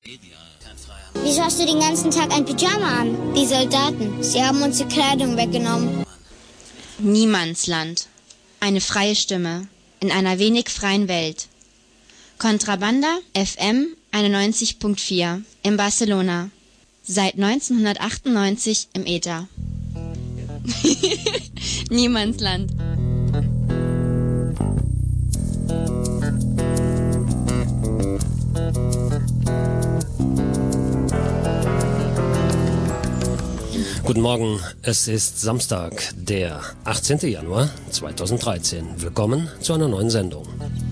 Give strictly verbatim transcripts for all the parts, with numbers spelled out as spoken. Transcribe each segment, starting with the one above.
Wieso hast du den ganzen Tag ein Pyjama an? Die Soldaten, sie haben uns die Kleidung weggenommen. Niemandsland. Eine freie Stimme in einer wenig freien Welt. Contrabanda F M einundneunzig Komma vier in Barcelona. Seit neunzehnhundertachtundneunzig im Äther. Niemandsland. Guten Morgen, es ist Samstag, der achtzehnten Januar zweitausenddreizehn. Willkommen zu einer neuen Sendung.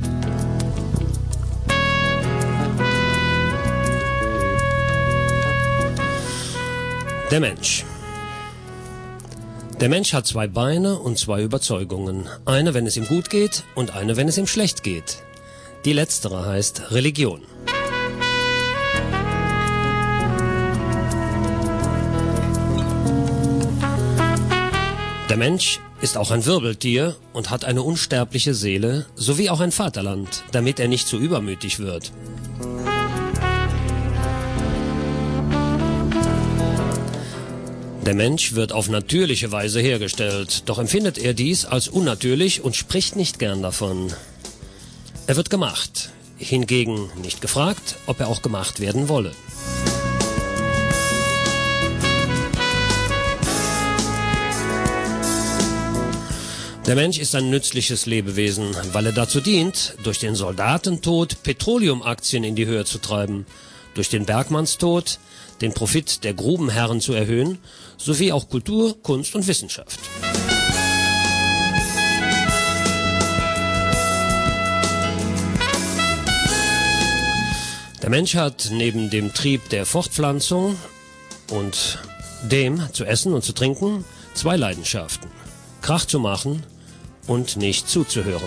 Der Mensch. Der Mensch hat zwei Beine und zwei Überzeugungen. Eine, wenn es ihm gut geht, und eine, wenn es ihm schlecht geht. Die letztere heißt Religion. Der Mensch ist auch ein Wirbeltier und hat eine unsterbliche Seele sowie auch ein Vaterland, damit er nicht zu übermütig wird. Der Mensch wird auf natürliche Weise hergestellt, doch empfindet er dies als unnatürlich und spricht nicht gern davon. Er wird gemacht, hingegen nicht gefragt, ob er auch gemacht werden wolle. Der Mensch ist ein nützliches Lebewesen, weil er dazu dient, durch den Soldatentod Petroleumaktien in die Höhe zu treiben, durch den Bergmannstod den Profit der Grubenherren zu erhöhen, sowie auch Kultur, Kunst und Wissenschaft. Der Mensch hat neben dem Trieb der Fortpflanzung und dem zu essen und zu trinken zwei Leidenschaften: Krach zu machen und nicht zuzuhören.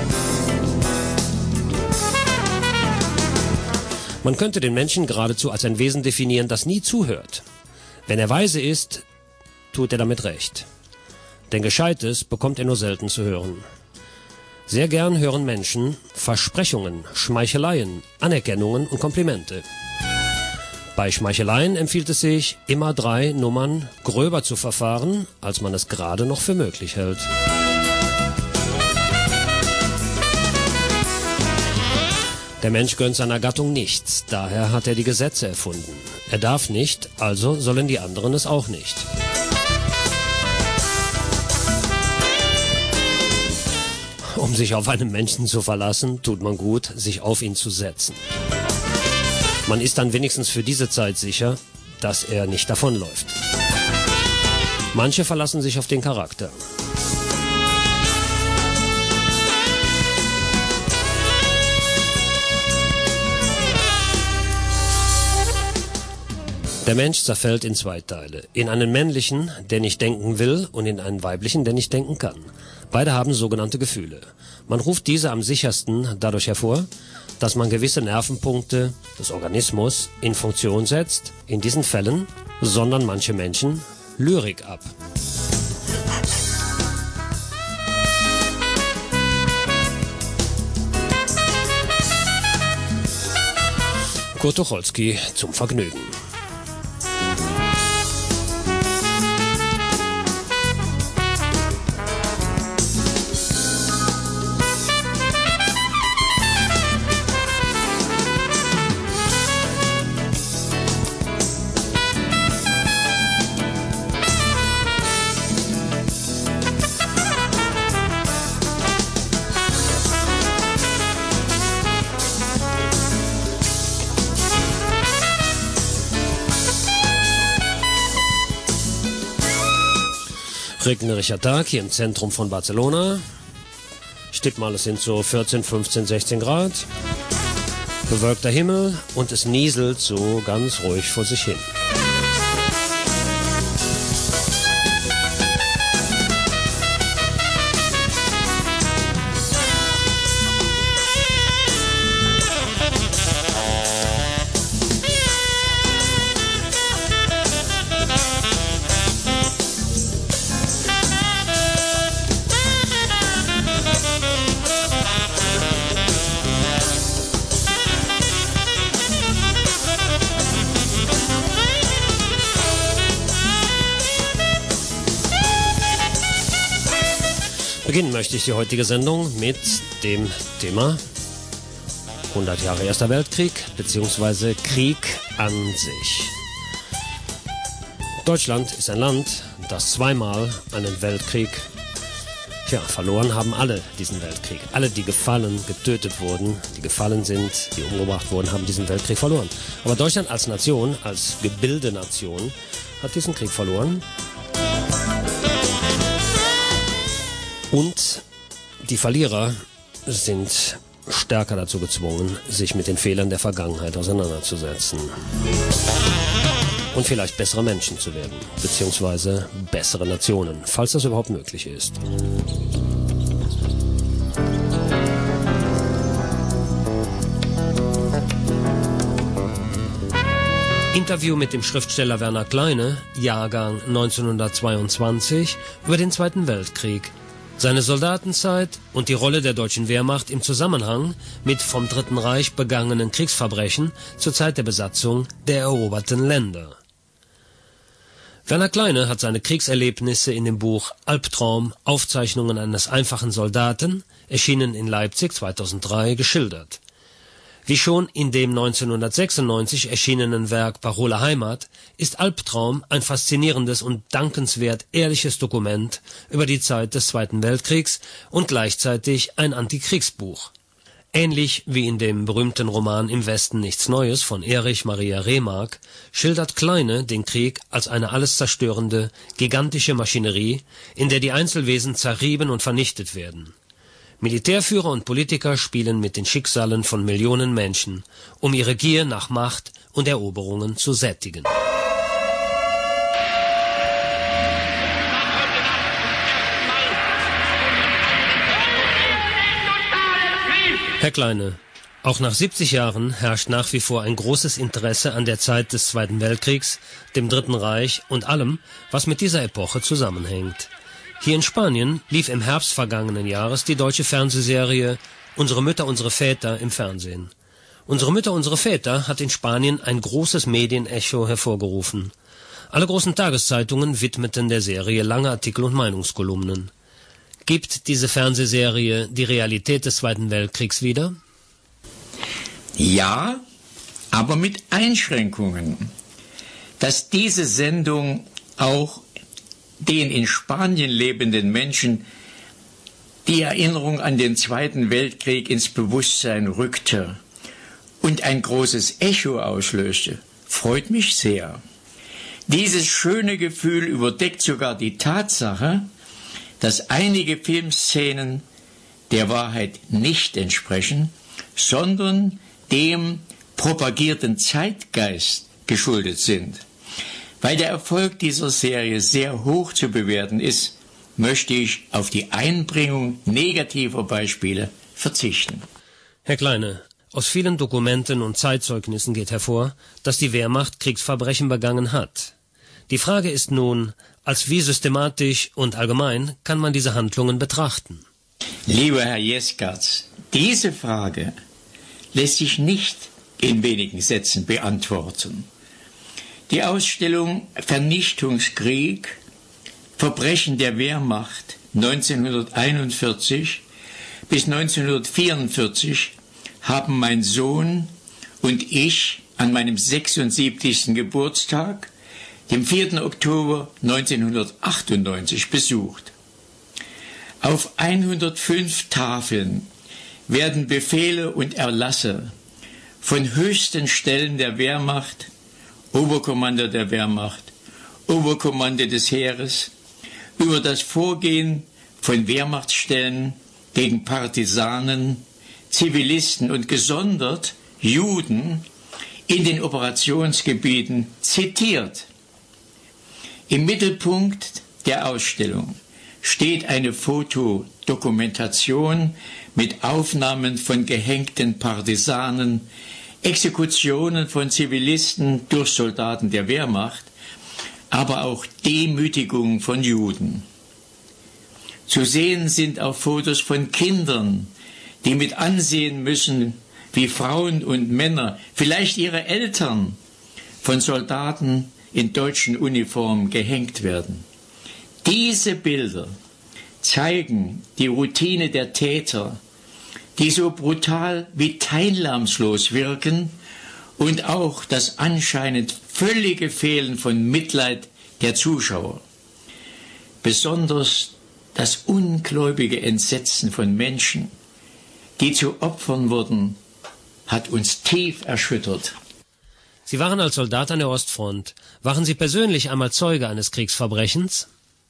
Man könnte den Menschen geradezu als ein Wesen definieren, das nie zuhört. Wenn er weise ist, tut er damit recht. Denn Gescheites bekommt er nur selten zu hören. Sehr gern hören Menschen Versprechungen, Schmeicheleien, Anerkennungen und Komplimente. Bei Schmeicheleien empfiehlt es sich, immer drei Nummern gröber zu verfahren, als man es gerade noch für möglich hält. Der Mensch gönnt seiner Gattung nichts, daher hat er die Gesetze erfunden. Er darf nicht, also sollen die anderen es auch nicht. Um sich auf einen Menschen zu verlassen, tut man gut, sich auf ihn zu setzen. Man ist dann wenigstens für diese Zeit sicher, dass er nicht davonläuft. Manche verlassen sich auf den Charakter. Der Mensch zerfällt in zwei Teile. In einen männlichen, der nicht denken will, und in einen weiblichen, der nicht denken kann. Beide haben sogenannte Gefühle. Man ruft diese am sichersten dadurch hervor, dass man gewisse Nervenpunkte des Organismus in Funktion setzt. In diesen Fällen sondern manche Menschen Lyrik ab. Kurt Tucholsky zum Vergnügen. Regnerischer Tag hier im Zentrum von Barcelona. Ich tippe mal, es sind so vierzehn, fünfzehn, sechzehn Grad. Bewölkter Himmel und es nieselt so ganz ruhig vor sich hin. Beginnen möchte ich die heutige Sendung mit dem Thema hundert Jahre Erster Weltkrieg bzw. Krieg an sich. Deutschland ist ein Land, das zweimal einen Weltkrieg Tja, verloren haben alle diesen Weltkrieg. Alle, die gefallen, getötet wurden, die gefallen sind, die umgebracht wurden, haben diesen Weltkrieg verloren. Aber Deutschland als Nation, als Gebildenation, hat diesen Krieg verloren. Und die Verlierer sind stärker dazu gezwungen, sich mit den Fehlern der Vergangenheit auseinanderzusetzen. Und vielleicht bessere Menschen zu werden, beziehungsweise bessere Nationen, falls das überhaupt möglich ist. Interview mit dem Schriftsteller Werner Kleine, Jahrgang neunzehnhundertzweiundzwanzig, über den Zweiten Weltkrieg, seine Soldatenzeit und die Rolle der deutschen Wehrmacht im Zusammenhang mit vom Dritten Reich begangenen Kriegsverbrechen zur Zeit der Besatzung der eroberten Länder. Werner Kleine hat seine Kriegserlebnisse in dem Buch Albtraum, Aufzeichnungen eines einfachen Soldaten, erschienen in Leipzig zweitausenddrei, geschildert. Wie schon in dem neunzehnhundertsechsundneunzig erschienenen Werk Parole Heimat ist Albtraum ein faszinierendes und dankenswert ehrliches Dokument über die Zeit des Zweiten Weltkriegs und gleichzeitig ein Antikriegsbuch. Ähnlich wie in dem berühmten Roman Im Westen nichts Neues von Erich Maria Remarque schildert Kleine den Krieg als eine alles zerstörende, gigantische Maschinerie, in der die Einzelwesen zerrieben und vernichtet werden. Militärführer und Politiker spielen mit den Schicksalen von Millionen Menschen, um ihre Gier nach Macht und Eroberungen zu sättigen. Herr Kleine, auch nach siebzig Jahren herrscht nach wie vor ein großes Interesse an der Zeit des Zweiten Weltkriegs, dem Dritten Reich und allem, was mit dieser Epoche zusammenhängt. Hier in Spanien lief im Herbst vergangenen Jahres die deutsche Fernsehserie Unsere Mütter, unsere Väter im Fernsehen. Unsere Mütter, unsere Väter hat in Spanien ein großes Medienecho hervorgerufen. Alle großen Tageszeitungen widmeten der Serie lange Artikel und Meinungskolumnen. Gibt diese Fernsehserie die Realität des Zweiten Weltkriegs wieder? Ja, aber mit Einschränkungen. Dass diese Sendung auch den in Spanien lebenden Menschen die Erinnerung an den Zweiten Weltkrieg ins Bewusstsein rückte und ein großes Echo auslöste, freut mich sehr. Dieses schöne Gefühl überdeckt sogar die Tatsache, dass einige Filmszenen der Wahrheit nicht entsprechen, sondern dem propagierten Zeitgeist geschuldet sind. Weil der Erfolg dieser Serie sehr hoch zu bewerten ist, möchte ich auf die Einbringung negativer Beispiele verzichten. Herr Kleine, aus vielen Dokumenten und Zeitzeugnissen geht hervor, dass die Wehrmacht Kriegsverbrechen begangen hat. Die Frage ist nun, als wie systematisch und allgemein kann man diese Handlungen betrachten? Lieber Herr Jeskarts, diese Frage lässt sich nicht in wenigen Sätzen beantworten. Die Ausstellung Vernichtungskrieg, Verbrechen der Wehrmacht neunzehnhunderteinundvierzig bis neunzehnhundertvierundvierzig haben mein Sohn und ich an meinem sechsundsiebzigsten Geburtstag, dem vierten Oktober neunzehnhundertachtundneunzig, besucht. Auf hundertfünf Tafeln werden Befehle und Erlasse von höchsten Stellen der Wehrmacht, Oberkommando der Wehrmacht, Oberkommando des Heeres, über das Vorgehen von Wehrmachtsstellen gegen Partisanen, Zivilisten und gesondert Juden in den Operationsgebieten zitiert. Im Mittelpunkt der Ausstellung steht eine Fotodokumentation mit Aufnahmen von gehängten Partisanen, Exekutionen von Zivilisten durch Soldaten der Wehrmacht, aber auch Demütigungen von Juden. Zu sehen sind auch Fotos von Kindern, die mit ansehen müssen, wie Frauen und Männer, vielleicht ihre Eltern, von Soldaten in deutschen Uniformen gehängt werden. Diese Bilder zeigen die Routine der Täter, die so brutal wie teilnahmslos wirken, und auch das anscheinend völlige Fehlen von Mitleid der Zuschauer. Besonders das ungläubige Entsetzen von Menschen, die zu Opfern wurden, hat uns tief erschüttert. Sie waren als Soldat an der Ostfront. Waren Sie persönlich einmal Zeuge eines Kriegsverbrechens?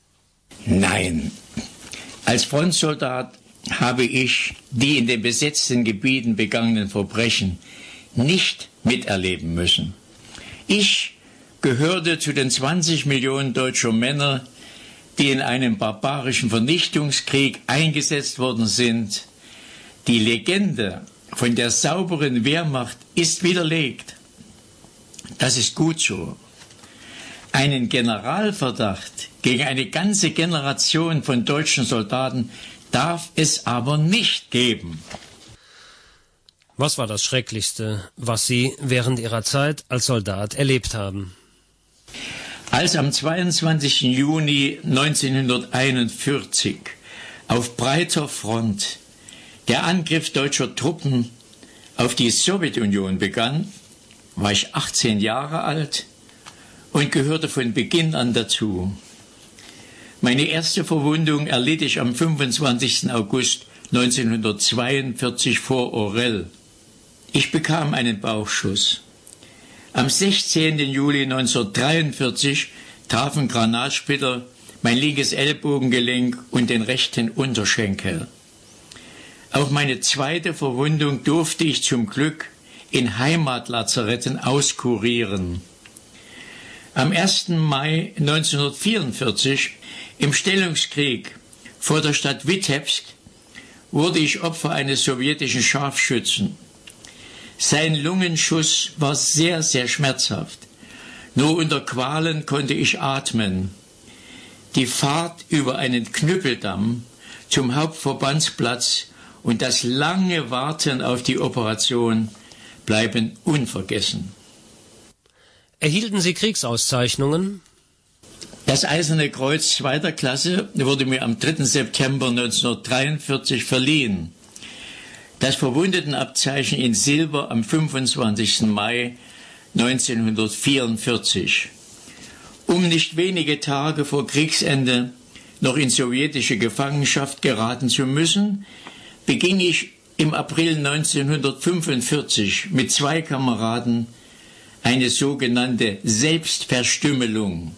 Nein. Als Frontsoldat habe ich die in den besetzten Gebieten begangenen Verbrechen nicht miterleben müssen. Ich gehörte zu den zwanzig Millionen deutscher Männer, die in einem barbarischen Vernichtungskrieg eingesetzt worden sind. Die Legende von der sauberen Wehrmacht ist widerlegt. Das ist gut so. Einen Generalverdacht gegen eine ganze Generation von deutschen Soldaten darf es aber nicht geben. Was war das Schrecklichste, was Sie während Ihrer Zeit als Soldat erlebt haben? Als am zweiundzwanzigsten Juni neunzehnhunderteinundvierzig auf breiter Front der Angriff deutscher Truppen auf die Sowjetunion begann, war ich achtzehn Jahre alt und gehörte von Beginn an dazu. Meine erste Verwundung erlitt ich am fünfundzwanzigsten August neunzehnhundertzweiundvierzig vor Orel. Ich bekam einen Bauchschuss. Am sechzehnten Juli neunzehnhundertdreiundvierzig trafen Granatsplitter mein linkes Ellbogengelenk und den rechten Unterschenkel. Auch meine zweite Verwundung durfte ich zum Glück in Heimatlazaretten auskurieren. Am ersten Mai neunzehnhundertvierundvierzig, im Stellungskrieg vor der Stadt Witebsk, wurde ich Opfer eines sowjetischen Scharfschützen. Sein Lungenschuss war sehr, sehr schmerzhaft. Nur unter Qualen konnte ich atmen. Die Fahrt über einen Knüppeldamm zum Hauptverbandsplatz und das lange Warten auf die Operation bleiben unvergessen. Erhielten Sie Kriegsauszeichnungen? Das Eiserne Kreuz zweiter Klasse wurde mir am dritten September neunzehnhundertdreiundvierzig verliehen. Das Verwundetenabzeichen in Silber am fünfundzwanzigsten Mai neunzehnhundertvierundvierzig. Um nicht wenige Tage vor Kriegsende noch in sowjetische Gefangenschaft geraten zu müssen, beging ich im April neunzehnhundertfünfundvierzig mit zwei Kameraden eine sogenannte Selbstverstümmelung.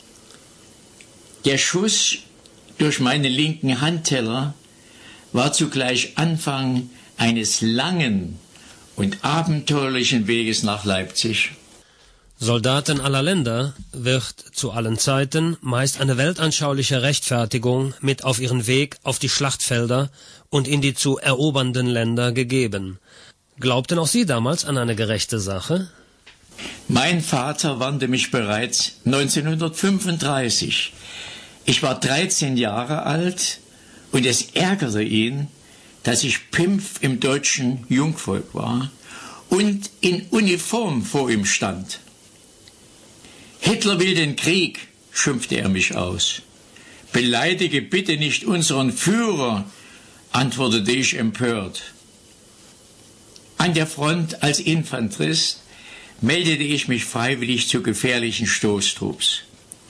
Der Schuss durch meinen linken Handteller war zugleich Anfang eines langen und abenteuerlichen Weges nach Leipzig. Soldaten aller Länder wird zu allen Zeiten meist eine weltanschauliche Rechtfertigung mit auf ihren Weg auf die Schlachtfelder und in die zu erobernden Länder gegeben. Glaubten auch Sie damals an eine gerechte Sache? Mein Vater warnte mich bereits neunzehnhundertfünfunddreißig. Ich war dreizehn Jahre alt und es ärgerte ihn, dass ich Pimpf im deutschen Jungvolk war und in Uniform vor ihm stand. Hitler will den Krieg, schimpfte er mich aus. Beleidige bitte nicht unseren Führer, antwortete ich empört. An der Front als Infanterist meldete ich mich freiwillig zu gefährlichen Stoßtrupps.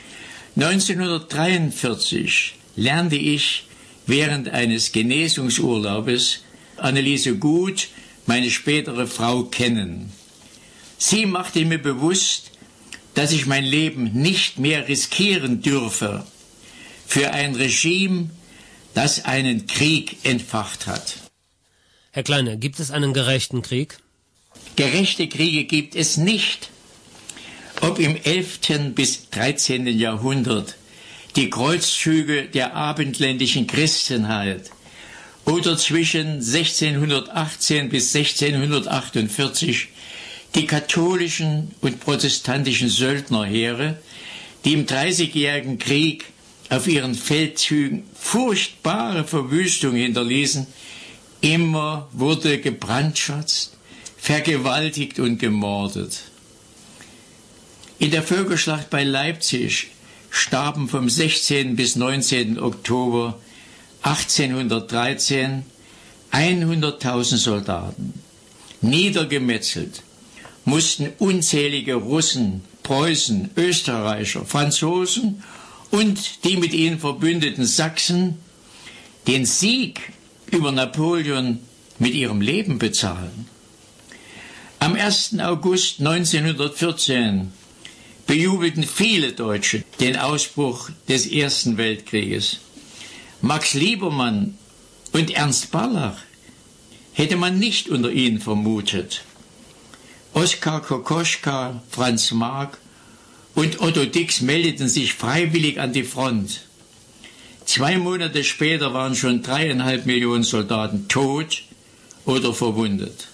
neunzehnhundertdreiundvierzig lernte ich während eines Genesungsurlaubes Anneliese Gut, meine spätere Frau, kennen. Sie machte mir bewusst, dass ich mein Leben nicht mehr riskieren dürfe für ein Regime, das einen Krieg entfacht hat. Herr Kleine, gibt es einen gerechten Krieg? Gerechte Kriege gibt es nicht. Ob im elften bis dreizehnten Jahrhundert die Kreuzzüge der abendländischen Christenheit oder zwischen sechzehnhundertachtzehn bis sechzehnhundertachtundvierzig die katholischen und protestantischen Söldnerheere, die im Dreißigjährigen Krieg auf ihren Feldzügen furchtbare Verwüstung hinterließen, immer wurde gebrandschatzt, vergewaltigt und gemordet. In der Völkerschlacht bei Leipzig starben vom sechzehnten bis neunzehnten Oktober achtzehnhundertdreizehn hunderttausend Soldaten. Niedergemetzelt mussten unzählige Russen, Preußen, Österreicher, Franzosen und die mit ihnen verbündeten Sachsen den Sieg über Napoleon mit ihrem Leben bezahlen. Am ersten August neunzehnhundertvierzehn bejubelten viele Deutsche den Ausbruch des Ersten Weltkrieges. Max Liebermann und Ernst Barlach hätte man nicht unter ihnen vermutet. Oskar Kokoschka, Franz Marc und Otto Dix meldeten sich freiwillig an die Front. Zwei Monate später waren schon dreieinhalb Millionen Soldaten tot oder verwundet.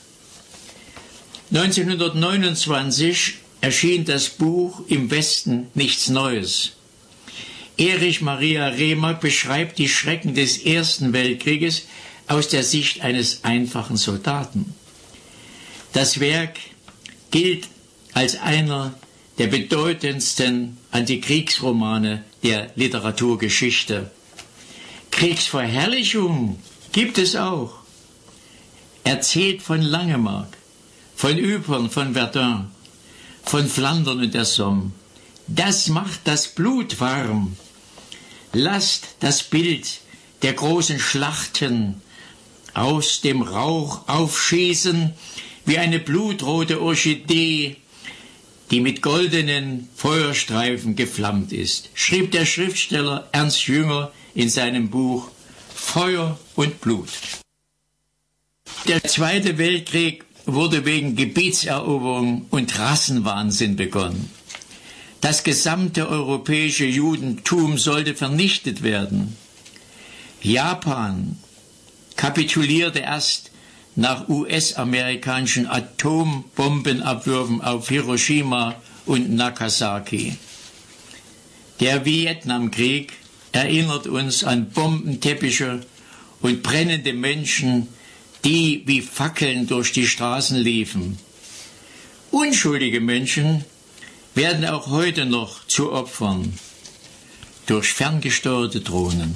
neunzehnhundertneunundzwanzig erschien das Buch Im Westen nichts Neues. Erich Maria Remarque beschreibt die Schrecken des Ersten Weltkrieges aus der Sicht eines einfachen Soldaten. Das Werk gilt als einer der bedeutendsten Antikriegsromane der Literaturgeschichte. Kriegsverherrlichung gibt es auch. Erzählt von Langemark, von Ypern, von Verdun, von Flandern und der Somme. Das macht das Blut warm. Lasst das Bild der großen Schlachten aus dem Rauch aufschießen, wie eine blutrote Orchidee, die mit goldenen Feuerstreifen geflammt ist, schrieb der Schriftsteller Ernst Jünger in seinem Buch Feuer und Blut. Der Zweite Weltkrieg wurde wegen Gebietseroberung und Rassenwahnsinn begonnen. Das gesamte europäische Judentum sollte vernichtet werden. Japan kapitulierte erst nach U S-amerikanischen Atombombenabwürfen auf Hiroshima und Nagasaki. Der Vietnamkrieg erinnert uns an Bombenteppiche und brennende Menschen, die wie Fackeln durch die Straßen liefen. Unschuldige Menschen werden auch heute noch zu Opfern durch ferngesteuerte Drohnen.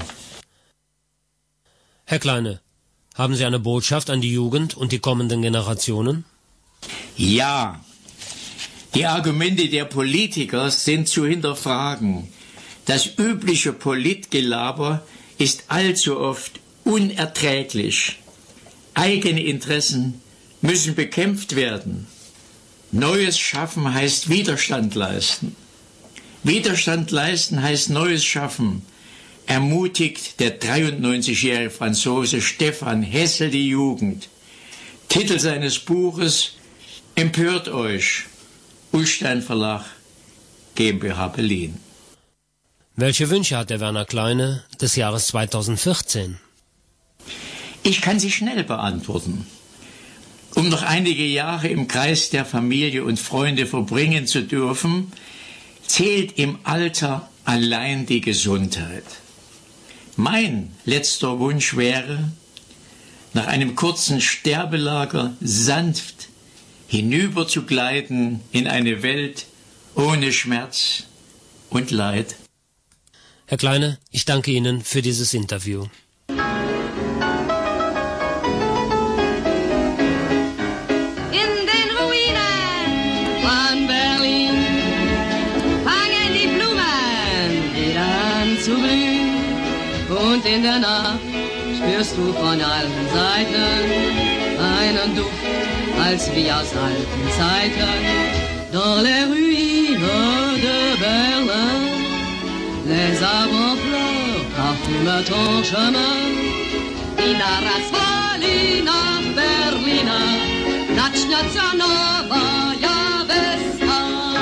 Herr Kleine, haben Sie eine Botschaft an die Jugend und die kommenden Generationen? Ja, die Argumente der Politiker sind zu hinterfragen. Das übliche Politgelaber ist allzu oft unerträglich. Eigene Interessen müssen bekämpft werden. Neues schaffen heißt Widerstand leisten. Widerstand leisten heißt Neues schaffen, ermutigt der dreiundneunzigjährige Franzose Stefan Hessel die Jugend. Titel seines Buches Empört euch, Ullstein Verlag, GmbH Berlin. Welche Wünsche hat der Werner Kleine des Jahres zweitausendvierzehn? Ich kann sie schnell beantworten. Um noch einige Jahre im Kreis der Familie und Freunde verbringen zu dürfen, zählt im Alter allein die Gesundheit. Mein letzter Wunsch wäre, nach einem kurzen Sterbelager sanft hinüber zu gleiten in eine Welt ohne Schmerz und Leid. Herr Kleine, ich danke Ihnen für dieses Interview. Und in der Nacht spürst du von allen Seiten einen Duft, als wie aus alten Zeiten. Dans les ruines de Berlin, les arbres en fleurs parfument ton chemin. Ina Rasvalina, Berlina, Natschnatza Novaya Vesta.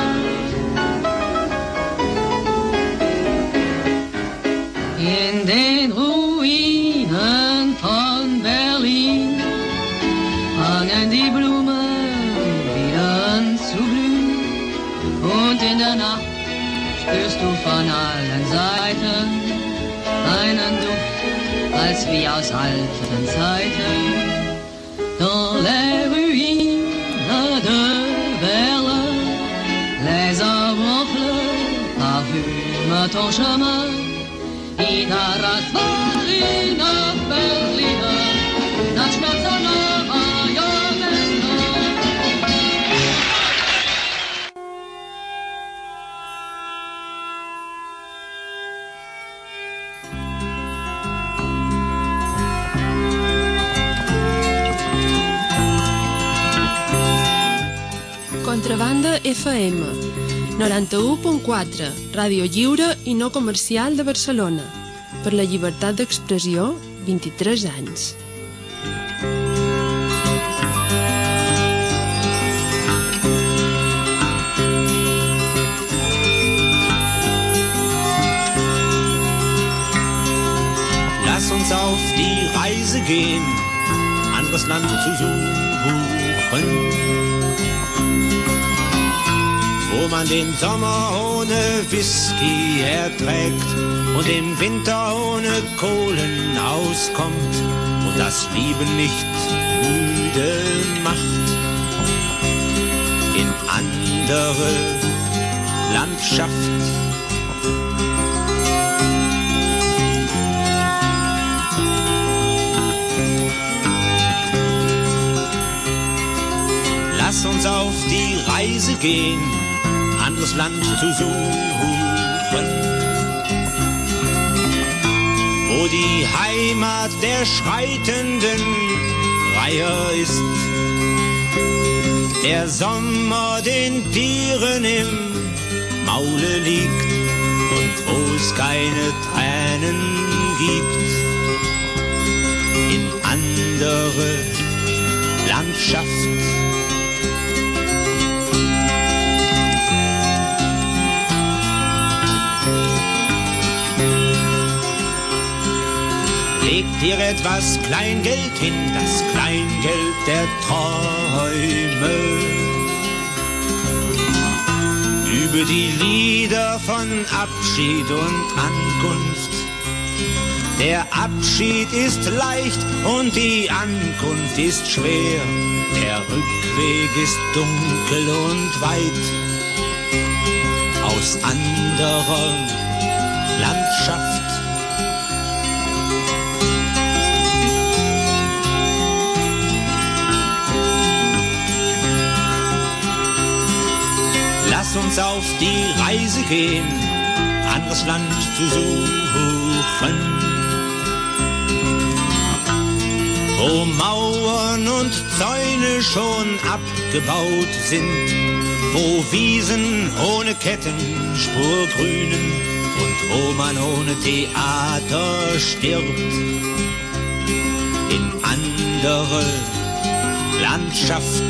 In den Ruinen von Berlin fangen die Blumen wieder an zu blühen. Und in der Nacht spürst du von allen Seiten einen Duft, als wie aus alten Zeiten. Dans les ruines de Berlin, les arbres en fleurs parfument ton chemin. I teraz Berlina, Berlina, na śmierć nowa Jomenna. Contrabanda F M noranta-u punt quatre, ràdio lliure i no comercial de Barcelona. Per la llibertat d'expressió, vint-i-tres anys. Lass uns auf die Reise gehen, anderes Land zu suchen, wo man den Sommer ohne Whisky erträgt und den Winter ohne Kohlen auskommt und das Lieben nicht müde macht. In andere Landschaft. Lass uns auf die Reise gehen, anderes Land zu suchen, wo die Heimat der schreitenden Reiher ist, der Sommer den Tieren im Maule liegt und wo es keine Tränen gibt. In andere Landschaft. Legt dir etwas Kleingeld hin, das Kleingeld der Träume. Übe die Lieder von Abschied und Ankunft. Der Abschied ist leicht und die Ankunft ist schwer. Der Rückweg ist dunkel und weit. Aus anderer Landschaft. Lass uns auf die Reise gehen, anderes Land zu suchen, wo Mauern und Zäune schon abgebaut sind, wo Wiesen ohne Ketten spurgrünen und wo man ohne Theater stirbt. In andere Landschaft.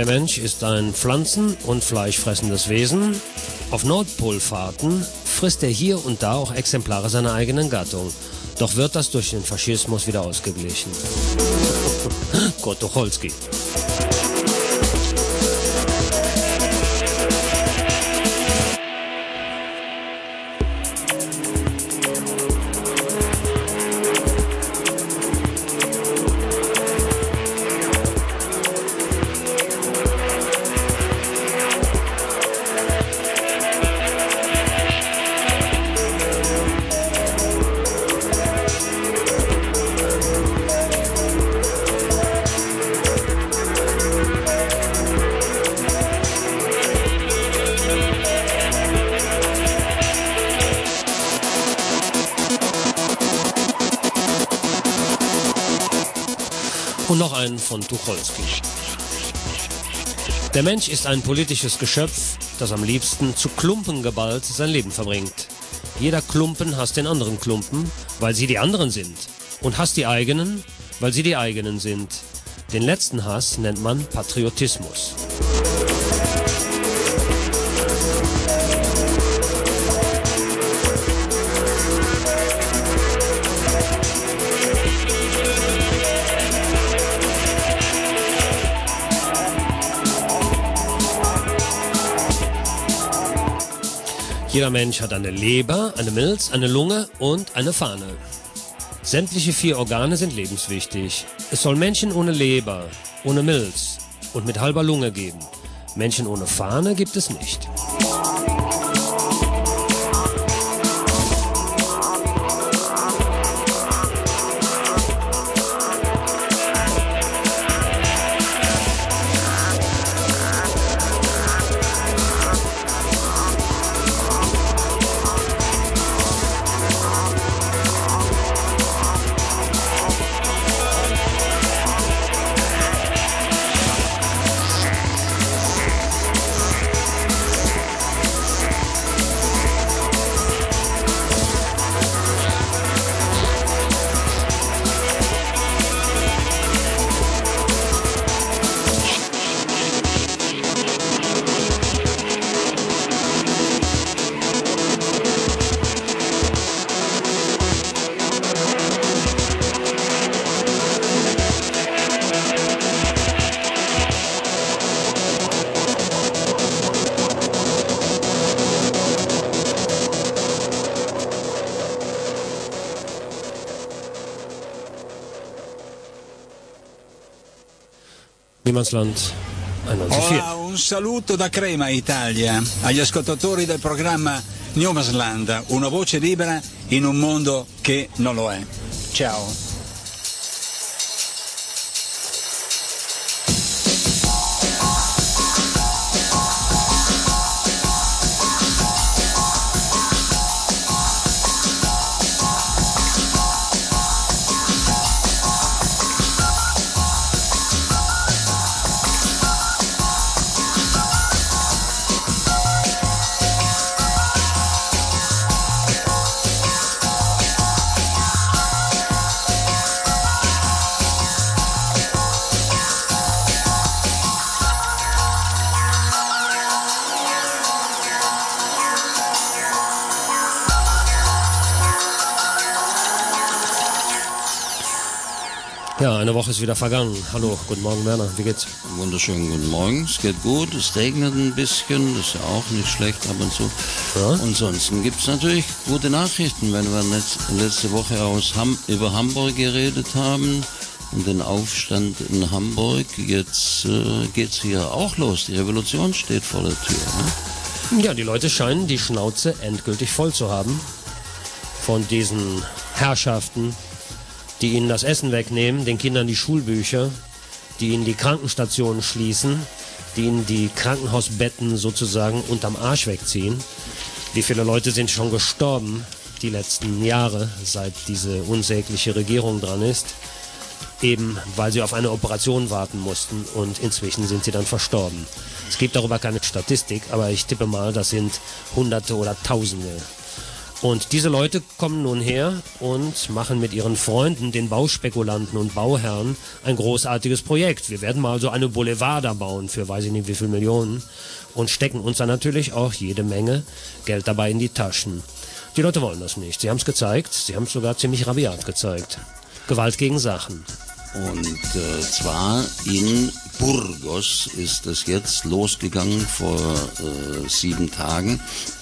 Der Mensch ist ein pflanzen- und fleischfressendes Wesen. Auf Nordpolfahrten frisst er hier und da auch Exemplare seiner eigenen Gattung. Doch wird das durch den Faschismus wieder ausgeglichen. Kurt Tucholsky. Und noch einen von Tucholsky. Der Mensch ist ein politisches Geschöpf, das am liebsten zu Klumpen geballt sein Leben verbringt. Jeder Klumpen hasst den anderen Klumpen, weil sie die anderen sind. Und hasst die eigenen, weil sie die eigenen sind. Den letzten Hass nennt man Patriotismus. Jeder Mensch hat eine Leber, eine Milz, eine Lunge und eine Fahne. Sämtliche vier Organe sind lebenswichtig. Es soll Menschen ohne Leber, ohne Milz und mit halber Lunge geben. Menschen ohne Fahne gibt es nicht. Niemandsland einundneunzig Komma vier. Hola, un saluto da Crema Italia agli ascoltatori del programma Niemandsland, una voce libera in un mondo che non lo è. Ciao. Ja, eine Woche ist wieder vergangen. Hallo, guten Morgen Werner, wie geht's? Wunderschönen guten Morgen, es geht gut, es regnet ein bisschen, das ist ja auch nicht schlecht ab und zu. Ja. Ansonsten gibt es natürlich gute Nachrichten, wenn wir letzte Woche aus Ham- über Hamburg geredet haben und den Aufstand in Hamburg. Jetzt äh, geht's hier auch los, die Revolution steht vor der Tür. Ne? Ja, die Leute scheinen die Schnauze endgültig voll zu haben von diesen Herrschaften, die ihnen das Essen wegnehmen, den Kindern die Schulbücher, die ihnen die Krankenstationen schließen, die ihnen die Krankenhausbetten sozusagen unterm Arsch wegziehen. Wie viele Leute sind schon gestorben die letzten Jahre, seit diese unsägliche Regierung dran ist, eben weil sie auf eine Operation warten mussten und inzwischen sind sie dann verstorben. Es gibt darüber keine Statistik, aber ich tippe mal, das sind Hunderte oder Tausende. Und diese Leute kommen nun her und machen mit ihren Freunden, den Bauspekulanten und Bauherren, ein großartiges Projekt. Wir werden mal so eine Boulevard da bauen für weiß ich nicht wie viel Millionen und stecken uns dann natürlich auch jede Menge Geld dabei in die Taschen. Die Leute wollen das nicht. Sie haben es gezeigt, sie haben es sogar ziemlich rabiat gezeigt. Gewalt gegen Sachen. Und äh, zwar in Burgos ist das jetzt losgegangen vor äh, sieben Tagen.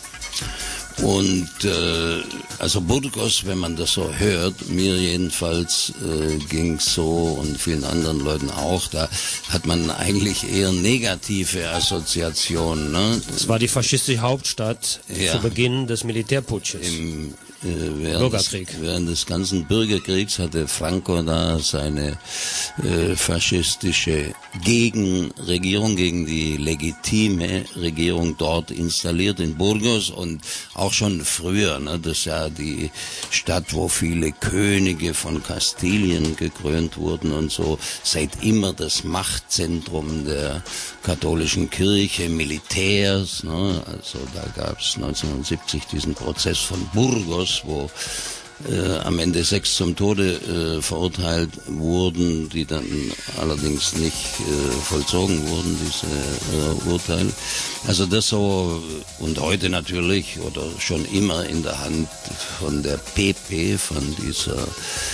Und äh, also Burgos, wenn man das so hört, mir jedenfalls äh, ging's so und vielen anderen Leuten auch, da hat man eigentlich eher negative Assoziationen. Ne? Es war die faschistische Hauptstadt ja. zu Beginn des Militärputsches. Im äh, während, Bürgerkrieg. Des, während des ganzen Bürgerkriegs hatte Franco da seine äh, faschistische Gegenregierung, gegen die legitime Regierung dort installiert in Burgos und auch schon früher, ne, das ist ja die Stadt, wo viele Könige von Kastilien gekrönt wurden und so, seit immer das Machtzentrum der katholischen Kirche, Militärs, ne, also da gab es neunzehnhundertsiebzig diesen Prozess von Burgos, wo äh, am Ende sechs zum Tode äh, verurteilt wurden, die dann allerdings nicht äh, vollzogen wurden, diese äh, Urteile. Also das so, und heute natürlich, oder schon immer in der Hand von der P P, von dieser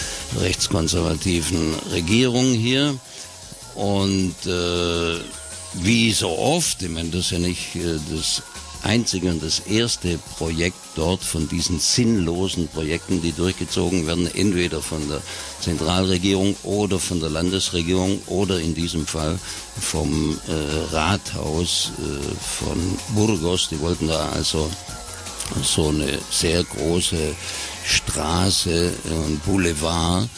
rechtskonservativen Regierung hier. Und äh, wie so oft, ich meine, das ist ja nicht äh, das einzige und das erste Projekt dort von diesen sinnlosen Projekten, die durchgezogen werden, entweder von der Zentralregierung oder von der Landesregierung oder in diesem Fall vom äh, Rathaus äh, von Burgos. Die wollten da also so eine sehr große Straße, ein äh, Boulevard,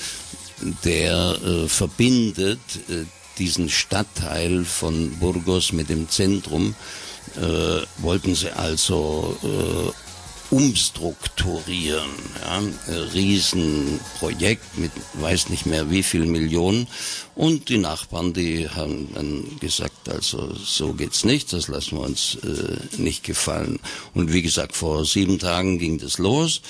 der äh, verbindet äh, diesen Stadtteil von Burgos mit dem Zentrum, äh, wollten sie also äh, umstrukturieren. Ja? Ein Riesenprojekt mit weiß nicht mehr wie viel Millionen. Und die Nachbarn, die haben dann gesagt, also so geht's nicht, das lassen wir uns äh, nicht gefallen. Und wie gesagt, vor sieben Tagen ging das los.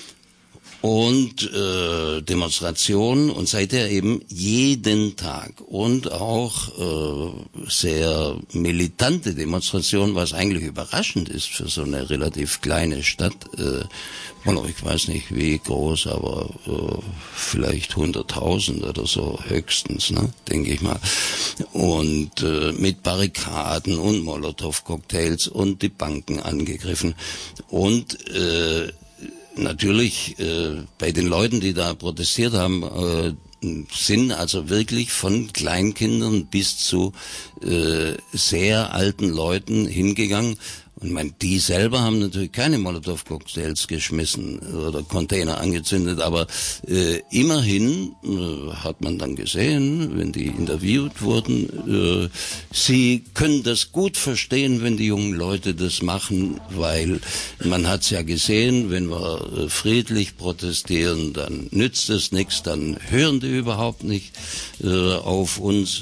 Und äh, Demonstrationen und seither eben jeden Tag und auch äh, sehr militante Demonstrationen, was eigentlich überraschend ist für so eine relativ kleine Stadt. Äh, ich weiß nicht wie groß, aber äh, vielleicht hunderttausend oder so höchstens, ne, denke ich mal. Und äh, mit Barrikaden und Molotow-Cocktails und die Banken angegriffen und äh, natürlich äh, bei den Leuten, die da protestiert haben, äh, sind also wirklich von Kleinkindern bis zu äh, sehr alten Leuten hingegangen. Und ich meine, die selber haben natürlich keine Molotow-Cocktails geschmissen oder Container angezündet, aber äh, immerhin äh, hat man dann gesehen, wenn die interviewt wurden, äh, sie können das gut verstehen, wenn die jungen Leute das machen, weil man hat's ja gesehen, wenn wir äh, friedlich protestieren, dann nützt es nichts, dann hören die überhaupt nicht äh, auf uns.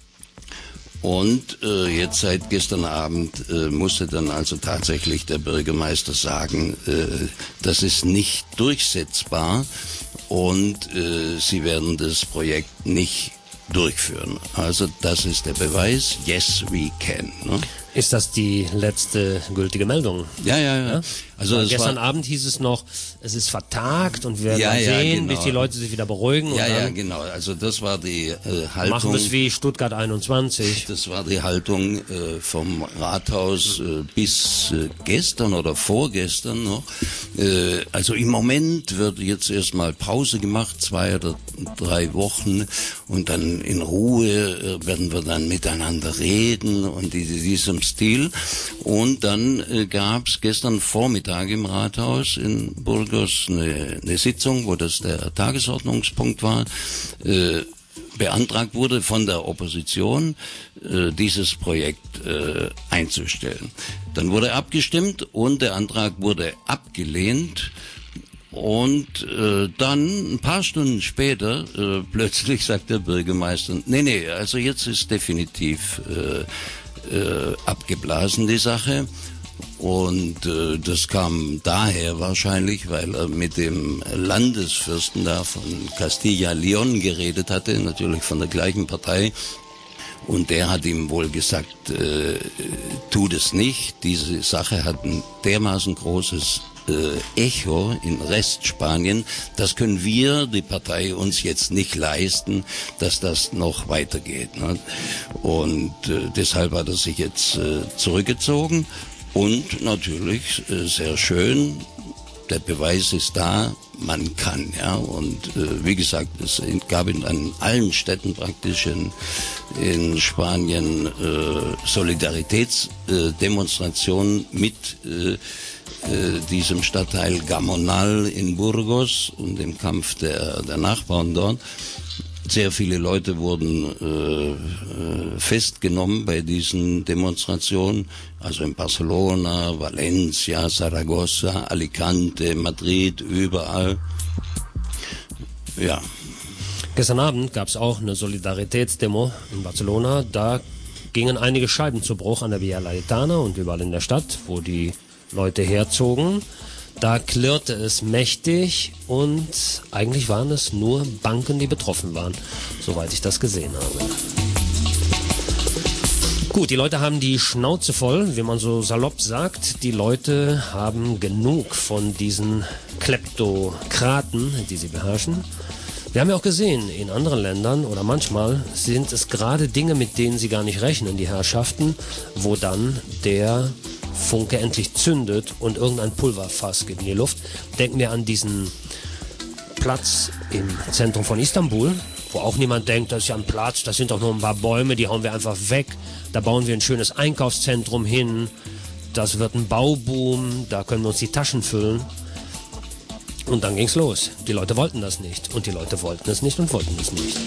Und äh, jetzt seit gestern Abend äh, musste dann also tatsächlich der Bürgermeister sagen, äh, das ist nicht durchsetzbar und äh, sie werden das Projekt nicht durchführen. Also das ist der Beweis, yes we can. Ne? Ist das die letzte gültige Meldung? Ja, ja, ja. ja? Also es gestern Abend hieß es noch, es ist vertagt und wir werden ja, mal sehen, ja, genau. bis die Leute sich wieder beruhigen. Ja, und dann ja, genau. Also das war die äh, Haltung. Machen wir es wie Stuttgart einundzwanzig. Das war die Haltung äh, vom Rathaus äh, bis äh, gestern oder vorgestern noch. Äh, also im Moment wird jetzt erstmal Pause gemacht, zwei oder drei Wochen, und dann in Ruhe äh, werden wir dann miteinander reden und in diesem Stil. Und dann äh, gab es gestern Vormittag im Rathaus in Burgos eine, eine Sitzung, wo das der Tagesordnungspunkt war. Äh, beantragt wurde von der Opposition, äh, dieses Projekt äh, einzustellen. Dann wurde abgestimmt und der Antrag wurde abgelehnt. Und äh, dann, ein paar Stunden später, äh, plötzlich sagt der Bürgermeister, nee, nee, also jetzt ist definitiv äh, äh, abgeblasen die Sache. Und äh, das kam daher wahrscheinlich, weil er mit dem Landesfürsten da von Castilla-León geredet hatte, natürlich von der gleichen Partei. Und der hat ihm wohl gesagt, äh, tu das nicht. Diese Sache hat ein dermaßen großes äh, Echo in Restspanien. Das können wir, die Partei, uns jetzt nicht leisten, dass das noch weitergeht. Ne? Und äh, deshalb hat er sich jetzt äh, zurückgezogen. Und natürlich äh, sehr schön, der Beweis ist da, man kann, ja. Und äh, wie gesagt, es gab in an allen Städten praktisch in, in Spanien äh, Solidaritätsdemonstrationen äh, mit äh, äh, diesem Stadtteil Gamonal in Burgos und dem Kampf der, der Nachbarn dort. Sehr viele Leute wurden äh, festgenommen bei diesen Demonstrationen, also in Barcelona, Valencia, Zaragoza, Alicante, Madrid, überall. Ja. Gestern Abend gab es auch eine Solidaritätsdemo in Barcelona. Da gingen einige Scheiben zu Bruch an der Via Laietana und überall in der Stadt, wo die Leute herzogen. Da klirrte es mächtig und eigentlich waren es nur Banken, die betroffen waren, soweit ich das gesehen habe. Gut, die Leute haben die Schnauze voll, wie man so salopp sagt. Die Leute haben genug von diesen Kleptokraten, die sie beherrschen. Wir haben ja auch gesehen, in anderen Ländern oder manchmal sind es gerade Dinge, mit denen sie gar nicht rechnen, die Herrschaften, wo dann der Funke endlich zündet und irgendein Pulverfass geht in die Luft. Denken wir an diesen Platz im Zentrum von Istanbul, wo auch niemand denkt, das ist ja ein Platz, das sind doch nur ein paar Bäume, die hauen wir einfach weg. Da bauen wir ein schönes Einkaufszentrum hin, das wird ein Bauboom, da können wir uns die Taschen füllen. Und dann ging's los. Die Leute wollten das nicht und die Leute wollten es nicht und wollten es nicht.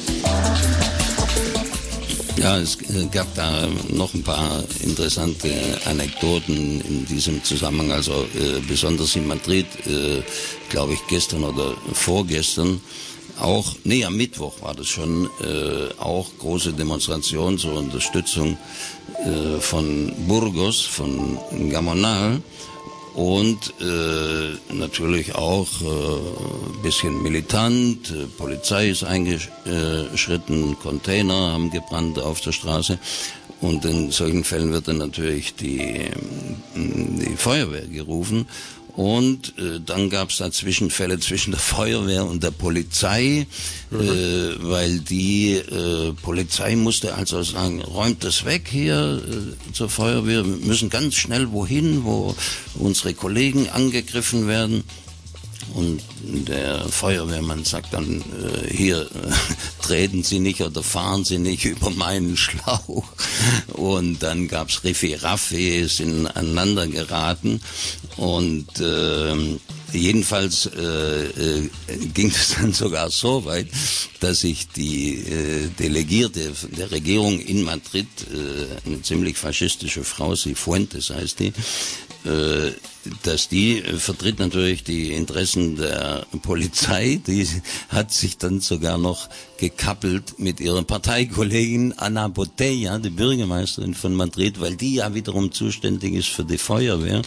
Ja, es gab da noch ein paar interessante Anekdoten in diesem Zusammenhang. Also äh, besonders in Madrid, äh, glaube ich gestern oder vorgestern, auch, nee, am Mittwoch war das schon, äh, auch große Demonstration zur Unterstützung äh, von Burgos, von Gamonal. Und äh, natürlich auch äh, bisschen militant, äh, Polizei ist eingeschritten, Container haben gebrannt auf der Straße. Und in solchen Fällen wird dann natürlich die, die Feuerwehr gerufen. Und äh, dann gab es da Zwischenfälle zwischen der Feuerwehr und der Polizei, mhm. äh, weil die äh, Polizei musste also sagen, räumt das weg hier äh, zur Feuerwehr, wir müssen ganz schnell wohin, wo unsere Kollegen angegriffen werden. Und der Feuerwehrmann sagt dann, äh, hier, äh, treten Sie nicht oder fahren Sie nicht über meinen Schlauch. Und dann gab's Riffi-Raffi, sind aneinander geraten. Und äh, jedenfalls äh, äh, ging es dann sogar so weit, dass sich die äh, Delegierte der Regierung in Madrid, äh, eine ziemlich faschistische Frau, Cifuentes heißt die, äh, dass die äh, vertritt natürlich die Interessen der Polizei, die hat sich dann sogar noch gekappelt mit ihrer Parteikollegin Ana Botella, die Bürgermeisterin von Madrid, weil die ja wiederum zuständig ist für die Feuerwehr.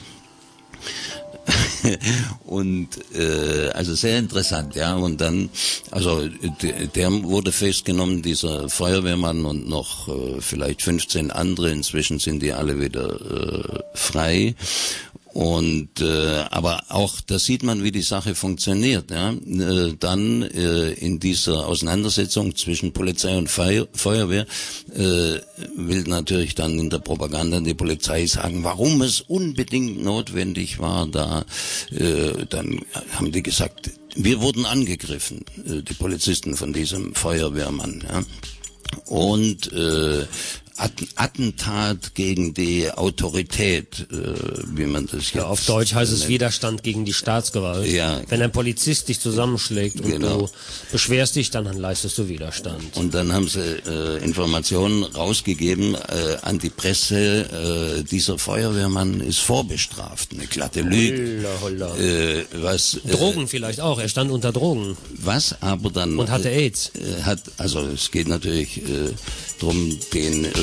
Und äh, also sehr interessant, ja. Und dann, also der, der wurde festgenommen, dieser Feuerwehrmann und noch äh, vielleicht fünfzehn andere. Inzwischen sind die alle wieder äh, frei. Und äh, aber auch da sieht man, wie die Sache funktioniert. Ja? Äh, dann äh, in dieser Auseinandersetzung zwischen Polizei und Feuer, Feuerwehr äh, will natürlich dann in der Propaganda die Polizei sagen, warum es unbedingt notwendig war. Da äh, dann haben die gesagt, wir wurden angegriffen, äh, die Polizisten von diesem Feuerwehrmann. Ja? Und äh, Attentat gegen die Autorität, äh, wie man das jetzt ja, auf Deutsch heißt es Widerstand gegen die Staatsgewalt. Ja. Wenn ein Polizist dich zusammenschlägt und genau. du beschwerst dich, dann leistest du Widerstand. Und dann haben sie äh, Informationen rausgegeben äh, an die Presse, äh, dieser Feuerwehrmann ist vorbestraft, eine glatte Lüge. Holla, holla. Äh, was, äh, Drogen vielleicht auch, er stand unter Drogen. Was aber dann... Und hatte AIDS. Äh, hat, also es geht natürlich äh, darum, den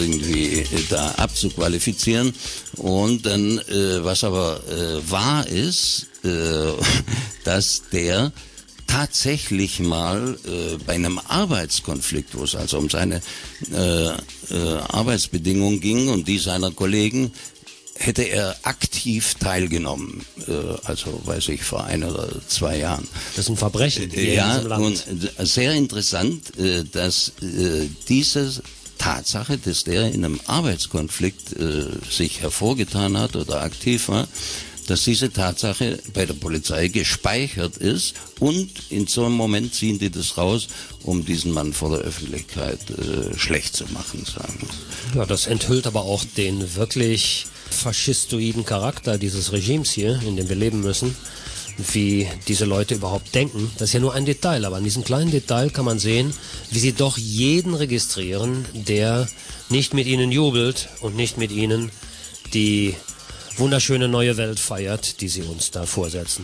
irgendwie da abzuqualifizieren. Und dann, äh, was aber äh, wahr ist, äh, dass der tatsächlich mal äh, bei einem Arbeitskonflikt, wo es also um seine äh, äh, Arbeitsbedingungen ging und die seiner Kollegen, hätte er aktiv teilgenommen, äh, also weiß ich, vor ein oder zwei Jahren. Das ist ein Verbrechen hier ja, in diesem Land. Und äh, sehr interessant, äh, dass äh, diese Tatsache, dass der in einem Arbeitskonflikt äh, sich hervorgetan hat oder aktiv war, dass diese Tatsache bei der Polizei gespeichert ist und in so einem Moment ziehen die das raus, um diesen Mann vor der Öffentlichkeit äh, schlecht zu machen, sagen. Ja, das enthüllt aber auch den wirklich faschistoiden Charakter dieses Regimes hier, in dem wir leben müssen, wie diese Leute überhaupt denken. Das ist ja nur ein Detail, aber an diesem kleinen Detail kann man sehen, wie sie doch jeden registrieren, der nicht mit ihnen jubelt und nicht mit ihnen die wunderschöne neue Welt feiert, die sie uns da vorsetzen.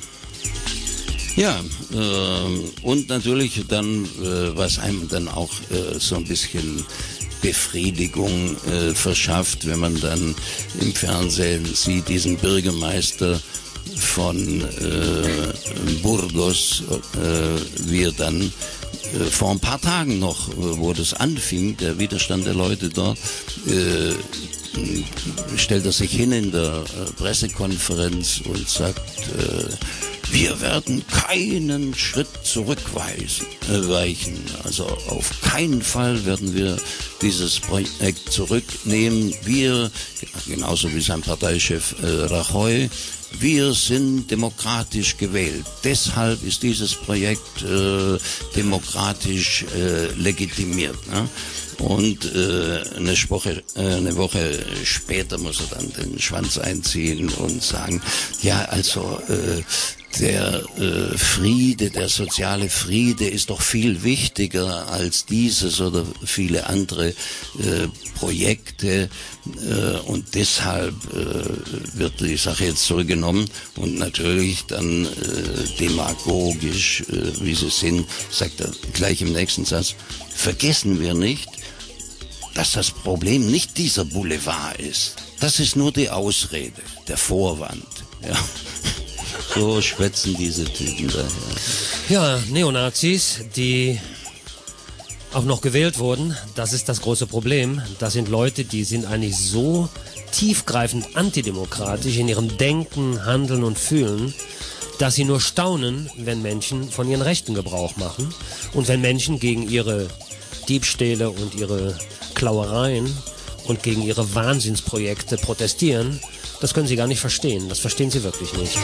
Ja, äh, und natürlich dann, äh, was einem dann auch äh, so ein bisschen Befriedigung äh, verschafft, wenn man dann im Fernsehen sieht, diesen Bürgermeister von äh, Burgos, äh, wie er dann äh, vor ein paar Tagen noch, wo das anfing, der Widerstand der Leute dort, äh, stellt er sich hin in der äh, Pressekonferenz und sagt, äh, wir werden keinen Schritt zurückweisen, äh, weichen. Also auf keinen Fall werden wir dieses Projekt zurücknehmen. Wir, genauso wie sein Parteichef äh, Rajoy, wir sind demokratisch gewählt. Deshalb ist dieses Projekt äh, demokratisch äh, legitimiert. Ne? Und äh, eine, Woche, äh, eine Woche später muss er dann den Schwanz einziehen und sagen, ja, also äh, der äh, Friede, der soziale Friede ist doch viel wichtiger als dieses oder viele andere äh, Projekte äh, und deshalb äh, wird die Sache jetzt zurückgenommen und natürlich dann äh, demagogisch, äh, wie sie sind, sagt er gleich im nächsten Satz, vergessen wir nicht, dass das Problem nicht dieser Boulevard ist. Das ist nur die Ausrede, der Vorwand. Ja. So schwätzen diese Typen daher. Ja, Neonazis, die auch noch gewählt wurden, das ist das große Problem. Das sind Leute, die sind eigentlich so tiefgreifend antidemokratisch in ihrem Denken, Handeln und Fühlen, dass sie nur staunen, wenn Menschen von ihren Rechten Gebrauch machen und wenn Menschen gegen ihre Diebstähle und ihre Klauereien und gegen ihre Wahnsinnsprojekte protestieren. Das können sie gar nicht verstehen. Das verstehen sie wirklich nicht.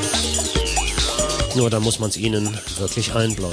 Nur da muss man es ihnen wirklich einbläuen.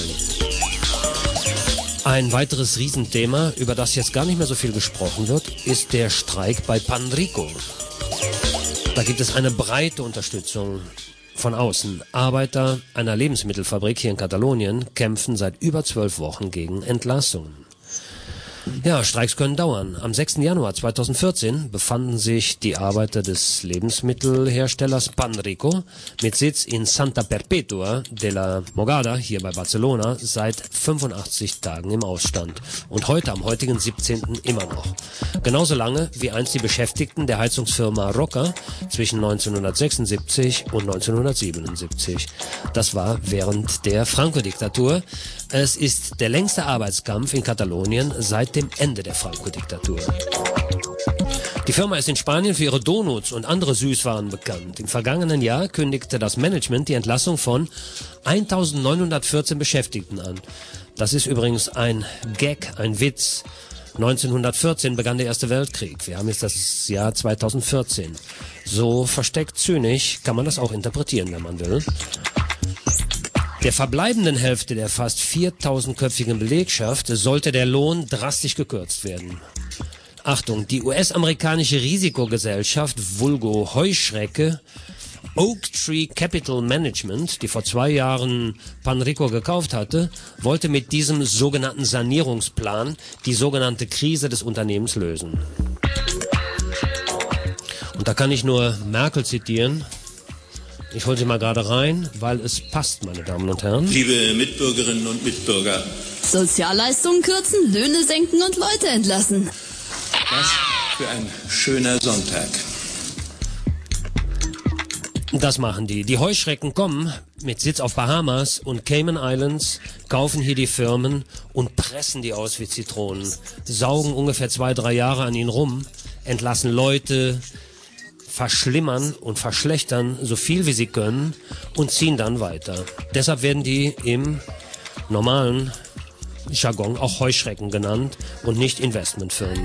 Ein weiteres Riesenthema, über das jetzt gar nicht mehr so viel gesprochen wird, ist der Streik bei Panrico. Da gibt es eine breite Unterstützung von außen. Arbeiter einer Lebensmittelfabrik hier in Katalonien kämpfen seit über zwölf Wochen gegen Entlassungen. Ja, Streiks können dauern. Am sechsten Januar zweitausendvierzehn befanden sich die Arbeiter des Lebensmittelherstellers Panrico mit Sitz in Santa Perpetua de la Mogada, hier bei Barcelona, seit fünfundachtzig Tagen im Ausstand. Und heute, am heutigen siebzehnten immer noch. Genauso lange wie einst die Beschäftigten der Heizungsfirma Roca zwischen neunzehnhundertsechsundsiebzig und neunzehnhundertsiebenundsiebzig. Das war während der Franco-Diktatur. Es ist der längste Arbeitskampf in Katalonien seit dem Ende der Franco-Diktatur. Die Firma ist in Spanien für ihre Donuts und andere Süßwaren bekannt. Im vergangenen Jahr kündigte das Management die Entlassung von eintausendneunhundertvierzehn Beschäftigten an. Das ist übrigens ein Gag, ein Witz. neunzehnhundertvierzehn begann der Erste Weltkrieg. Wir haben jetzt das Jahr zweitausendvierzehn. So versteckt zynisch kann man das auch interpretieren, wenn man will. Der verbleibenden Hälfte der fast viertausendköpfigen Belegschaft sollte der Lohn drastisch gekürzt werden. Achtung, die U S-amerikanische Risikogesellschaft Vulgo Heuschrecke Oak Tree Capital Management, die vor zwei Jahren Panrico gekauft hatte, wollte mit diesem sogenannten Sanierungsplan die sogenannte Krise des Unternehmens lösen. Und da kann ich nur Merkel zitieren. Ich hole sie mal gerade rein, weil es passt, meine Damen und Herren. Liebe Mitbürgerinnen und Mitbürger. Sozialleistungen kürzen, Löhne senken und Leute entlassen. Das, für ein schöner Sonntag. Das machen die. Die Heuschrecken kommen mit Sitz auf Bahamas und Cayman Islands, kaufen hier die Firmen und pressen die aus wie Zitronen. Saugen ungefähr zwei, drei Jahre an ihnen rum, entlassen Leute, verschlimmern und verschlechtern so viel wie sie können und ziehen dann weiter. Deshalb werden die im normalen Jargon auch Heuschrecken genannt und nicht Investmentfirmen.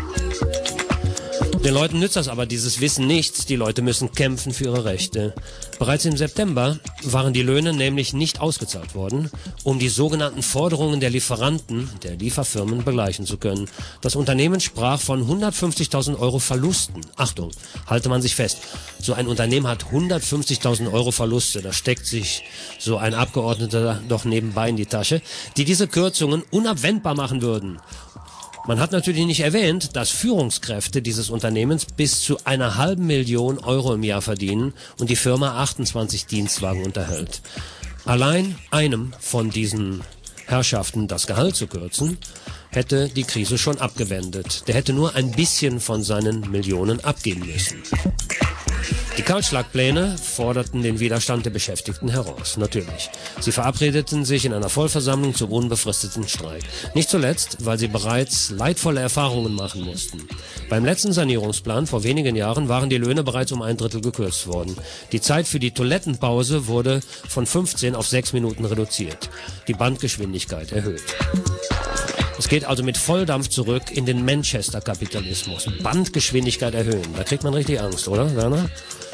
Den Leuten nützt das aber dieses Wissen nichts. Die Leute müssen kämpfen für ihre Rechte. Bereits im September waren die Löhne nämlich nicht ausgezahlt worden, um die sogenannten Forderungen der Lieferanten, der Lieferfirmen, begleichen zu können. Das Unternehmen sprach von hundertfünfzigtausend Euro Verlusten. Achtung, halte man sich fest. So ein Unternehmen hat hundertfünfzigtausend Euro Verluste. Da steckt sich so ein Abgeordneter doch nebenbei in die Tasche, die diese Kürzungen unabwendbar machen würden. Man hat natürlich nicht erwähnt, dass Führungskräfte dieses Unternehmens bis zu einer halben Million Euro im Jahr verdienen und die Firma achtundzwanzig Dienstwagen unterhält. Allein einem von diesen Herrschaften das Gehalt zu kürzen, hätte die Krise schon abgewendet. Der hätte nur ein bisschen von seinen Millionen abgeben müssen. Die Kahlschlagpläne forderten den Widerstand der Beschäftigten heraus, natürlich. Sie verabredeten sich in einer Vollversammlung zum unbefristeten Streik. Nicht zuletzt, weil sie bereits leidvolle Erfahrungen machen mussten. Beim letzten Sanierungsplan vor wenigen Jahren waren die Löhne bereits um ein Drittel gekürzt worden. Die Zeit für die Toilettenpause wurde von fünfzehn auf sechs Minuten reduziert. Die Bandgeschwindigkeit erhöht. Es geht also mit Volldampf zurück in den Manchester-Kapitalismus. Bandgeschwindigkeit erhöhen. Da kriegt man richtig Angst, oder, Werner?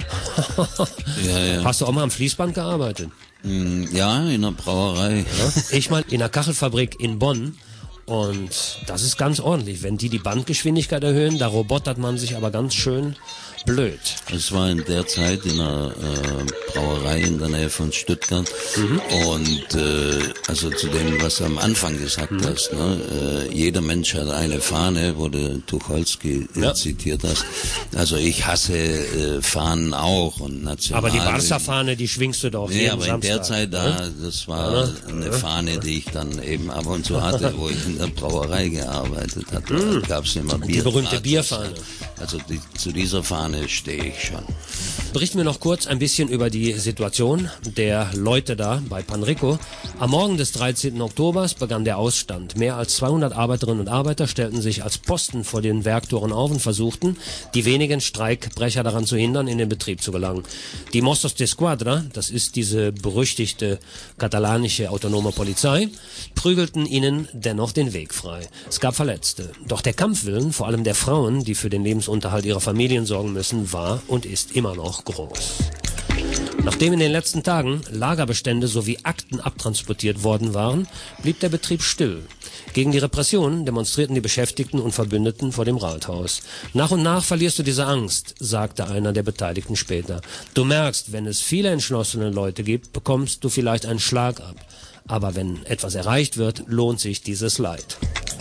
Ja, ja. Hast du auch mal am Fließband gearbeitet? Ja, in der Brauerei. Ja? Ich mal in einer Kachelfabrik in Bonn. Und das ist ganz ordentlich. Wenn die die Bandgeschwindigkeit erhöhen, da robotert man sich aber ganz schön blöd. Es war in der Zeit in einer äh, Brauerei in der Nähe von Stuttgart. Mhm. Und äh, also zu dem, was du am Anfang gesagt mhm. hast, ne? äh, jeder Mensch hat eine Fahne, wo du Tucholsky äh, ja. zitiert hast. Also ich hasse äh, Fahnen auch und national. Aber die Barca-Fahne, die schwingst du doch nee, jeden aber Samstag. In der Zeit da, ne? Das war ja. eine ja. Fahne, die ich dann eben ab und zu hatte, wo ich in der Brauerei gearbeitet hatte. Mhm. Da gab es immer Bier. Die berühmte Bierfahne. Also die, zu dieser Fahne stehe ich schon. Berichten wir noch kurz ein bisschen über die Situation der Leute da bei Panrico. Am Morgen des dreizehnten Oktobers begann der Ausstand. Mehr als zweihundert Arbeiterinnen und Arbeiter stellten sich als Posten vor den Werktoren auf und versuchten, die wenigen Streikbrecher daran zu hindern, in den Betrieb zu gelangen. Die Mossos d'Esquadra, das ist diese berüchtigte katalanische autonome Polizei, prügelten ihnen dennoch den Weg frei. Es gab Verletzte. Doch der Kampfwillen, vor allem der Frauen, die für den Lebensunterhalt ihrer Familien sorgen müssen, war und ist immer noch groß. Nachdem in den letzten Tagen Lagerbestände sowie Akten abtransportiert worden waren, blieb der Betrieb still. Gegen die Repressionen demonstrierten die Beschäftigten und Verbündeten vor dem Rathaus. Nach und nach verlierst du diese Angst, sagte einer der Beteiligten später. Du merkst, wenn es viele entschlossene Leute gibt, bekommst du vielleicht einen Schlag ab. Aber wenn etwas erreicht wird, lohnt sich dieses Leid.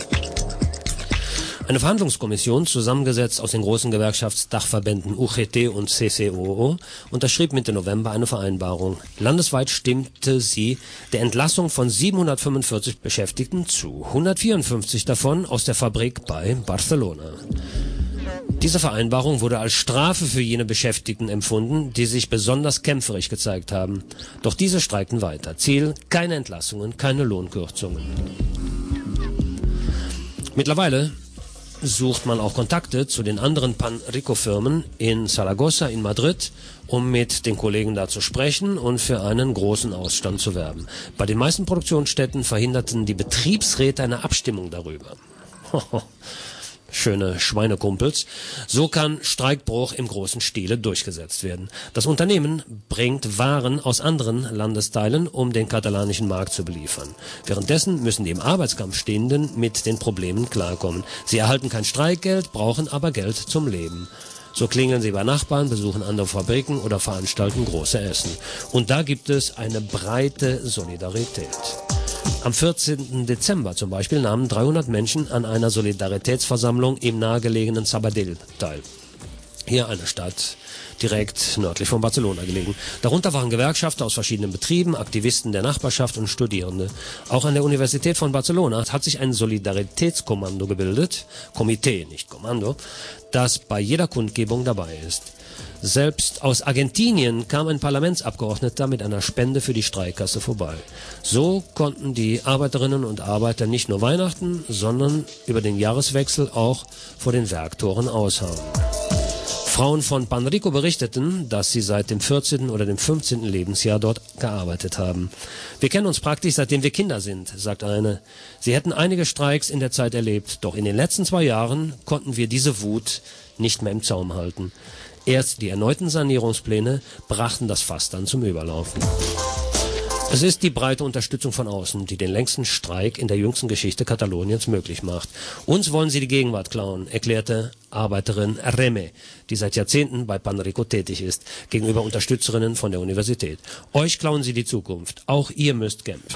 Eine Verhandlungskommission, zusammengesetzt aus den großen Gewerkschaftsdachverbänden U G T und C C O O, unterschrieb Mitte November eine Vereinbarung. Landesweit stimmte sie der Entlassung von siebenhundertfünfundvierzig Beschäftigten zu, hundertvierundfünfzig davon aus der Fabrik bei Barcelona. Diese Vereinbarung wurde als Strafe für jene Beschäftigten empfunden, die sich besonders kämpferisch gezeigt haben. Doch diese streikten weiter. Ziel: keine Entlassungen, keine Lohnkürzungen. Mittlerweile sucht man auch Kontakte zu den anderen Panrico-Firmen in Saragossa, in Madrid, um mit den Kollegen da zu sprechen und für einen großen Ausstand zu werben. Bei den meisten Produktionsstätten verhinderten die Betriebsräte eine Abstimmung darüber. Schöne Schweinekumpels. So kann Streikbruch im großen Stile durchgesetzt werden. Das Unternehmen bringt Waren aus anderen Landesteilen, um den katalanischen Markt zu beliefern. Währenddessen müssen die im Arbeitskampf Stehenden mit den Problemen klarkommen. Sie erhalten kein Streikgeld, brauchen aber Geld zum Leben. So klingeln sie bei Nachbarn, besuchen andere Fabriken oder veranstalten große Essen. Und da gibt es eine breite Solidarität. Am vierzehnten Dezember zum Beispiel nahmen dreihundert Menschen an einer Solidaritätsversammlung im nahegelegenen Sabadell teil. Hier eine Stadt direkt nördlich von Barcelona gelegen. Darunter waren Gewerkschafter aus verschiedenen Betrieben, Aktivisten der Nachbarschaft und Studierende. Auch an der Universität von Barcelona hat sich ein Solidaritätskommando gebildet, Komitee, nicht Kommando, das bei jeder Kundgebung dabei ist. Selbst aus Argentinien kam ein Parlamentsabgeordneter mit einer Spende für die Streikkasse vorbei. So konnten die Arbeiterinnen und Arbeiter nicht nur Weihnachten, sondern über den Jahreswechsel auch vor den Werktoren ausharren. Frauen von Panrico berichteten, dass sie seit dem vierzehnten oder dem fünfzehnten Lebensjahr dort gearbeitet haben. Wir kennen uns praktisch, seitdem wir Kinder sind, sagt eine. Sie hätten einige Streiks in der Zeit erlebt, doch in den letzten zwei Jahren konnten wir diese Wut nicht mehr im Zaum halten. Erst die erneuten Sanierungspläne brachten das Fass dann zum Überlaufen. Es ist die breite Unterstützung von außen, die den längsten Streik in der jüngsten Geschichte Kataloniens möglich macht. Uns wollen sie die Gegenwart klauen, erklärte Arbeiterin Reme, die seit Jahrzehnten bei Panrico tätig ist, gegenüber Unterstützerinnen von der Universität. Euch klauen sie die Zukunft. Auch ihr müsst kämpfen.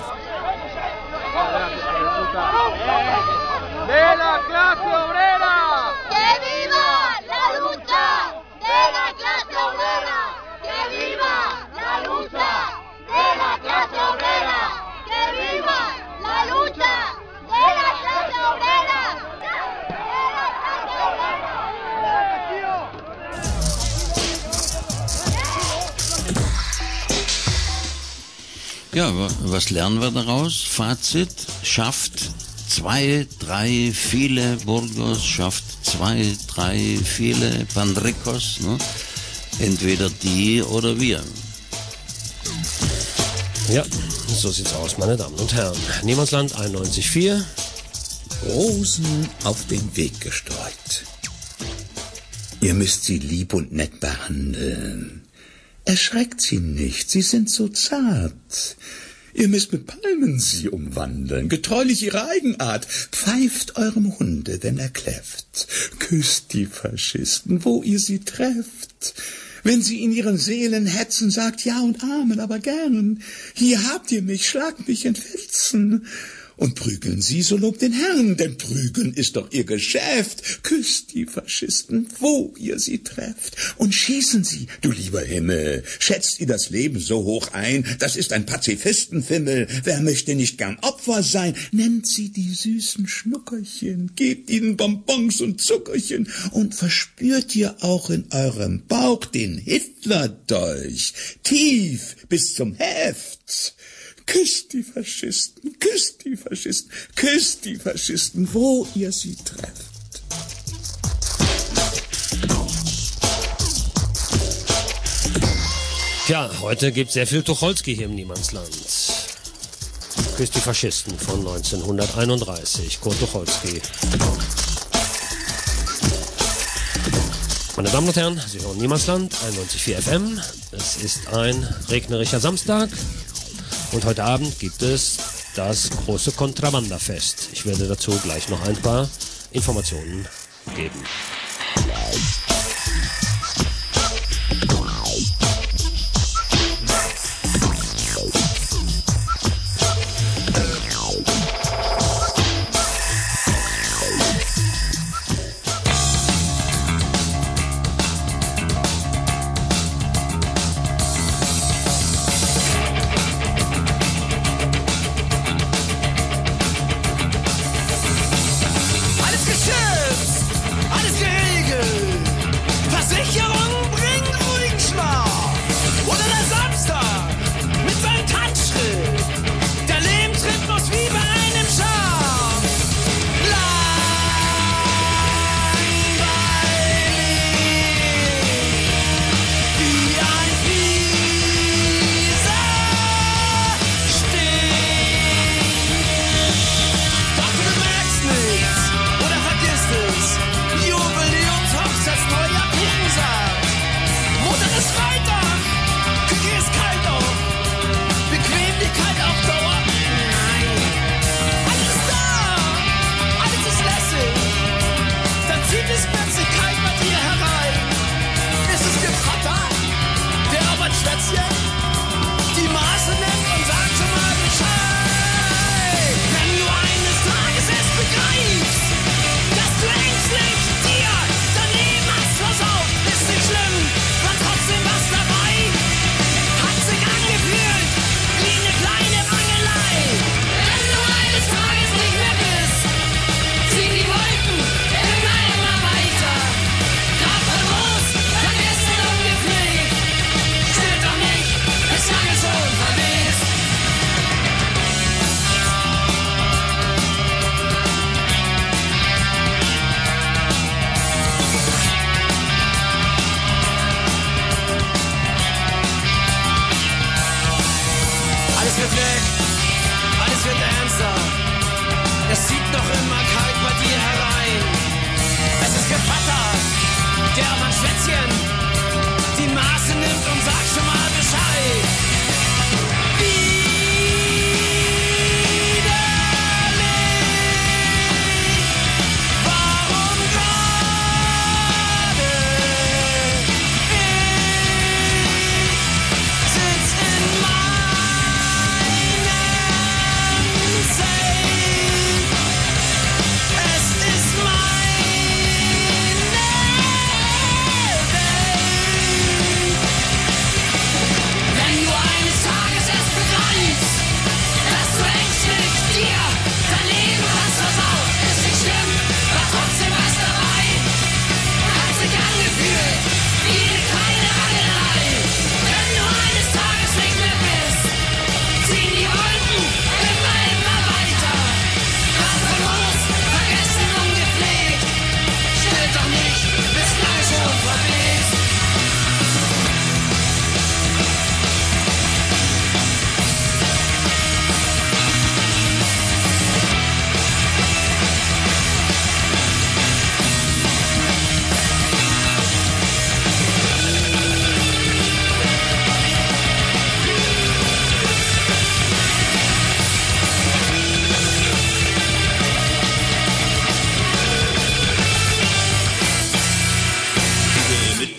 Ja, was lernen wir daraus? Fazit, schafft zwei, drei, viele Burgos, schafft zwei, drei, viele Panricos, ne? Entweder die oder wir. Ja, so sieht's aus, meine Damen und Herren. Niemandsland einundneunzig Komma vier. Rosen auf den Weg gestreut. Ihr müsst sie lieb und nett behandeln. Erschreckt sie nicht, sie sind so zart. Ihr müsst mit Palmen sie umwandeln, getreulich ihrer Eigenart. Pfeift eurem Hunde, wenn er kläfft. Küsst die Faschisten, wo ihr sie trefft. Wenn sie in ihren Seelen hetzen, sagt ja und Amen, aber gern. Hier habt ihr mich, schlagt mich in Fetzen. Und prügeln sie, so lobt den Herrn, denn prügeln ist doch ihr Geschäft. Küsst die Faschisten, wo ihr sie trefft. Und schießen sie, du lieber Himmel. Schätzt ihr das Leben so hoch ein? Das ist ein Pazifistenfimmel. Wer möchte nicht gern Opfer sein? Nennt sie die süßen Schnuckerchen. Gebt ihnen Bonbons und Zuckerchen. Und verspürt ihr auch in eurem Bauch den Hitlerdolch. Tief bis zum Heft. Küsst die Faschisten, küsst die Faschisten, küsst die Faschisten, wo ihr sie trefft. Ja, heute gibt es sehr viel Tucholsky hier im Niemandsland. Küsst die Faschisten von neunzehnhunderteinunddreißig, Kurt Tucholsky. Meine Damen und Herren, Sie hören Niemandsland, einundneunzig Komma vier F M. Es ist ein regnerischer Samstag. Und heute Abend gibt es das große Contrabanda-Fest. Ich werde dazu gleich noch ein paar Informationen geben. Alles geschützt, alles geregelt.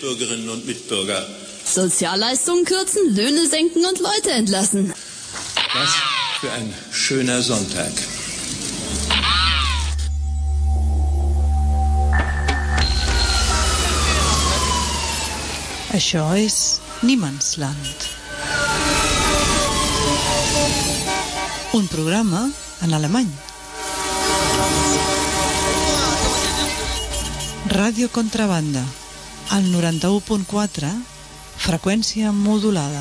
Mitbürgerinnen und Mitbürger. Sozialleistungen kürzen, Löhne senken und Leute entlassen. Was für ein schöner Sonntag. Això és Niemandsland. Un programa en alemany. Ràdio Contrabanda, al noranta-u punt quatre, freqüència modulada.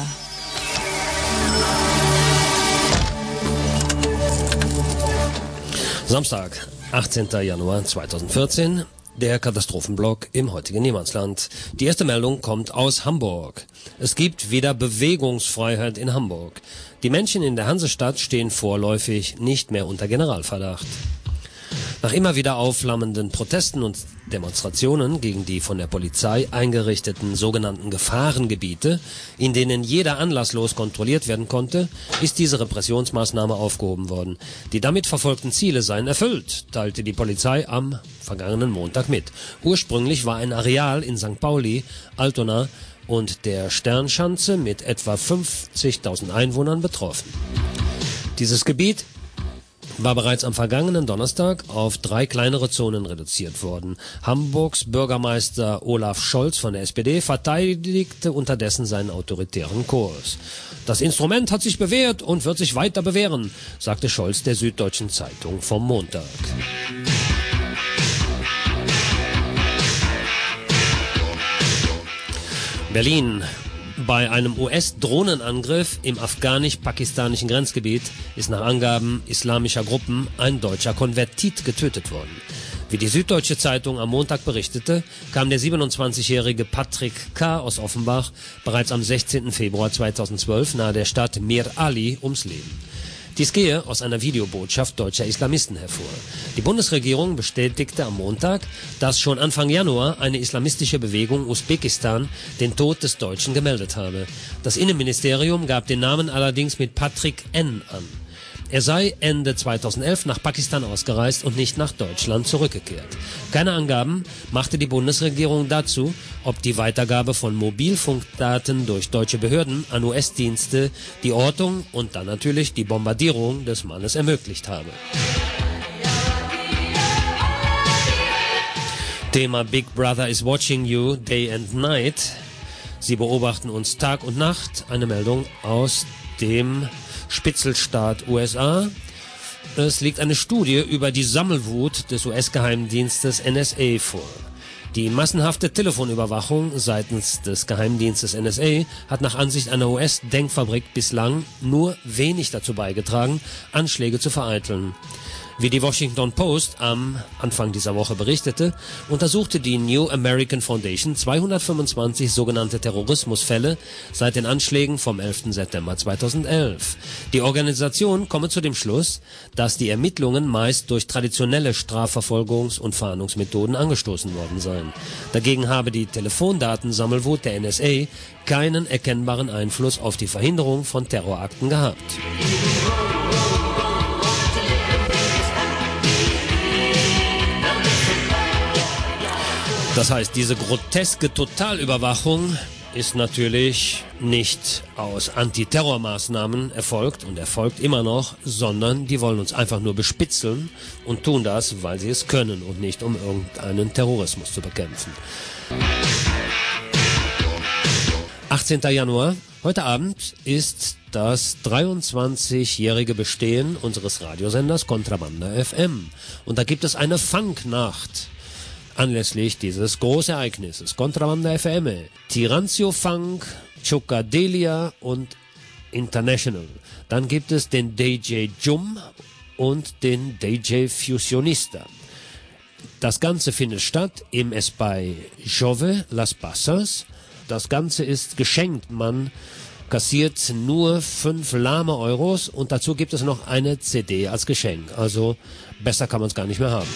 Samstag, achtzehnter Januar zweitausendvierzehn, der Katastrophenblock im heutigen Niemandsland. Die erste Meldung kommt aus Hamburg. Es gibt wieder Bewegungsfreiheit in Hamburg. Die Menschen in der Hansestadt stehen vorläufig nicht mehr unter Generalverdacht. Nach immer wieder aufflammenden Protesten und Demonstrationen gegen die von der Polizei eingerichteten sogenannten Gefahrengebiete, in denen jeder anlasslos kontrolliert werden konnte, ist diese Repressionsmaßnahme aufgehoben worden. Die damit verfolgten Ziele seien erfüllt, teilte die Polizei am vergangenen Montag mit. Ursprünglich war ein Areal in Sankt Pauli, Altona und der Sternschanze mit etwa fünfzigtausend Einwohnern betroffen. Dieses Gebiet war bereits am vergangenen Donnerstag auf drei kleinere Zonen reduziert worden. Hamburgs Bürgermeister Olaf Scholz von der S P D verteidigte unterdessen seinen autoritären Kurs. Das Instrument hat sich bewährt und wird sich weiter bewähren, sagte Scholz der Süddeutschen Zeitung vom Montag. Berlin. Bei einem U S-Drohnenangriff im afghanisch-pakistanischen Grenzgebiet ist nach Angaben islamischer Gruppen ein deutscher Konvertit getötet worden. Wie die Süddeutsche Zeitung am Montag berichtete, kam der siebenundzwanzigjährige Patrick K. aus Offenbach bereits am sechzehnten Februar zweitausendzwölf nahe der Stadt Mir Ali ums Leben. Dies gehe aus einer Videobotschaft deutscher Islamisten hervor. Die Bundesregierung bestätigte am Montag, dass schon Anfang Januar eine islamistische Bewegung Usbekistan den Tod des Deutschen gemeldet habe. Das Innenministerium gab den Namen allerdings mit Patrick N. an. Er sei Ende zweitausendelf nach Pakistan ausgereist und nicht nach Deutschland zurückgekehrt. Keine Angaben machte die Bundesregierung dazu, ob die Weitergabe von Mobilfunkdaten durch deutsche Behörden an U S-Dienste die Ortung und dann natürlich die Bombardierung des Mannes ermöglicht habe. Thema Big Brother is watching you day and night. Sie beobachten uns Tag und Nacht. Eine Meldung aus dem Spitzelstaat U S A. Es liegt eine Studie über die Sammelwut des U S-Geheimdienstes N S A vor. Die massenhafte Telefonüberwachung seitens des Geheimdienstes N S A hat nach Ansicht einer U S-Denkfabrik bislang nur wenig dazu beigetragen, Anschläge zu vereiteln. Wie die Washington Post am Anfang dieser Woche berichtete, untersuchte die New American Foundation zweihundertfünfundzwanzig sogenannte Terrorismusfälle seit den Anschlägen vom elften September zweitausendelf. Die Organisation komme zu dem Schluss, dass die Ermittlungen meist durch traditionelle Strafverfolgungs- und Fahndungsmethoden angestoßen worden seien. Dagegen habe die Telefondatensammelwut der N S A keinen erkennbaren Einfluss auf die Verhinderung von Terrorakten gehabt. Das heißt, diese groteske Totalüberwachung ist natürlich nicht aus Antiterrormaßnahmen erfolgt und erfolgt immer noch, sondern die wollen uns einfach nur bespitzeln und tun das, weil sie es können und nicht um irgendeinen Terrorismus zu bekämpfen. achtzehnter Januar, heute Abend ist das dreiundzwanzigjährige Bestehen unseres Radiosenders Contrabanda F M. Und da gibt es eine Funknacht. Anlässlich dieses Großereignisses, Contrabanda F M, Tirancio Funk, Chocadelia und International. Dann gibt es den D J Jum und den D J Fusionista. Das Ganze findet statt im Espai Jove Las Passas. Das Ganze ist geschenkt, man kassiert nur fünf lahme Euros und dazu gibt es noch eine C D als Geschenk. Also besser kann man es gar nicht mehr haben.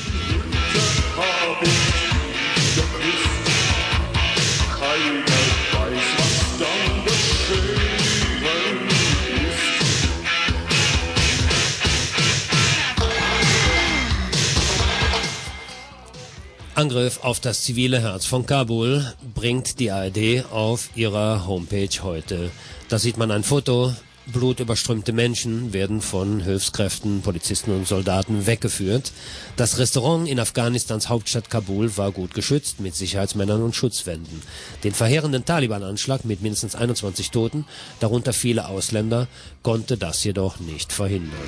Angriff auf das zivile Herz von Kabul bringt die A R D auf ihrer Homepage heute. Da sieht man ein Foto. Blutüberströmte Menschen werden von Hilfskräften, Polizisten und Soldaten weggeführt. Das Restaurant in Afghanistans Hauptstadt Kabul war gut geschützt mit Sicherheitsmännern und Schutzwänden. Den verheerenden Taliban-Anschlag mit mindestens einundzwanzig Toten, darunter viele Ausländer, konnte das jedoch nicht verhindern.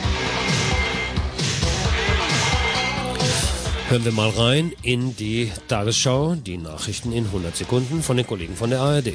Hören wir mal rein in die Tagesschau, die Nachrichten in hundert Sekunden von den Kollegen von der A R D.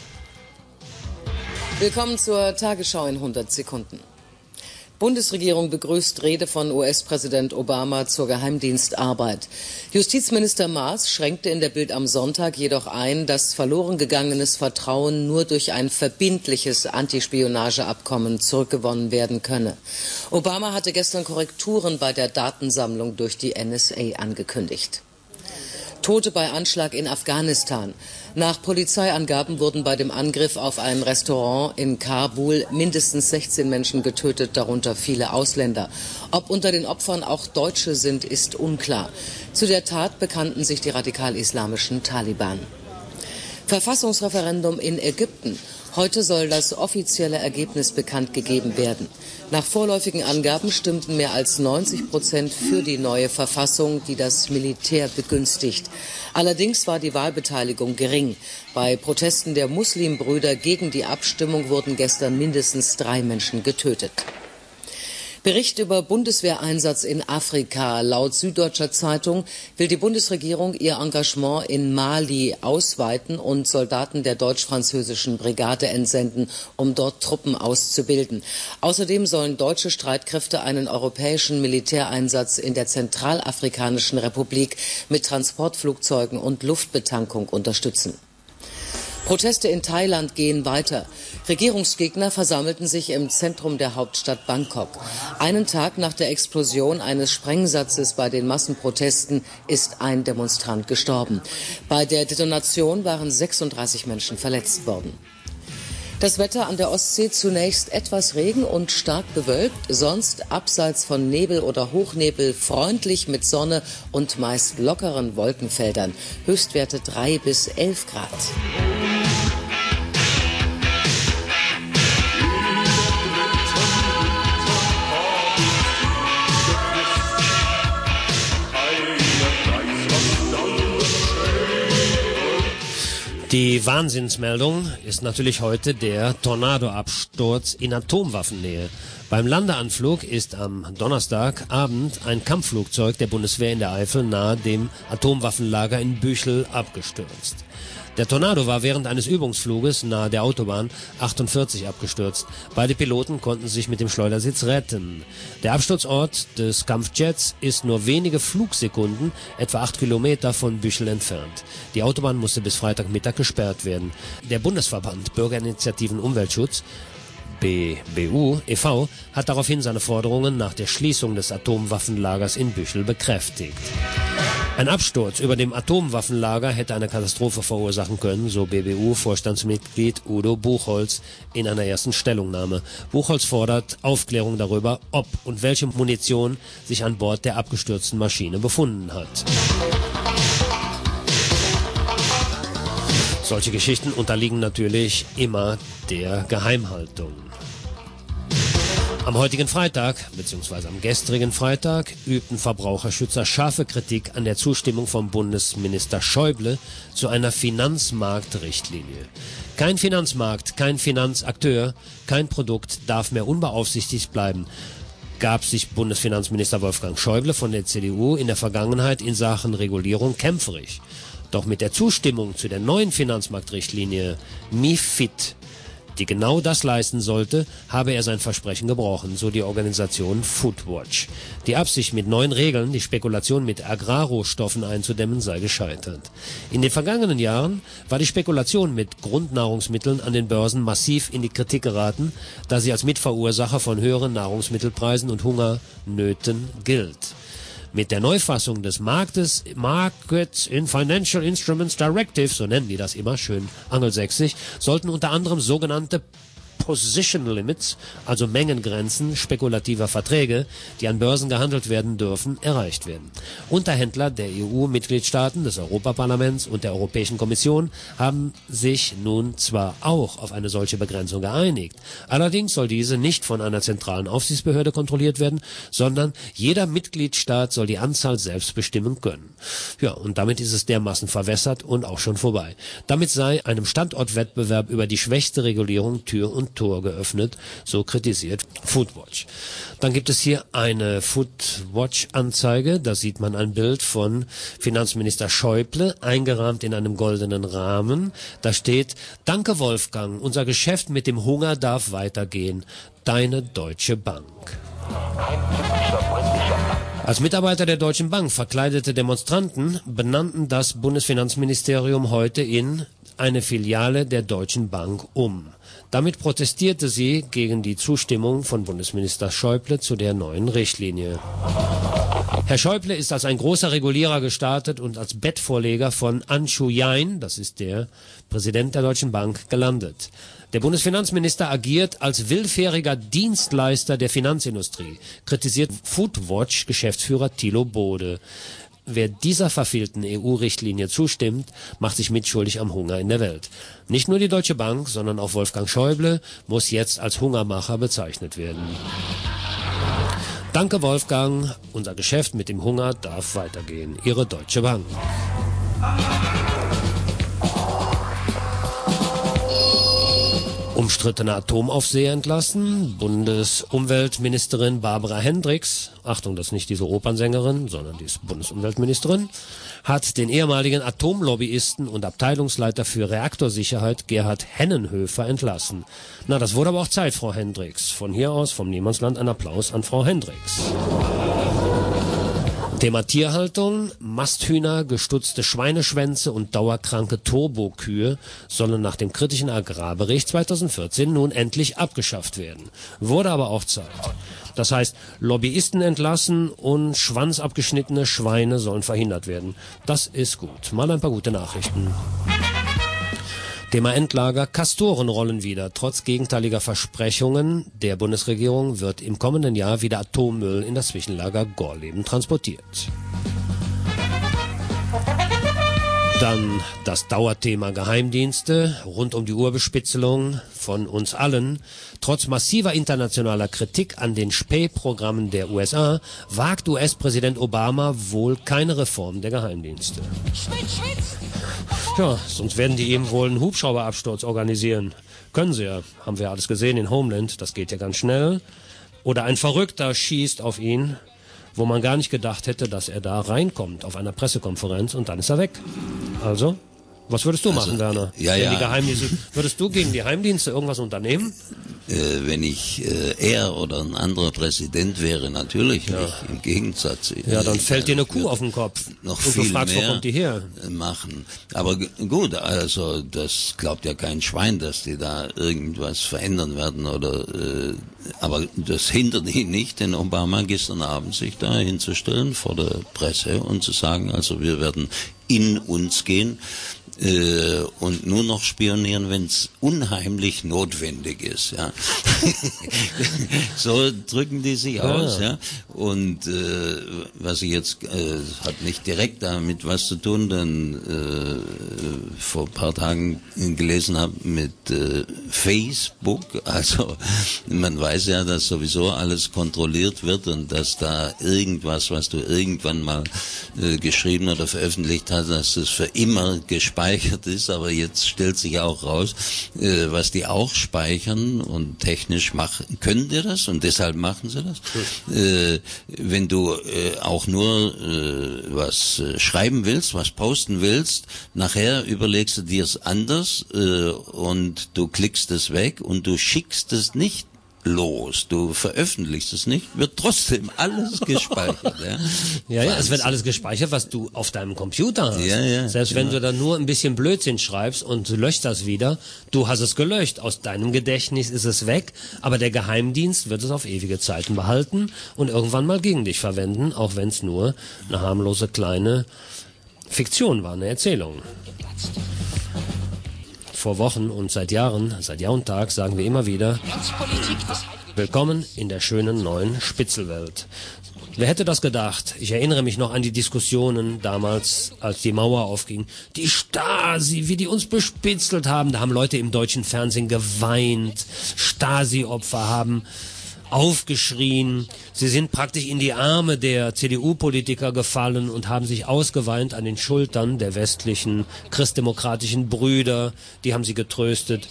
Willkommen zur Tagesschau in hundert Sekunden. Bundesregierung begrüßt Rede von U S-Präsident Obama zur Geheimdienstarbeit. Justizminister Maas schränkte in der Bild am Sonntag jedoch ein, dass verloren gegangenes Vertrauen nur durch ein verbindliches Antispionageabkommen zurückgewonnen werden könne. Obama hatte gestern Korrekturen bei der Datensammlung durch die N S A angekündigt. Tote bei Anschlag in Afghanistan. Nach Polizeiangaben wurden bei dem Angriff auf ein Restaurant in Kabul mindestens sechzehn Menschen getötet, darunter viele Ausländer. Ob unter den Opfern auch Deutsche sind, ist unklar. Zu der Tat bekannten sich die radikal-islamischen Taliban. Verfassungsreferendum in Ägypten. Heute soll das offizielle Ergebnis bekannt gegeben werden. Nach vorläufigen Angaben stimmten mehr als neunzig Prozent für die neue Verfassung, die das Militär begünstigt. Allerdings war die Wahlbeteiligung gering. Bei Protesten der Muslimbrüder gegen die Abstimmung wurden gestern mindestens drei Menschen getötet. Bericht über Bundeswehreinsatz in Afrika. Laut Süddeutscher Zeitung will die Bundesregierung ihr Engagement in Mali ausweiten und Soldaten der deutsch-französischen Brigade entsenden, um dort Truppen auszubilden. Außerdem sollen deutsche Streitkräfte einen europäischen Militäreinsatz in der Zentralafrikanischen Republik mit Transportflugzeugen und Luftbetankung unterstützen. Proteste in Thailand gehen weiter. Regierungsgegner versammelten sich im Zentrum der Hauptstadt Bangkok. Einen Tag nach der Explosion eines Sprengsatzes bei den Massenprotesten ist ein Demonstrant gestorben. Bei der Detonation waren sechsunddreißig Menschen verletzt worden. Das Wetter an der Ostsee zunächst etwas Regen und stark bewölkt, sonst abseits von Nebel oder Hochnebel freundlich mit Sonne und meist lockeren Wolkenfeldern. Höchstwerte drei bis elf Grad. Die Wahnsinnsmeldung ist natürlich heute der Tornadoabsturz in Atomwaffennähe. Beim Landeanflug ist am Donnerstagabend ein Kampfflugzeug der Bundeswehr in der Eifel nahe dem Atomwaffenlager in Büchel abgestürzt. Der Tornado war während eines Übungsfluges nahe der Autobahn achtundvierzig abgestürzt. Beide Piloten konnten sich mit dem Schleudersitz retten. Der Absturzort des Kampfjets ist nur wenige Flugsekunden, etwa acht Kilometer von Büchel entfernt. Die Autobahn musste bis Freitagmittag gesperrt werden. Der Bundesverband Bürgerinitiativen Umweltschutz B B U e V hat daraufhin seine Forderungen nach der Schließung des Atomwaffenlagers in Büchel bekräftigt. Ein Absturz über dem Atomwaffenlager hätte eine Katastrophe verursachen können, so B B U-Vorstandsmitglied Udo Buchholz in einer ersten Stellungnahme. Buchholz fordert Aufklärung darüber, ob und welche Munition sich an Bord der abgestürzten Maschine befunden hat. Solche Geschichten unterliegen natürlich immer der Geheimhaltung. Am heutigen Freitag, beziehungsweise am gestrigen Freitag, übten Verbraucherschützer scharfe Kritik an der Zustimmung von Bundesminister Schäuble zu einer Finanzmarktrichtlinie. Kein Finanzmarkt, kein Finanzakteur, kein Produkt darf mehr unbeaufsichtigt bleiben, gab sich Bundesfinanzminister Wolfgang Schäuble von der C D U in der Vergangenheit in Sachen Regulierung kämpferisch. Doch mit der Zustimmung zu der neuen Finanzmarktrichtlinie MiFID, die genau das leisten sollte, habe er sein Versprechen gebrochen, so die Organisation Foodwatch. Die Absicht, mit neuen Regeln die Spekulation mit Agrarrohstoffen einzudämmen, sei gescheitert. In den vergangenen Jahren war die Spekulation mit Grundnahrungsmitteln an den Börsen massiv in die Kritik geraten, da sie als Mitverursacher von höheren Nahrungsmittelpreisen und Hungernöten gilt. Mit der Neufassung des Marktes, Markets in Financial Instruments Directive, so nennen die das immer schön angelsächsisch, sollten unter anderem sogenannte Position Limits, also Mengengrenzen spekulativer Verträge, die an Börsen gehandelt werden dürfen, erreicht werden. Unterhändler der E U-Mitgliedstaaten, des Europaparlaments und der Europäischen Kommission haben sich nun zwar auch auf eine solche Begrenzung geeinigt, allerdings soll diese nicht von einer zentralen Aufsichtsbehörde kontrolliert werden, sondern jeder Mitgliedstaat soll die Anzahl selbst bestimmen können. Ja, und damit ist es dermaßen verwässert und auch schon vorbei. Damit sei einem Standortwettbewerb über die schwächste Regulierung Tür und Tor geöffnet, so kritisiert Foodwatch. Dann gibt es hier eine Foodwatch-Anzeige, da sieht man ein Bild von Finanzminister Schäuble, eingerahmt in einem goldenen Rahmen. Da steht: Danke Wolfgang, unser Geschäft mit dem Hunger darf weitergehen. Deine Deutsche Bank. Als Mitarbeiter der Deutschen Bank verkleidete Demonstranten benannten das Bundesfinanzministerium heute in eine Filiale der Deutschen Bank um. Damit protestierte sie gegen die Zustimmung von Bundesminister Schäuble zu der neuen Richtlinie. Herr Schäuble ist als ein großer Regulierer gestartet und als Bettvorleger von Anschu Jain, das ist der Präsident der Deutschen Bank, gelandet. Der Bundesfinanzminister agiert als willfähriger Dienstleister der Finanzindustrie, kritisiert Foodwatch-Geschäftsführer Thilo Bode. Wer dieser verfehlten E U-Richtlinie zustimmt, macht sich mitschuldig am Hunger in der Welt. Nicht nur die Deutsche Bank, sondern auch Wolfgang Schäuble muss jetzt als Hungermacher bezeichnet werden. Danke Wolfgang, unser Geschäft mit dem Hunger darf weitergehen. Ihre Deutsche Bank. Umstrittene Atomaufseher entlassen. Bundesumweltministerin Barbara Hendricks, Achtung, das ist nicht diese Opernsängerin, sondern die ist Bundesumweltministerin, hat den ehemaligen Atomlobbyisten und Abteilungsleiter für Reaktorsicherheit Gerhard Hennenhöfer entlassen. Na, das wurde aber auch Zeit, Frau Hendricks. Von hier aus, vom Niemandsland, ein Applaus an Frau Hendricks. Thema Tierhaltung: Masthühner, gestutzte Schweineschwänze und dauerkranke Turbokühe sollen nach dem kritischen Agrarbericht zweitausendvierzehn nun endlich abgeschafft werden. Wurde aber auch Zeit. Das heißt, Lobbyisten entlassen und schwanzabgeschnittene Schweine sollen verhindert werden. Das ist gut. Mal ein paar gute Nachrichten. Thema Endlager: Castoren rollen wieder. Trotz gegenteiliger Versprechungen der Bundesregierung wird im kommenden Jahr wieder Atommüll in das Zwischenlager Gorleben transportiert. Dann das Dauerthema Geheimdienste, rund um die Uhr-Bespitzelung von uns allen. Trotz massiver internationaler Kritik an den Spähprogrammen der U S A wagt U S-Präsident Obama wohl keine Reform der Geheimdienste. Ja, sonst werden die eben wohl einen Hubschrauberabsturz organisieren. Können sie ja, haben wir ja alles gesehen in Homeland, das geht ja ganz schnell. Oder ein Verrückter schießt auf ihn, wo man gar nicht gedacht hätte, dass er da reinkommt auf einer Pressekonferenz, und dann ist er weg. Also, was würdest du machen, also, Werner? Ja, Wenn ja. Die Geheimdienste, würdest du gegen die Geheimdienste irgendwas unternehmen? Äh, wenn ich äh, er oder ein anderer Präsident wäre, natürlich ja. nicht. Im Gegensatz. Ja, dann ich, fällt dir eine Kuh auf den Kopf. Noch und viel du fragst, mehr wo kommt die her? Machen. Aber g- gut, also das glaubt ja kein Schwein, dass die da irgendwas verändern werden oder. Äh, aber das hindert ihn nicht, den Obama gestern Abend sich da hinzustellen vor der Presse und zu sagen, also wir werden in uns gehen äh, und nur noch spionieren, wenn es unheimlich notwendig ist. Ja. So drücken die sich aus. Ja. Und äh, was ich jetzt äh, hat nicht direkt damit was zu tun, denn äh, vor ein paar Tagen gelesen habe mit äh, Facebook. Also man weiß ja, dass sowieso alles kontrolliert wird und dass da irgendwas, was du irgendwann mal äh, geschrieben oder veröffentlicht hast, dass das für immer gespeichert ist, aber jetzt stellt sich auch raus, äh, was die auch speichern und technisch machen, können die das und deshalb machen sie das. Äh, wenn du äh, auch nur äh, was äh, schreiben willst, was posten willst, nachher überlegst du dir es anders äh, und du klickst es weg und du schickst es nicht los, du veröffentlichst es nicht, wird trotzdem alles gespeichert. Ja, ja, ja, es wird alles gespeichert, was du auf deinem Computer hast. Ja, ja, Selbst genau. wenn du dann nur ein bisschen Blödsinn schreibst und du löscht das wieder, du hast es gelöscht, aus deinem Gedächtnis ist es weg, aber der Geheimdienst wird es auf ewige Zeiten behalten und irgendwann mal gegen dich verwenden, auch wenn es nur eine harmlose kleine Fiktion war, eine Erzählung. vor Wochen und seit Jahren, seit Jahr und Tag sagen wir immer wieder, willkommen in der schönen neuen Spitzelwelt. Wer hätte das gedacht? Ich erinnere mich noch an die Diskussionen damals, als die Mauer aufging. Die Stasi, wie die uns bespitzelt haben. Da haben Leute im deutschen Fernsehen geweint. Stasi-Opfer haben aufgeschrien. Sie sind praktisch in die Arme der C D U-Politiker gefallen und haben sich ausgeweint an den Schultern der westlichen christdemokratischen Brüder. Die haben sie getröstet.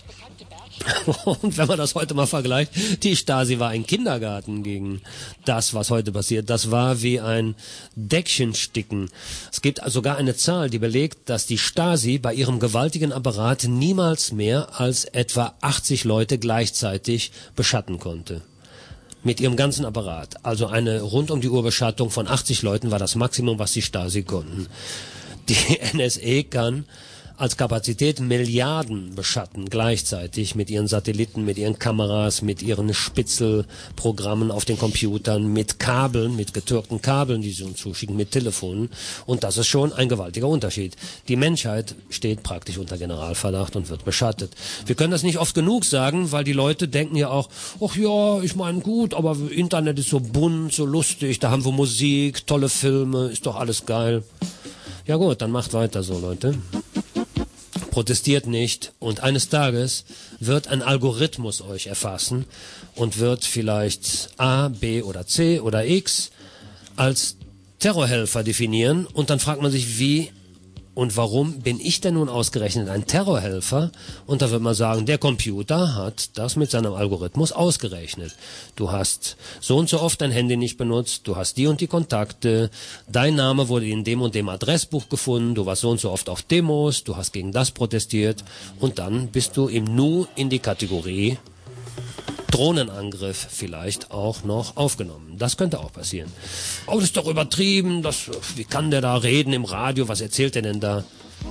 Und wenn man das heute mal vergleicht, die Stasi war ein Kindergarten gegen das, was heute passiert. Das war wie ein Deckchensticken. Es gibt sogar eine Zahl, die belegt, dass die Stasi bei ihrem gewaltigen Apparat niemals mehr als etwa achtzig Leute gleichzeitig beschatten konnte. Mit ihrem ganzen Apparat. Also eine rund um die Uhr Beschattung von achtzig Leuten war das Maximum, was die Stasi konnten. Die N S A kann als Kapazität Milliarden beschatten gleichzeitig mit ihren Satelliten, mit ihren Kameras, mit ihren Spitzelprogrammen auf den Computern, mit Kabeln, mit getürkten Kabeln, die sie uns zuschicken, mit Telefonen. Und das ist schon ein gewaltiger Unterschied. Die Menschheit steht praktisch unter Generalverdacht und wird beschattet. Wir können das nicht oft genug sagen, weil die Leute denken ja auch, ach ja, ich meine gut, aber Internet ist so bunt, so lustig, da haben wir Musik, tolle Filme, ist doch alles geil. Ja gut, dann macht weiter so, Leute. Protestiert nicht und eines Tages wird ein Algorithmus euch erfassen und wird vielleicht A, B oder C oder X als Terrorhelfer definieren und dann fragt man sich, wie und warum bin ich denn nun ausgerechnet ein Terrorhelfer? Und da wird man sagen, der Computer hat das mit seinem Algorithmus ausgerechnet. Du hast so und so oft dein Handy nicht benutzt, du hast die und die Kontakte, dein Name wurde in dem und dem Adressbuch gefunden, du warst so und so oft auf Demos, du hast gegen das protestiert und dann bist du im Nu in die Kategorie Drohnenangriff vielleicht auch noch aufgenommen. Das könnte auch passieren. Oh, das ist doch übertrieben. Das, wie kann der da reden im Radio? Was erzählt der denn da?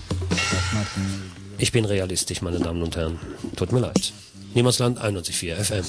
Ich bin realistisch, meine Damen und Herren. Tut mir leid. Niemandsland einundneunzig Komma vier F M.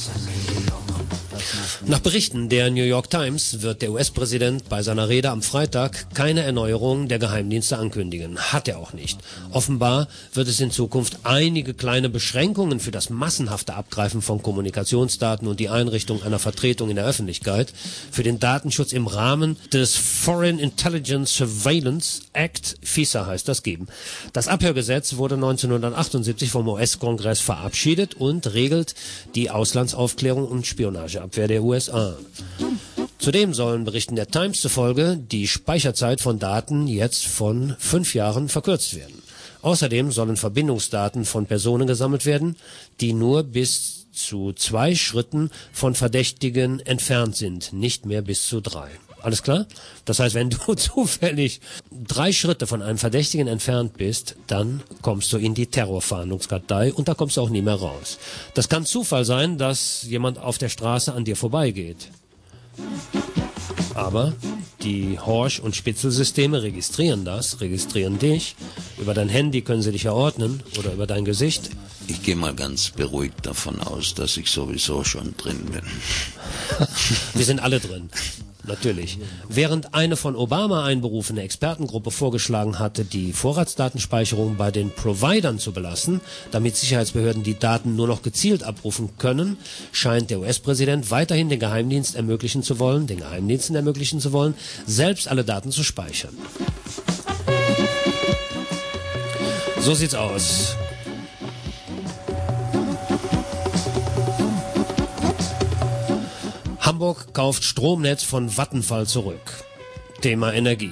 Nach Berichten der New York Times wird der U S-Präsident bei seiner Rede am Freitag keine Erneuerung der Geheimdienste ankündigen. Hat er auch nicht. Offenbar wird es in Zukunft einige kleine Beschränkungen für das massenhafte Abgreifen von Kommunikationsdaten und die Einrichtung einer Vertretung in der Öffentlichkeit für den Datenschutz im Rahmen des Foreign Intelligence Surveillance Act, FISA heißt das, geben. Das Abhörgesetz wurde neunzehnhundertachtundsiebzig vom U S-Kongress verabschiedet und regelt die Auslandsaufklärung und Spionageabwehr der U S A. Zudem sollen Berichten der Times zufolge die Speicherzeit von Daten jetzt von fünf Jahren verkürzt werden. Außerdem sollen Verbindungsdaten von Personen gesammelt werden, die nur bis zu zwei Schritten von Verdächtigen entfernt sind, nicht mehr bis zu drei. Alles klar? Das heißt, wenn du zufällig drei Schritte von einem Verdächtigen entfernt bist, dann kommst du in die Terrorfahndungskartei und da kommst du auch nie mehr raus. Das kann Zufall sein, dass jemand auf der Straße an dir vorbeigeht. Aber die Horch- und Spitzelsysteme registrieren das, registrieren dich. Über dein Handy können sie dich erordnen oder über dein Gesicht. Ich gehe mal ganz beruhigt davon aus, dass ich sowieso schon drin bin. Wir sind alle drin. Natürlich. Während eine von Obama einberufene Expertengruppe vorgeschlagen hatte, die Vorratsdatenspeicherung bei den Providern zu belassen, damit Sicherheitsbehörden die Daten nur noch gezielt abrufen können, scheint der U S-Präsident weiterhin den Geheimdienst ermöglichen zu wollen, den Geheimdiensten ermöglichen zu wollen, selbst alle Daten zu speichern. So sieht's aus. Hamburg kauft Stromnetz von Vattenfall zurück. Thema Energie.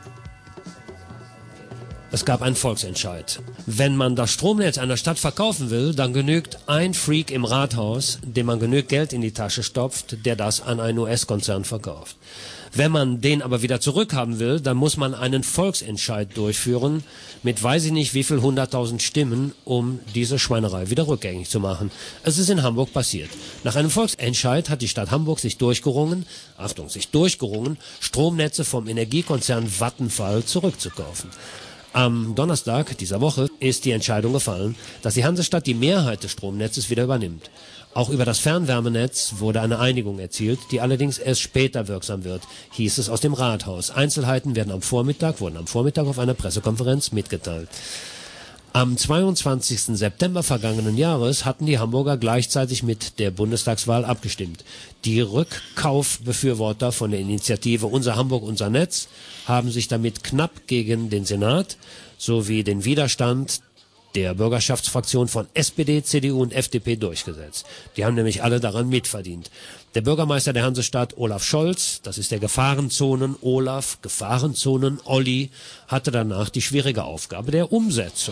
Es gab einen Volksentscheid. Wenn man das Stromnetz einer Stadt verkaufen will, dann genügt ein Freak im Rathaus, dem man genügend Geld in die Tasche stopft, der das an einen U S-Konzern verkauft. Wenn man den aber wieder zurückhaben will, dann muss man einen Volksentscheid durchführen mit weiß ich nicht wie viel hunderttausend Stimmen, um diese Schweinerei wieder rückgängig zu machen. Es ist in Hamburg passiert. Nach einem Volksentscheid hat die Stadt Hamburg sich durchgerungen, Achtung, sich durchgerungen, Stromnetze vom Energiekonzern Vattenfall zurückzukaufen. Am Donnerstag dieser Woche ist die Entscheidung gefallen, dass die Hansestadt die Mehrheit des Stromnetzes wieder übernimmt. Auch über das Fernwärmenetz wurde eine Einigung erzielt, die allerdings erst später wirksam wird, hieß es aus dem Rathaus. Einzelheiten werden am Vormittag, wurden am Vormittag auf einer Pressekonferenz mitgeteilt. Am zweiundzwanzigsten September vergangenen Jahres hatten die Hamburger gleichzeitig mit der Bundestagswahl abgestimmt. Die Rückkaufbefürworter von der Initiative Unser Hamburg, unser Netz haben sich damit knapp gegen den Senat sowie den Widerstand der Bürgerschaftsfraktion von S P D, C D U und F D P durchgesetzt. Die haben nämlich alle daran mitverdient. Der Bürgermeister der Hansestadt, Olaf Scholz, das ist der Gefahrenzonen Olaf, Gefahrenzonen Olli, hatte danach die schwierige Aufgabe der Umsetzung.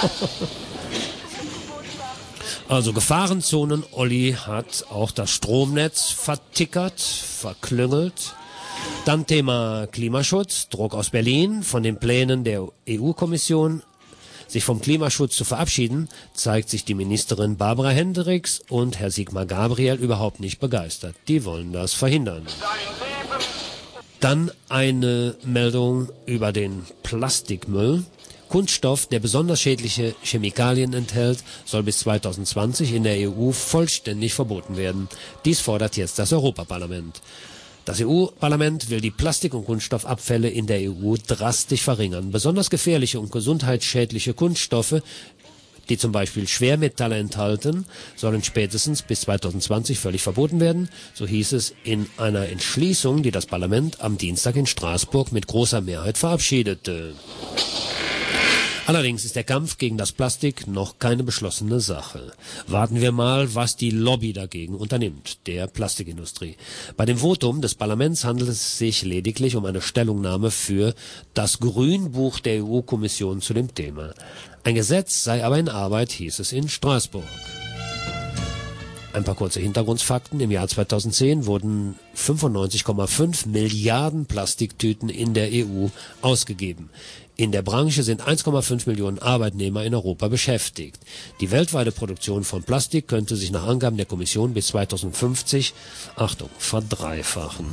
Also Gefahrenzonen Olli hat auch das Stromnetz vertickert, verklüngelt. Dann Thema Klimaschutz, Druck aus Berlin von den Plänen der E U-Kommission. Sich vom Klimaschutz zu verabschieden, zeigt sich die Ministerin Barbara Hendricks und Herr Sigmar Gabriel überhaupt nicht begeistert. Die wollen das verhindern. Dann eine Meldung über den Plastikmüll. Kunststoff, der besonders schädliche Chemikalien enthält, soll bis zweitausendzwanzig in der E U vollständig verboten werden. Dies fordert jetzt das Europaparlament. Das E U-Parlament will die Plastik- und Kunststoffabfälle in der E U drastisch verringern. Besonders gefährliche und gesundheitsschädliche Kunststoffe, die zum Beispiel Schwermetalle enthalten, sollen spätestens bis zweitausendzwanzig völlig verboten werden. So hieß es in einer Entschließung, die das Parlament am Dienstag in Straßburg mit großer Mehrheit verabschiedete. Allerdings ist der Kampf gegen das Plastik noch keine beschlossene Sache. Warten wir mal, was die Lobby dagegen unternimmt, der Plastikindustrie. Bei dem Votum des Parlaments handelt es sich lediglich um eine Stellungnahme für das Grünbuch der E U-Kommission zu dem Thema. Ein Gesetz sei aber in Arbeit, hieß es in Straßburg. Ein paar kurze Hintergrundfakten. Im Jahr zweitausendzehn wurden fünfundneunzig Komma fünf Milliarden Plastiktüten in der E U ausgegeben. In der Branche sind eins Komma fünf Millionen Arbeitnehmer in Europa beschäftigt. Die weltweite Produktion von Plastik könnte sich nach Angaben der Kommission bis zweitausendfünfzig, Achtung, verdreifachen.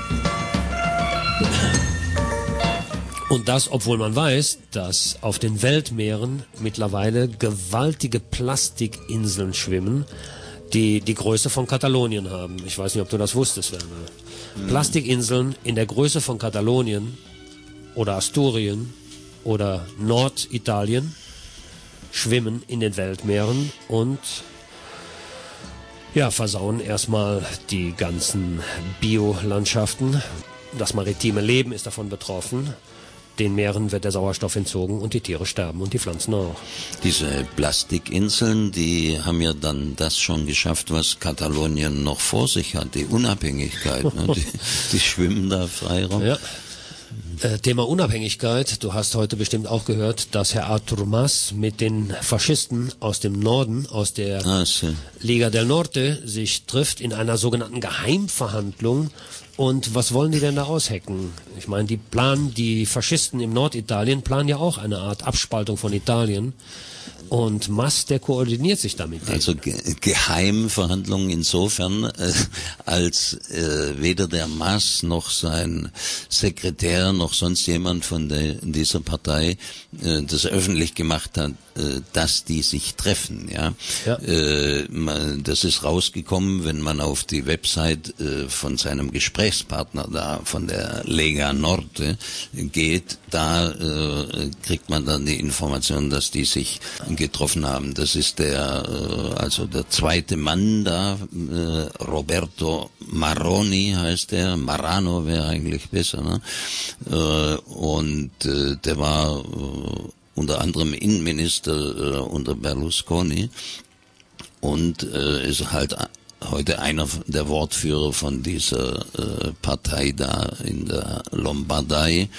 Und das, obwohl man weiß, dass auf den Weltmeeren mittlerweile gewaltige Plastikinseln schwimmen, die die Größe von Katalonien haben. Ich weiß nicht, ob du das wusstest, Werner. Mhm. Plastikinseln in der Größe von Katalonien oder Asturien oder Norditalien schwimmen in den Weltmeeren und ja, versauen erstmal die ganzen Biolandschaften. Das maritime Leben ist davon betroffen. Den Meeren wird der Sauerstoff entzogen und die Tiere sterben und die Pflanzen auch. Diese Plastikinseln, die haben ja dann das schon geschafft, was Katalonien noch vor sich hat, die Unabhängigkeit. Ne? Die, die schwimmen da frei rum. Ja. Äh, Thema Unabhängigkeit. Du hast heute bestimmt auch gehört, dass Herr Artur Mas mit den Faschisten aus dem Norden, aus der ah, so. Liga del Norte, sich trifft in einer sogenannten Geheimverhandlung. Und was wollen die denn da aushecken? Ich meine, die planen, die Faschisten im Norditalien planen ja auch eine Art Abspaltung von Italien. Und Mas, der koordiniert sich damit. Also ge Geheimverhandlungen insofern, äh, als äh, weder der Mas noch sein Sekretär noch sonst jemand von der, dieser Partei äh, das öffentlich gemacht hat, äh, dass die sich treffen. Ja, ja. Äh, man, das ist rausgekommen, wenn man auf die Website äh, von seinem Gesprächspartner da, von der Lega Norte geht. Da äh, kriegt man dann die Information, dass die sich getroffen haben. Das ist der, äh, also der zweite Mann da, äh, Roberto Maroni heißt der, Marano wäre eigentlich besser, ne? Äh, und äh, der war äh, unter anderem Innenminister äh, unter Berlusconi und äh, ist halt heute einer der Wortführer von dieser äh, Partei da in der Lombardei,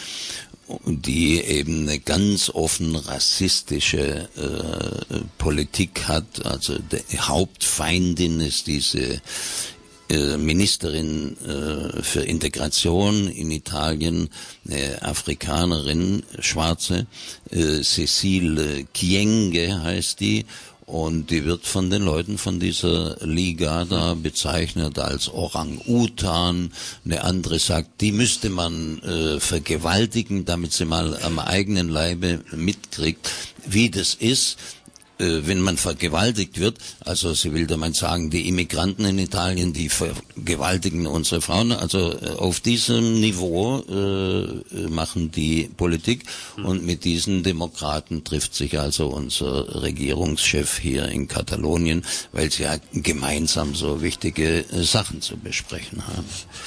die eben eine ganz offen rassistische äh, Politik hat. Also die Hauptfeindin ist diese äh, Ministerin äh, für Integration in Italien, eine Afrikanerin, Schwarze, äh, Cecile Kyenge heißt die. Und die wird von den Leuten von dieser Liga da bezeichnet als Orang-Utan. Eine andere sagt, die müsste man äh, vergewaltigen, damit sie mal am eigenen Leibe mitkriegt, wie das ist, äh, wenn man vergewaltigt wird, also sie will damit sagen, die Immigranten in Italien, die vergewaltigen unsere Frauen, also äh, auf diesem Niveau äh, machen die Politik mhm. und mit diesen Demokraten trifft sich also unser Regierungschef hier in Katalonien, weil sie ja gemeinsam so wichtige äh, Sachen zu besprechen haben.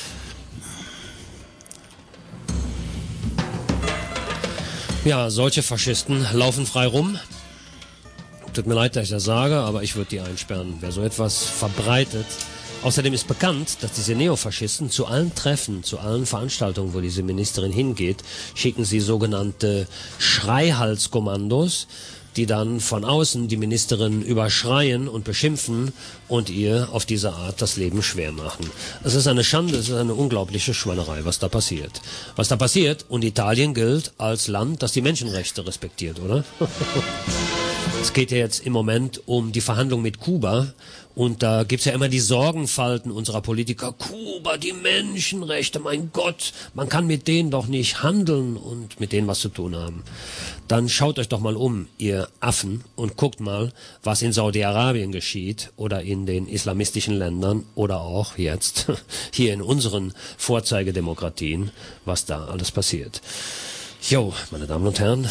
Ja, solche Faschisten laufen frei rum. Tut mir leid, dass ich das sage, aber ich würde die einsperren, wer so etwas verbreitet. Außerdem ist bekannt, dass diese Neofaschisten zu allen Treffen, zu allen Veranstaltungen, wo diese Ministerin hingeht, schicken sie sogenannte Schreihalskommandos, die dann von außen die Ministerin überschreien und beschimpfen und ihr auf diese Art das Leben schwer machen. Es ist eine Schande, es ist eine unglaubliche Schweinerei, was da passiert. Was da passiert, und Italien gilt als Land, das die Menschenrechte respektiert, oder? Es geht ja jetzt im Moment um die Verhandlung mit Kuba. Und da gibt's ja immer die Sorgenfalten unserer Politiker. Kuba, die Menschenrechte, mein Gott, man kann mit denen doch nicht handeln und mit denen was zu tun haben. Dann schaut euch doch mal um, ihr Affen, und guckt mal, was in Saudi-Arabien geschieht oder in den islamistischen Ländern oder auch jetzt hier in unseren Vorzeigedemokratien, was da alles passiert. Jo, meine Damen und Herren.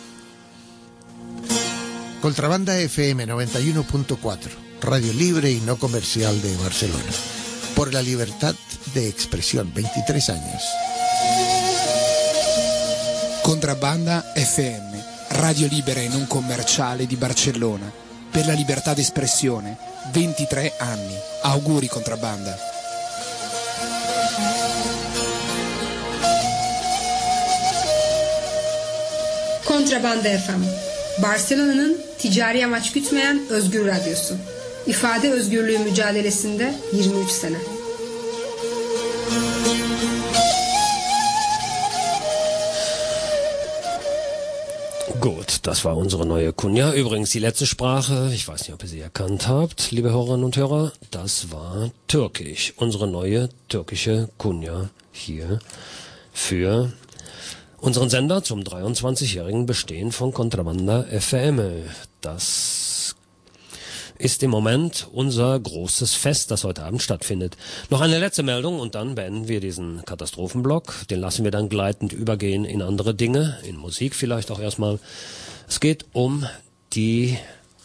Contrabanda F M noventa y uno punto cuatro. Radio libre y no comercial de Barcelona. Por la libertad de expresión, veintitrés años. Contrabanda F M, radio libera e non commerciale di Barcellona. Per la libertà d'espressione, ventitré anni. Auguri Contrabanda. Contrabanda F M, Barcelona'nın ticari amaç gütmeyen özgür radyosu. İfade özgürlüğü mücadelesinde yirmi üç sene. Gut, das war unsere neue Kunja. Übrigens die letzte Sprache, ich weiß nicht, ob ihr sie erkannt habt, liebe Hörerinnen und Hörer, das war Türkisch. Unsere neue türkische Kunja hier für unseren Sender zum dreiundzwanzigjährigen Bestehen von Contrabanda F M. Das ist im Moment unser großes Fest, das heute Abend stattfindet. Noch eine letzte Meldung und dann beenden wir diesen Katastrophenblock. Den lassen wir dann gleitend übergehen in andere Dinge, in Musik vielleicht auch erstmal. Es geht um die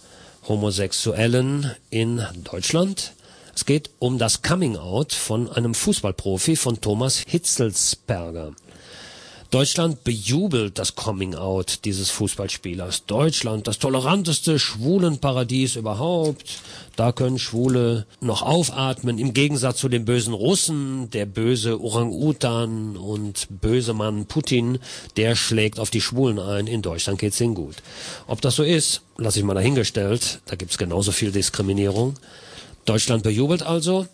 Homosexuellen in Deutschland. Es geht um das Coming-out von einem Fußballprofi, von Thomas Hitzelsperger. Deutschland bejubelt das Coming-out dieses Fußballspielers. Deutschland, das toleranteste Schwulenparadies überhaupt. Da können Schwule noch aufatmen, im Gegensatz zu den bösen Russen. Der böse Orang-Utan und böse Mann Putin, der schlägt auf die Schwulen ein. In Deutschland geht's ihnen gut. Ob das so ist, lasse ich mal dahingestellt. Da gibt's genauso viel Diskriminierung. Deutschland bejubelt also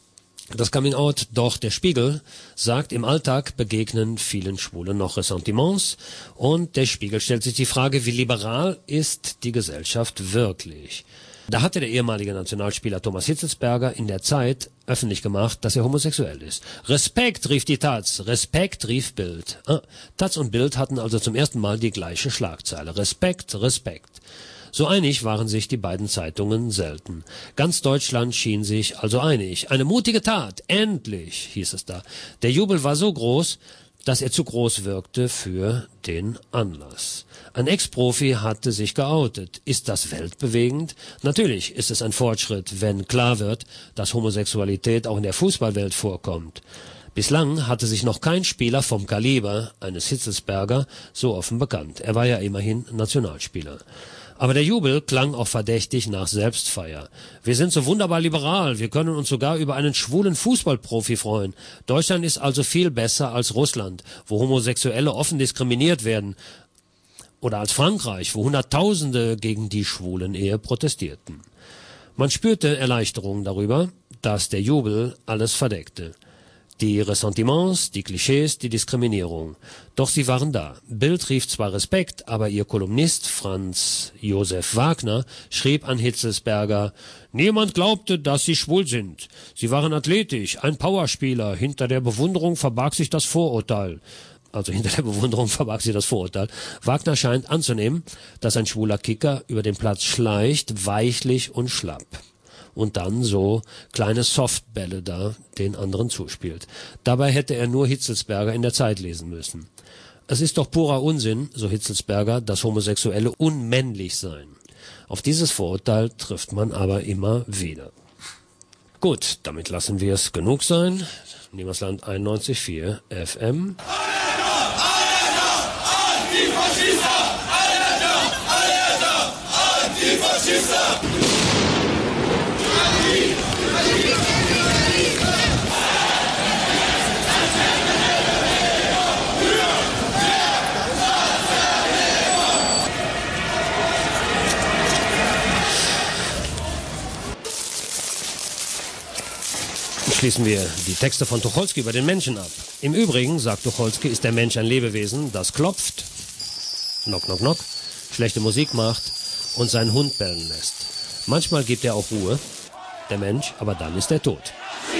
das Coming-out, doch der Spiegel sagt, im Alltag begegnen vielen Schwulen noch Ressentiments, und der Spiegel stellt sich die Frage, wie liberal ist die Gesellschaft wirklich? Da hatte der ehemalige Nationalspieler Thomas Hitzelsperger in der Zeit öffentlich gemacht, dass er homosexuell ist. Respekt, rief die Taz, Respekt, rief Bild. Ah, Taz und Bild hatten also zum ersten Mal die gleiche Schlagzeile. Respekt, Respekt. So einig waren sich die beiden Zeitungen selten. Ganz Deutschland schien sich also einig. Eine mutige Tat, endlich, hieß es da. Der Jubel war so groß, dass er zu groß wirkte für den Anlass. Ein Ex-Profi hatte sich geoutet. Ist das weltbewegend? Natürlich ist es ein Fortschritt, wenn klar wird, dass Homosexualität auch in der Fußballwelt vorkommt. Bislang hatte sich noch kein Spieler vom Kaliber eines Hitzelsperger so offen bekannt. Er war ja immerhin Nationalspieler. Aber der Jubel klang auch verdächtig nach Selbstfeier. Wir sind so wunderbar liberal, wir können uns sogar über einen schwulen Fußballprofi freuen. Deutschland ist also viel besser als Russland, wo Homosexuelle offen diskriminiert werden. Oder als Frankreich, wo Hunderttausende gegen die Schwulen-Ehe protestierten. Man spürte Erleichterung darüber, dass der Jubel alles verdeckte. Die Ressentiments, die Klischees, die Diskriminierung. Doch sie waren da. Bild rief zwar Respekt, aber ihr Kolumnist Franz Josef Wagner schrieb an Hitzelsperger: Niemand glaubte, dass sie schwul sind. Sie waren athletisch, ein Powerspieler. Hinter der Bewunderung verbarg sich das Vorurteil. also hinter der Bewunderung verbarg sie das Vorurteil. Wagner scheint anzunehmen, dass ein schwuler Kicker über den Platz schleicht, weichlich und schlapp. Und dann so kleine Softbälle da den anderen zuspielt. Dabei hätte er nur Hitzelsberger in der Zeit lesen müssen. Es ist doch purer Unsinn, so Hitzelsberger, dass Homosexuelle unmännlich seien. Auf dieses Vorurteil trifft man aber immer wieder. Gut, damit lassen wir es genug sein. Niemandsland einundneunzig Komma vier F M. Schließen wir die Texte von Tucholsky über den Menschen ab. Im Übrigen, sagt Tucholsky, ist der Mensch ein Lebewesen, das klopft, knock, knock, knock, schlechte Musik macht und seinen Hund bellen lässt. Manchmal gibt er auch Ruhe, der Mensch, aber dann ist er tot.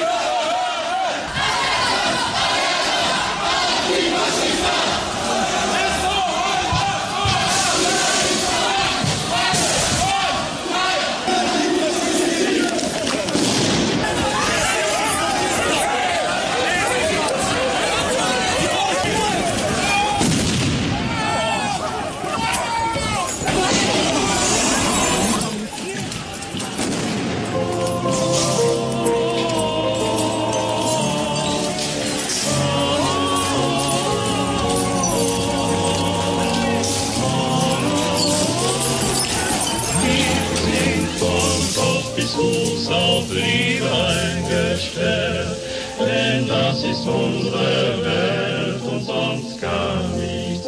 Unsere Welt und sonst gar nichts.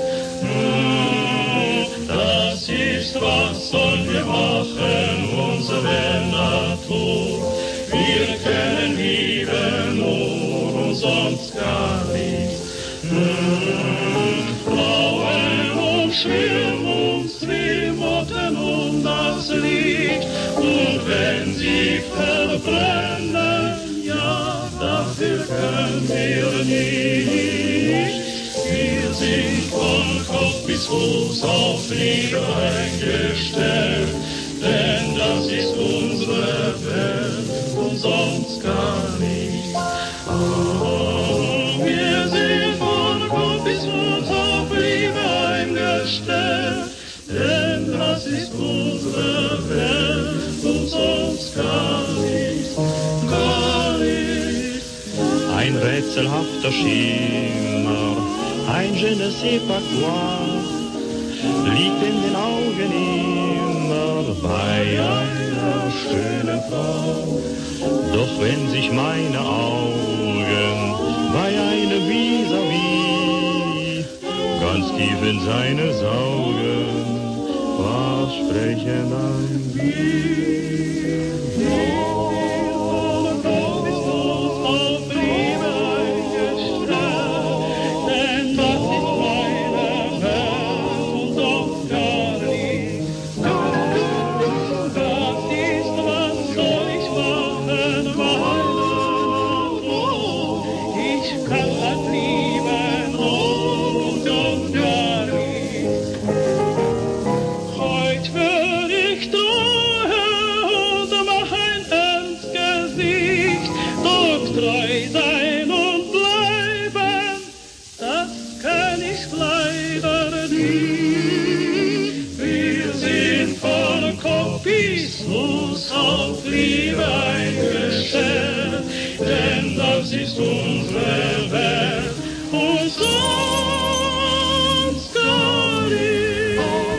Das ist, was sollen wir machen, unsere Natur. Wir können lieben nur und sonst gar nichts. Frauen umschwirren uns, trimmoten um das Licht. Und wenn sie verbrennen, ja, dafür können wir nicht. Wir sind von Kopf bis Fuß auf Liebe eingestellt, denn das ist unsere Welt und sonst gar nichts. Oh, wir sind von Kopf bis Fuß auf Liebe eingestellt, denn das ist unsere Welt und sonst gar nichts. Gar nichts. Ein rätselhafter Schimmer, ein je ne sais pas quoi, liegt in den Augen immer bei einer schönen Frau. Doch wenn sich meine Augen bei einer vis-à-vis ganz tief in seine saugen, was sprechen ein wir? Ist unsere Welt und sonst gar nicht.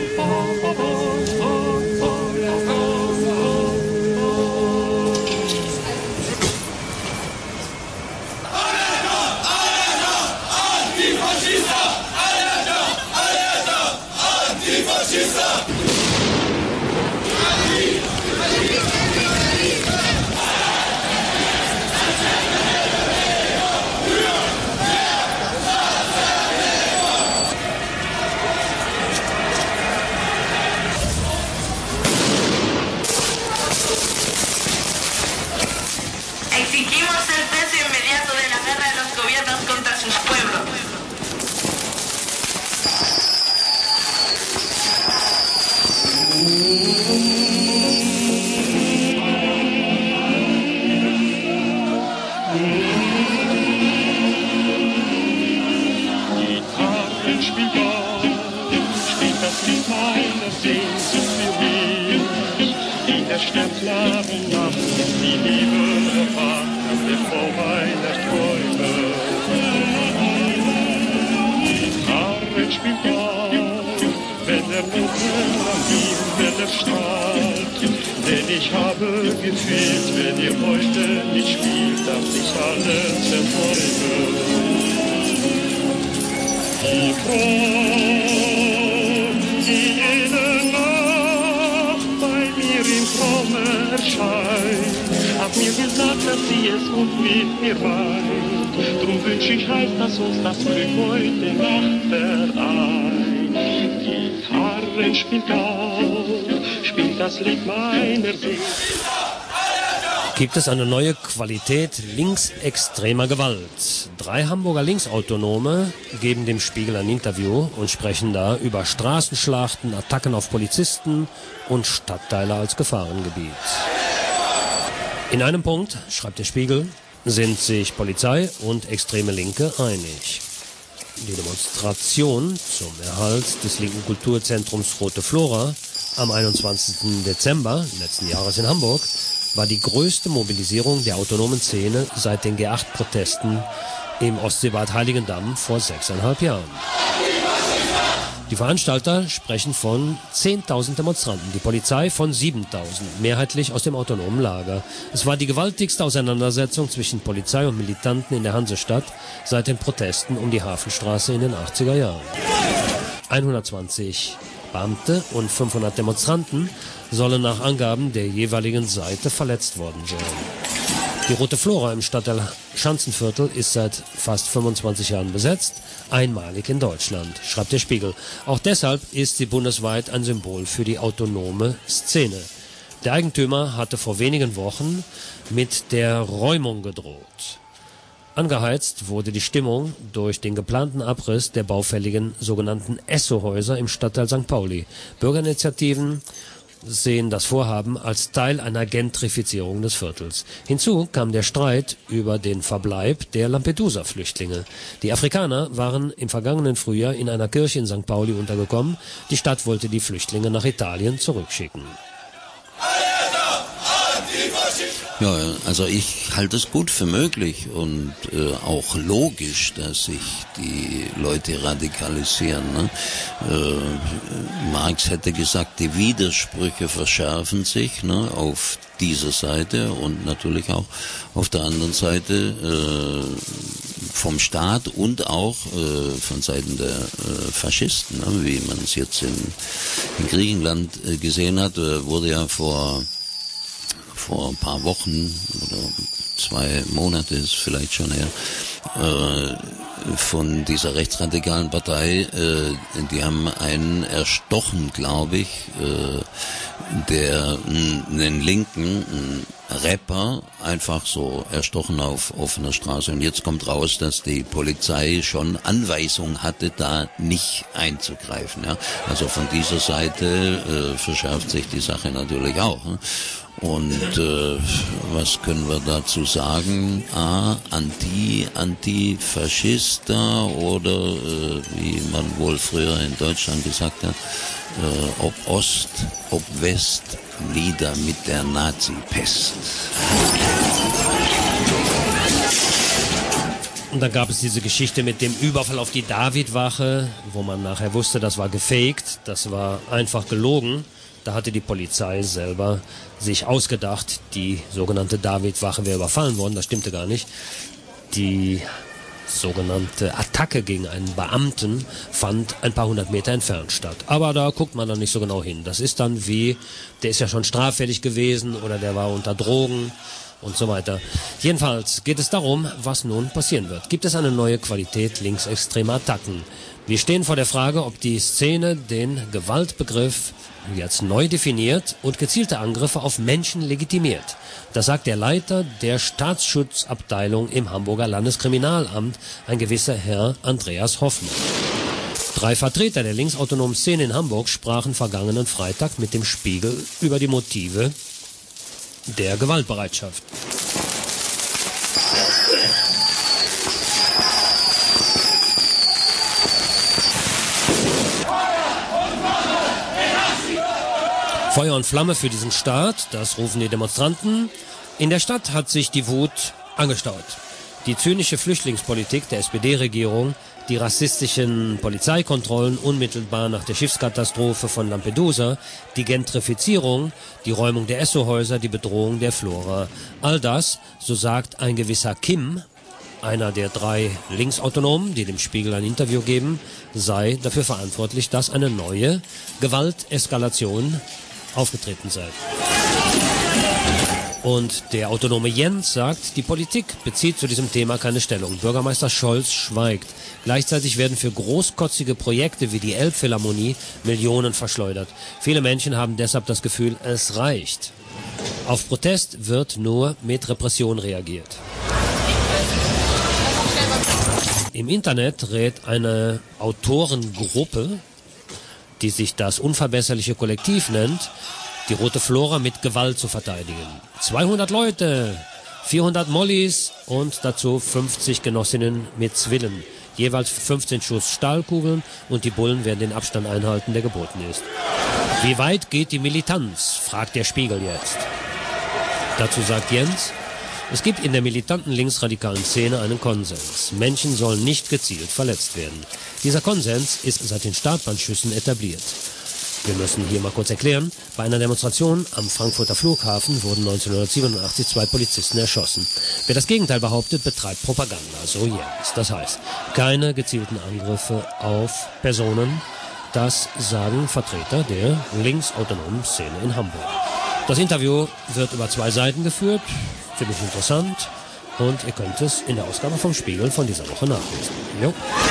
Alerta, Alerta, Antifaschista! Alerta, Alerta, Antifaschista! Exigimos el cese inmediato de la guerra de los gobiernos contra sus pueblos. Klaren Nacht ist die Liebe erwacht, bevor meiner Träume. Gitarre spielt auf, wenn der Mond am Himmel strahlt. Denn ich habe gefühlt, wenn ihr heute nicht spielt, dass ich alles erträume. Die Frau, die jede Nacht bei mir im Traum erscheint, hat mir gesagt, dass sie es gut mit mir meint. Drum wünsch ich heiß, dass uns das Glück heute Nacht vereint. Gitarre spielt auf, spielt das Lied meiner Seele. Gibt es eine neue Qualität linksextremer Gewalt? Drei Hamburger Linksautonome geben dem Spiegel ein Interview und sprechen da über Straßenschlachten, Attacken auf Polizisten und Stadtteile als Gefahrengebiet. In einem Punkt, schreibt der Spiegel, sind sich Polizei und extreme Linke einig. Die Demonstration zum Erhalt des linken Kulturzentrums Rote Flora am einundzwanzigsten Dezember letzten Jahres in Hamburg war die größte Mobilisierung der autonomen Szene seit den G acht Protesten im Ostseebad Heiligendamm vor sechseinhalb Jahren. Die Veranstalter sprechen von zehntausend Demonstranten, die Polizei von siebentausend, mehrheitlich aus dem autonomen Lager. Es war die gewaltigste Auseinandersetzung zwischen Polizei und Militanten in der Hansestadt seit den Protesten um die Hafenstraße in den achtziger Jahren. hundertzwanzig Beamte und fünfhundert Demonstranten sollen nach Angaben der jeweiligen Seite verletzt worden sein. Die Rote Flora im Stadtteil Schanzenviertel ist seit fast fünfundzwanzig Jahren besetzt, einmalig in Deutschland, schreibt der Spiegel. Auch deshalb ist sie bundesweit ein Symbol für die autonome Szene. Der Eigentümer hatte vor wenigen Wochen mit der Räumung gedroht. Angeheizt wurde die Stimmung durch den geplanten Abriss der baufälligen sogenannten Esso-Häuser im Stadtteil Sankt Pauli. Bürgerinitiativen sehen das Vorhaben als Teil einer Gentrifizierung des Viertels. Hinzu kam der Streit über den Verbleib der Lampedusa-Flüchtlinge. Die Afrikaner waren im vergangenen Frühjahr in einer Kirche in Sankt Pauli untergekommen. Die Stadt wollte die Flüchtlinge nach Italien zurückschicken. Ja, also ich halte es gut für möglich und äh, auch logisch, dass sich die Leute radikalisieren. Ne? Äh, Marx hätte gesagt, die Widersprüche verschärfen sich, ne, auf dieser Seite und natürlich auch auf der anderen Seite äh, vom Staat und auch äh, von Seiten der äh, Faschisten, ne? Wie man es jetzt in, in Griechenland äh, gesehen hat, äh, wurde ja vor vor ein paar Wochen oder zwei Monate ist vielleicht schon her, äh, von dieser rechtsradikalen Partei, äh, die haben einen erstochen, glaube ich, äh, der einen linken einen Rapper einfach so erstochen auf offener Straße. Und jetzt kommt raus, dass die Polizei schon Anweisung hatte, da nicht einzugreifen. Ja? Also von dieser Seite äh, verschärft sich die Sache natürlich auch. Ne? Und äh, was können wir dazu sagen? Ah, Anti, Antifaschista oder äh, wie man wohl früher in Deutschland gesagt hat, äh, ob Ost, ob West, nieder mit der Nazi-Pest. Und dann gab es diese Geschichte mit dem Überfall auf die Davidwache, wo man nachher wusste, das war gefaked, das war einfach gelogen. Da hatte die Polizei selber sich ausgedacht, die sogenannte Davidwache wäre überfallen worden, das stimmte gar nicht. Die sogenannte Attacke gegen einen Beamten fand ein paar hundert Meter entfernt statt. Aber da guckt man dann nicht so genau hin. Das ist dann wie, der ist ja schon straffällig gewesen oder der war unter Drogen und so weiter. Jedenfalls geht es darum, was nun passieren wird. Gibt es eine neue Qualität linksextremer Attacken? Wir stehen vor der Frage, ob die Szene den Gewaltbegriff jetzt neu definiert und gezielte Angriffe auf Menschen legitimiert. Das sagt der Leiter der Staatsschutzabteilung im Hamburger Landeskriminalamt, ein gewisser Herr Andreas Hoffmann. Drei Vertreter der linksautonomen Szene in Hamburg sprachen vergangenen Freitag mit dem Spiegel über die Motive der Gewaltbereitschaft. Feuer und Flamme für diesen Staat, das rufen die Demonstranten. In der Stadt hat sich die Wut angestaut. Die zynische Flüchtlingspolitik der S P D-Regierung, die rassistischen Polizeikontrollen unmittelbar nach der Schiffskatastrophe von Lampedusa, die Gentrifizierung, die Räumung der Esso-Häuser, die Bedrohung der Flora. All das, so sagt ein gewisser Kim, einer der drei Linksautonomen, die dem Spiegel ein Interview geben, sei dafür verantwortlich, dass eine neue Gewalteskalation aufgetreten sei. Und der autonome Jens sagt, die Politik bezieht zu diesem Thema keine Stellung. Bürgermeister Scholz schweigt. Gleichzeitig werden für großkotzige Projekte wie die Elbphilharmonie Millionen verschleudert. Viele Menschen haben deshalb das Gefühl, es reicht. Auf Protest wird nur mit Repression reagiert. Im Internet rät eine Autorengruppe, die sich das unverbesserliche Kollektiv nennt, die Rote Flora mit Gewalt zu verteidigen. zweihundert Leute, vierhundert Mollys und dazu fünfzig Genossinnen mit Zwillen. Jeweils fünfzehn Schuss Stahlkugeln und die Bullen werden den Abstand einhalten, der geboten ist. Wie weit geht die Militanz, fragt der Spiegel jetzt. Dazu sagt Jens, es gibt in der militanten linksradikalen Szene einen Konsens. Menschen sollen nicht gezielt verletzt werden. Dieser Konsens ist seit den Startbandschüssen etabliert. Wir müssen hier mal kurz erklären, bei einer Demonstration am Frankfurter Flughafen wurden neunzehnhundertsiebenundachtzig zwei Polizisten erschossen. Wer das Gegenteil behauptet, betreibt Propaganda, so Jens. Das heißt, keine gezielten Angriffe auf Personen, das sagen Vertreter der linksautonomen Szene in Hamburg. Das Interview wird über zwei Seiten geführt, ziemlich interessant, und ihr könnt es in der Ausgabe vom Spiegel von dieser Woche nachlesen. Jo.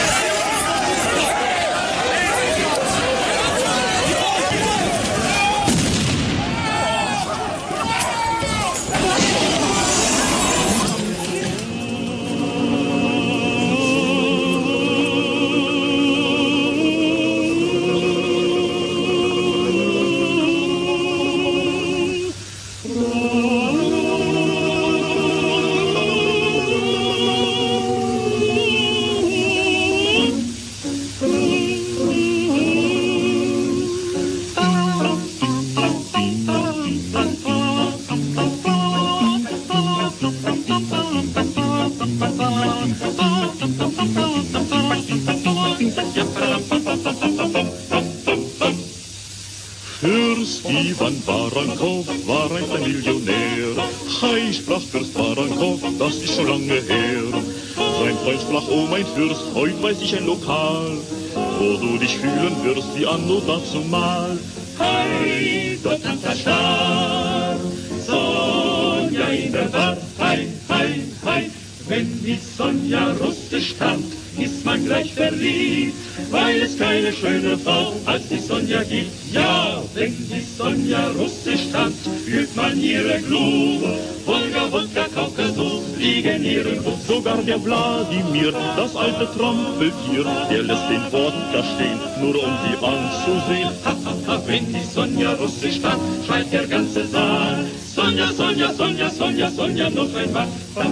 Fürst Ivan Barankow war ein kleiner Millionär. Hei, sprach Fürst Barankow, das ist schon lange her. Sein Freund sprach, oh mein Fürst, heut weiß ich ein Lokal, wo du dich fühlen wirst wie anno dazumal. Hei, dort tanzt der Star, Sonja in der Bar. Hei, hei, hei, wenn die Sonja russisch tanzt, ist man gleich verliebt, weil es keine schöne Frau als die Sonja gibt. Ja, wenn die Sonja russisch tanzt, fühlt man ihre Glut. Wolga, Wodka, Kaukasus liegen ihren Blut. Sogar der Wladimir, das alte Trampeltier, der lässt den Wodka stehen, nur um sie anzusehen. Ha, ha, ha, wenn die Sonja russisch tanzt, schreit der ganze Saal. Sonja, Sonja, Sonja, Sonja, Sonja, noch einmal.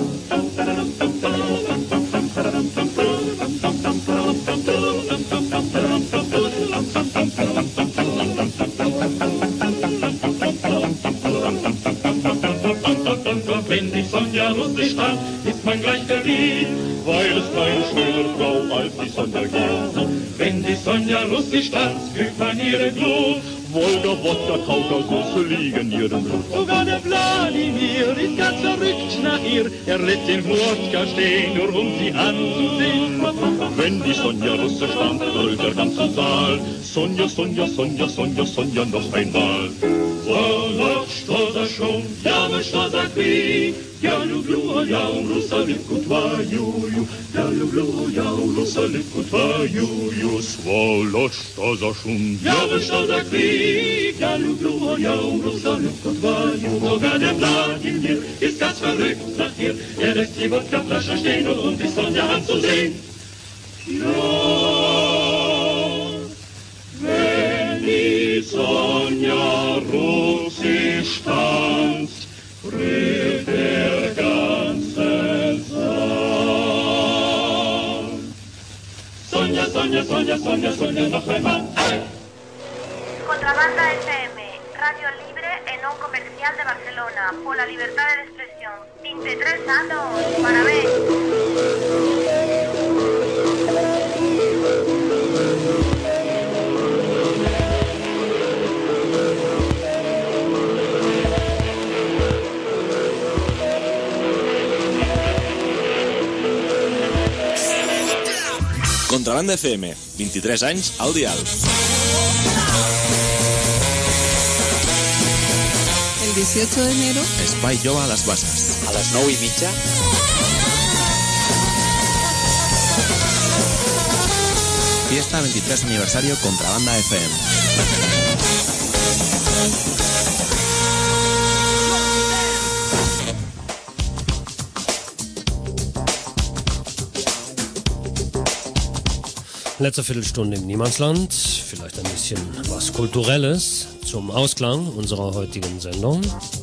Wenn die Sonja russisch tanzt, ist man gleich verliebt, weil es keine schönere Frau als die Sonja gibt. Wenn die Sonja russisch tanzt, fühlt man ihre Glut. Wolga, Wodka, Kaukasus liegen ihren Blut. Sogar der Wladimir ist ganz verrückt nach ihr. Er lässt den Wodka stehen, nur um sie anzusehen. Wenn die Sonja russisch tanzt, brüllt der ganze Saal. Sonja, Sonja, Sonja, Sonja, Sonja, noch einmal. Вот что за шум, я вот что за крик. Я люблю я Русалівку твою, я люблю я Русалівку твою. Сволочь, что за шум, я вот что за крик. Я люблю я Русалівку твою. Sogar der Wladimir ist ganz verrückt nach ihr. Er lässt die Wodka-Flasche stehen, nur um die Sonja anzusehen. Ja, wenn die Sonja russisch tanzt, ist man gleich verliebt, weil es keine schöne Frau als die Sonja gibt. Wenn die Sonja russisch tanzt, fühlt man ihre Glut. Wolga, Wodka, Kaukasus liegen ihren Blut. Sogar der Wladimir ist ganz verrückt nach ihr. Er lässt die Wodka-Flasche stehen, nur um die Sonja anzusehen. Ja, wie Sonja russisch tanzt, rührt der ganze Saal. Sonja, Sonja, Sonja, Sonja, Sonja, noch einmal. Contrabanda F M, radio libre e non comercial de Barcelona, por la libertad de expresión. veintitrés años, parabéns. Contrabanda F M, veintitrés anys al dial. El dieciocho de enero, Espai Jove a les Bases. A les nou i mitja. Fiesta veintitrés aniversario Contrabanda F M. Letzte Viertelstunde im Niemandsland, vielleicht ein bisschen was Kulturelles zum Ausklang unserer heutigen Sendung.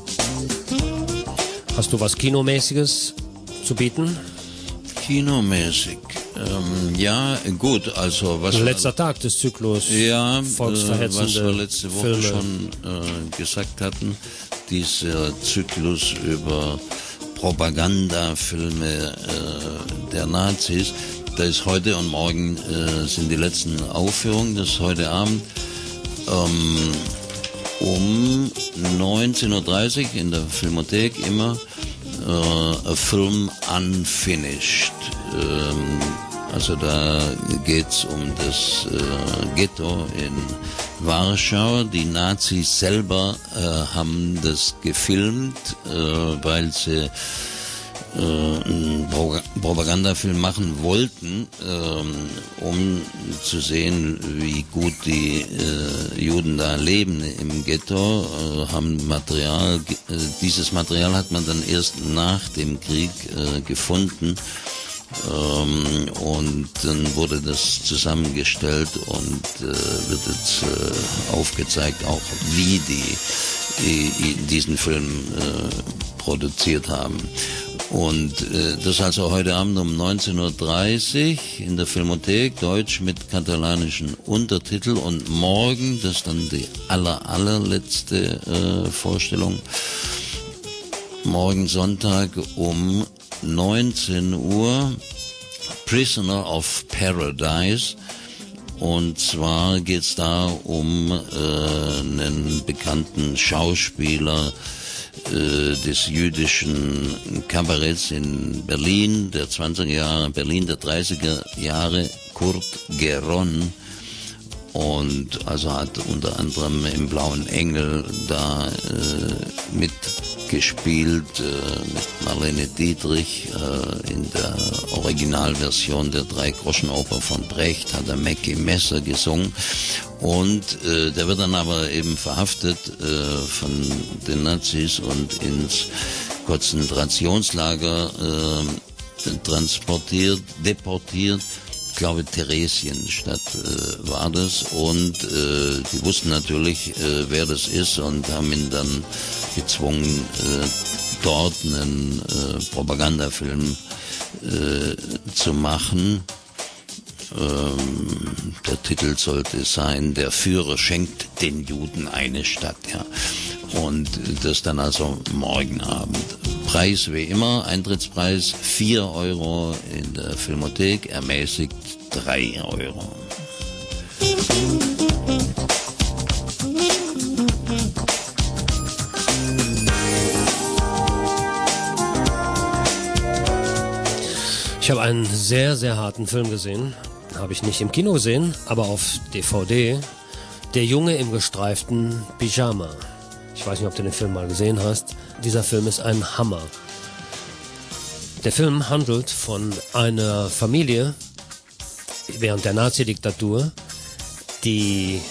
Hast du was Kinomäßiges zu bieten? Kinomäßig? Ähm, ja, gut, also was... Letzter Tag des Zyklus, ja, volksverhetzende was wir letzte Woche Filme. schon äh, gesagt hatten, dieser Zyklus über Propagandafilme äh, der Nazis. Da ist heute und morgen äh, sind die letzten Aufführungen, das ist heute Abend ähm, um neunzehn Uhr dreißig in der Filmothek immer äh, A Film Unfinished. Ähm, also da geht's um das äh, Ghetto in Warschau. Die Nazis selber äh, haben das gefilmt, äh, weil sie einen Propagandafilm machen wollten, ähm, um zu sehen, wie gut die äh, Juden da leben im Ghetto, äh, haben Material, äh, dieses Material hat man dann erst nach dem Krieg äh, gefunden, ähm, und dann wurde das zusammengestellt und äh, wird jetzt äh, aufgezeigt, auch wie die, die diesen Film äh, produziert haben. Und äh, das also heute Abend um neunzehn Uhr dreißig in der Filmothek, Deutsch mit katalanischen Untertitel, und morgen, das ist dann die aller, allerletzte äh, Vorstellung, morgen Sonntag um neunzehn Uhr, Prisoner of Paradise. Und zwar geht's da um äh, einen bekannten Schauspieler des jüdischen Kabaretts in Berlin der zwanziger Jahre, Berlin der dreißiger Jahre, Kurt Geron, und also hat unter anderem im Blauen Engel da äh, mitgespielt, äh, mit Marlene Dietrich, äh, in der Originalversion der Drei-Groschen-Oper von Brecht hat er Mackie Messer gesungen. Und äh, der wird dann aber eben verhaftet äh, von den Nazis und ins Konzentrationslager äh, transportiert, deportiert. Ich glaube, Theresienstadt äh, war das. Und äh, die wussten natürlich, äh, wer das ist, und haben ihn dann gezwungen, äh, dort einen äh, Propagandafilm äh, zu machen. Ähm, der Titel sollte sein, der Führer schenkt den Juden eine Stadt, ja. Und das dann also morgen Abend. Preis wie immer, Eintrittspreis vier Euro in der Filmothek, ermäßigt drei Euro. Ich habe einen sehr, sehr harten Film gesehen. Habe ich nicht im Kino gesehen, aber auf D V D. Der Junge im gestreiften Pyjama. Ich weiß nicht, ob du den Film mal gesehen hast. Dieser Film ist ein Hammer. Der Film handelt von einer Familie während der Nazi-Diktatur, die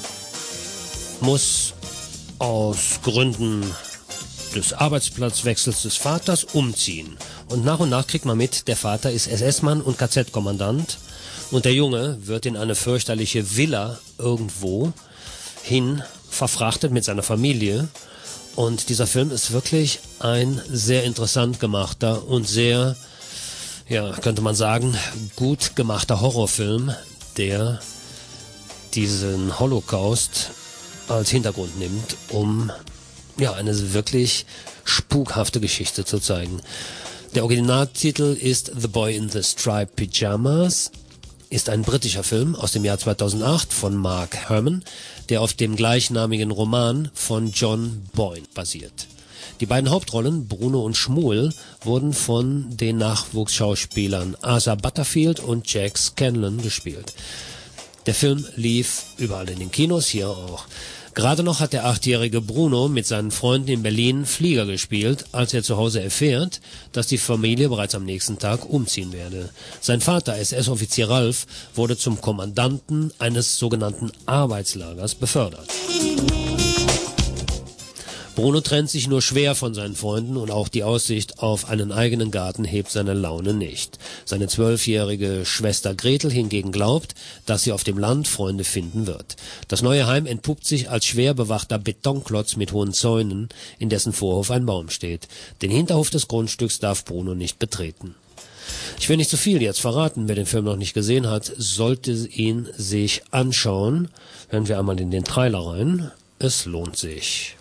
muss aus Gründen des Arbeitsplatzwechsels des Vaters umziehen. Und nach und nach kriegt man mit, der Vater ist S S-Mann und K Z-Kommandant. Und der Junge wird in eine fürchterliche Villa irgendwo hin verfrachtet mit seiner Familie. Und dieser Film ist wirklich ein sehr interessant gemachter und sehr, ja, könnte man sagen, gut gemachter Horrorfilm, der diesen Holocaust als Hintergrund nimmt, um ja eine wirklich spukhafte Geschichte zu zeigen. Der Originaltitel ist The Boy in the Striped Pyjamas, ist ein britischer Film aus dem Jahr zweitausendacht von Mark Herman, der auf dem gleichnamigen Roman von John Boyne basiert. Die beiden Hauptrollen, Bruno und Schmuel, wurden von den Nachwuchsschauspielern Asa Butterfield und Jack Scanlon gespielt. Der Film lief überall in den Kinos, hier auch. Gerade noch hat der achtjährige Bruno mit seinen Freunden in Berlin Flieger gespielt, als er zu Hause erfährt, dass die Familie bereits am nächsten Tag umziehen werde. Sein Vater, S S-Offizier Ralf, wurde zum Kommandanten eines sogenannten Arbeitslagers befördert. Bruno trennt sich nur schwer von seinen Freunden und auch die Aussicht auf einen eigenen Garten hebt seine Laune nicht. Seine zwölfjährige Schwester Gretel hingegen glaubt, dass sie auf dem Land Freunde finden wird. Das neue Heim entpuppt sich als schwer bewachter Betonklotz mit hohen Zäunen, in dessen Vorhof ein Baum steht. Den Hinterhof des Grundstücks darf Bruno nicht betreten. Ich will nicht zu viel jetzt verraten. Wer den Film noch nicht gesehen hat, sollte ihn sich anschauen. Hören wir einmal in den Trailer rein. Es lohnt sich.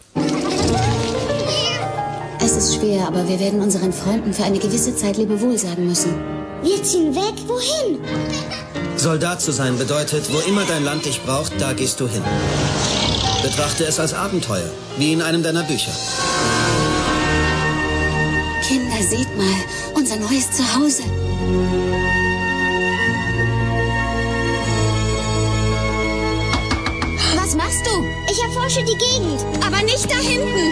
Es ist schwer, aber wir werden unseren Freunden für eine gewisse Zeit Lebewohl sagen müssen. Wir ziehen weg? Wohin? Soldat zu sein bedeutet, wo immer dein Land dich braucht, da gehst du hin. Betrachte es als Abenteuer, wie in einem deiner Bücher. Kinder, seht mal, unser neues Zuhause. Was machst du? Ich erforsche die Gegend. Aber nicht da hinten.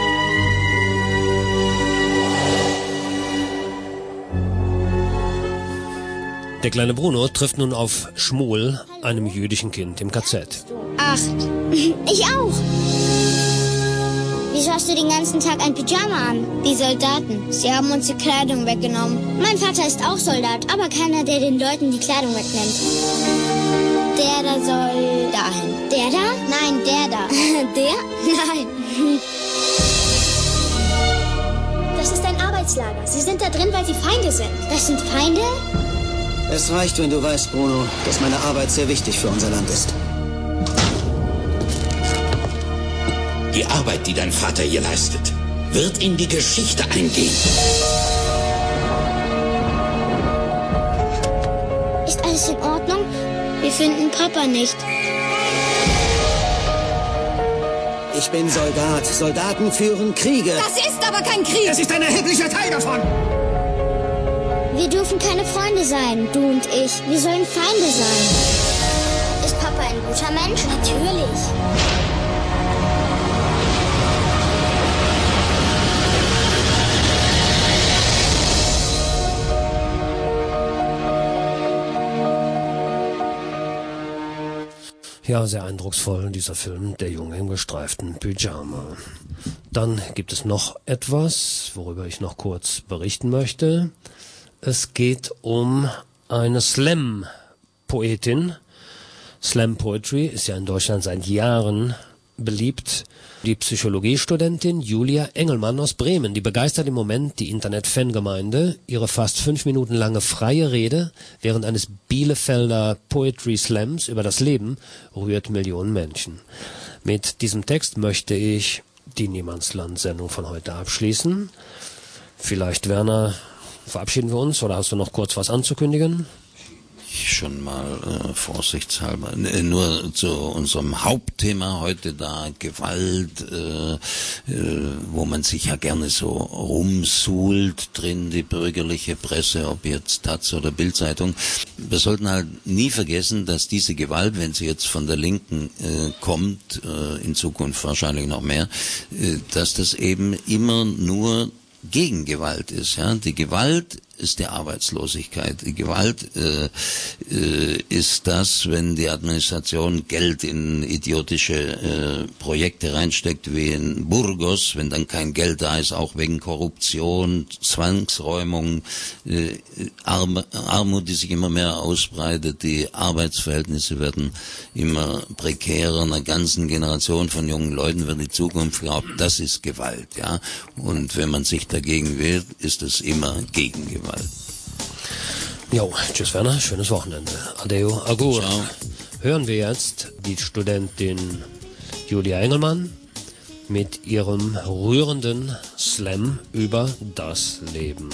Der kleine Bruno trifft nun auf Schmuel, einem jüdischen Kind im K Z. Acht. Ich auch. Wieso hast du den ganzen Tag ein Pyjama an? Die Soldaten. Sie haben uns die Kleidung weggenommen. Mein Vater ist auch Soldat, aber keiner, der den Leuten die Kleidung wegnimmt. Der da soll dahin. Der da? Nein, der da. Der? Nein. Das ist ein Arbeitslager. Sie sind da drin, weil sie Feinde sind. Das sind Feinde? Es reicht, wenn du weißt, Bruno, dass meine Arbeit sehr wichtig für unser Land ist. Die Arbeit, die dein Vater hier leistet, wird in die Geschichte eingehen. Ist alles in Ordnung? Wir finden Papa nicht. Ich bin Soldat. Soldaten führen Kriege. Das ist aber kein Krieg. Es ist ein erheblicher Teil davon. Wir dürfen keine Freunde sein, du und ich. Wir sollen Feinde sein. Ist Papa ein guter Mensch? Natürlich. Ja, sehr eindrucksvoll, dieser Film, der Junge im gestreiften Pyjama. Dann gibt es noch etwas, worüber ich noch kurz berichten möchte. Es geht um eine Slam-Poetin. Slam Poetry ist ja in Deutschland seit Jahren beliebt. Die Psychologiestudentin Julia Engelmann aus Bremen, die begeistert im Moment die Internet-Fangemeinde. Ihre fast fünf Minuten lange freie Rede während eines Bielefelder Poetry Slams über das Leben rührt Millionen Menschen. Mit diesem Text möchte ich die Niemandsland-Sendung von heute abschließen. Vielleicht, Werner, verabschieden wir uns oder hast du noch kurz was anzukündigen? Schon mal äh, vorsichtshalber, äh, nur zu unserem Hauptthema heute da, Gewalt, äh, äh, wo man sich ja gerne so rumsuhlt drin, die bürgerliche Presse, ob jetzt Taz oder Bildzeitung. Wir sollten halt nie vergessen, dass diese Gewalt, wenn sie jetzt von der Linken äh, kommt, äh, in Zukunft wahrscheinlich noch mehr, äh, dass das eben immer nur Gegengewalt ist. Ja, die Gewalt ist die Arbeitslosigkeit. Die Gewalt äh, äh, ist das, wenn die Administration Geld in idiotische äh, Projekte reinsteckt, wie in Burgos, wenn dann kein Geld da ist, auch wegen Korruption, Zwangsräumung, äh, Arm, Armut, die sich immer mehr ausbreitet, die Arbeitsverhältnisse werden immer prekärer, einer ganzen Generation von jungen Leuten wird die Zukunft glaubt, das ist Gewalt, ja. Und wenn man sich dagegen wehrt, ist es immer gegen Gewalt. Jo, tschüss Werner, schönes Wochenende. Adeo, agur. Ciao. Hören wir jetzt die Studentin Julia Engelmann mit ihrem rührenden Slam über das Leben.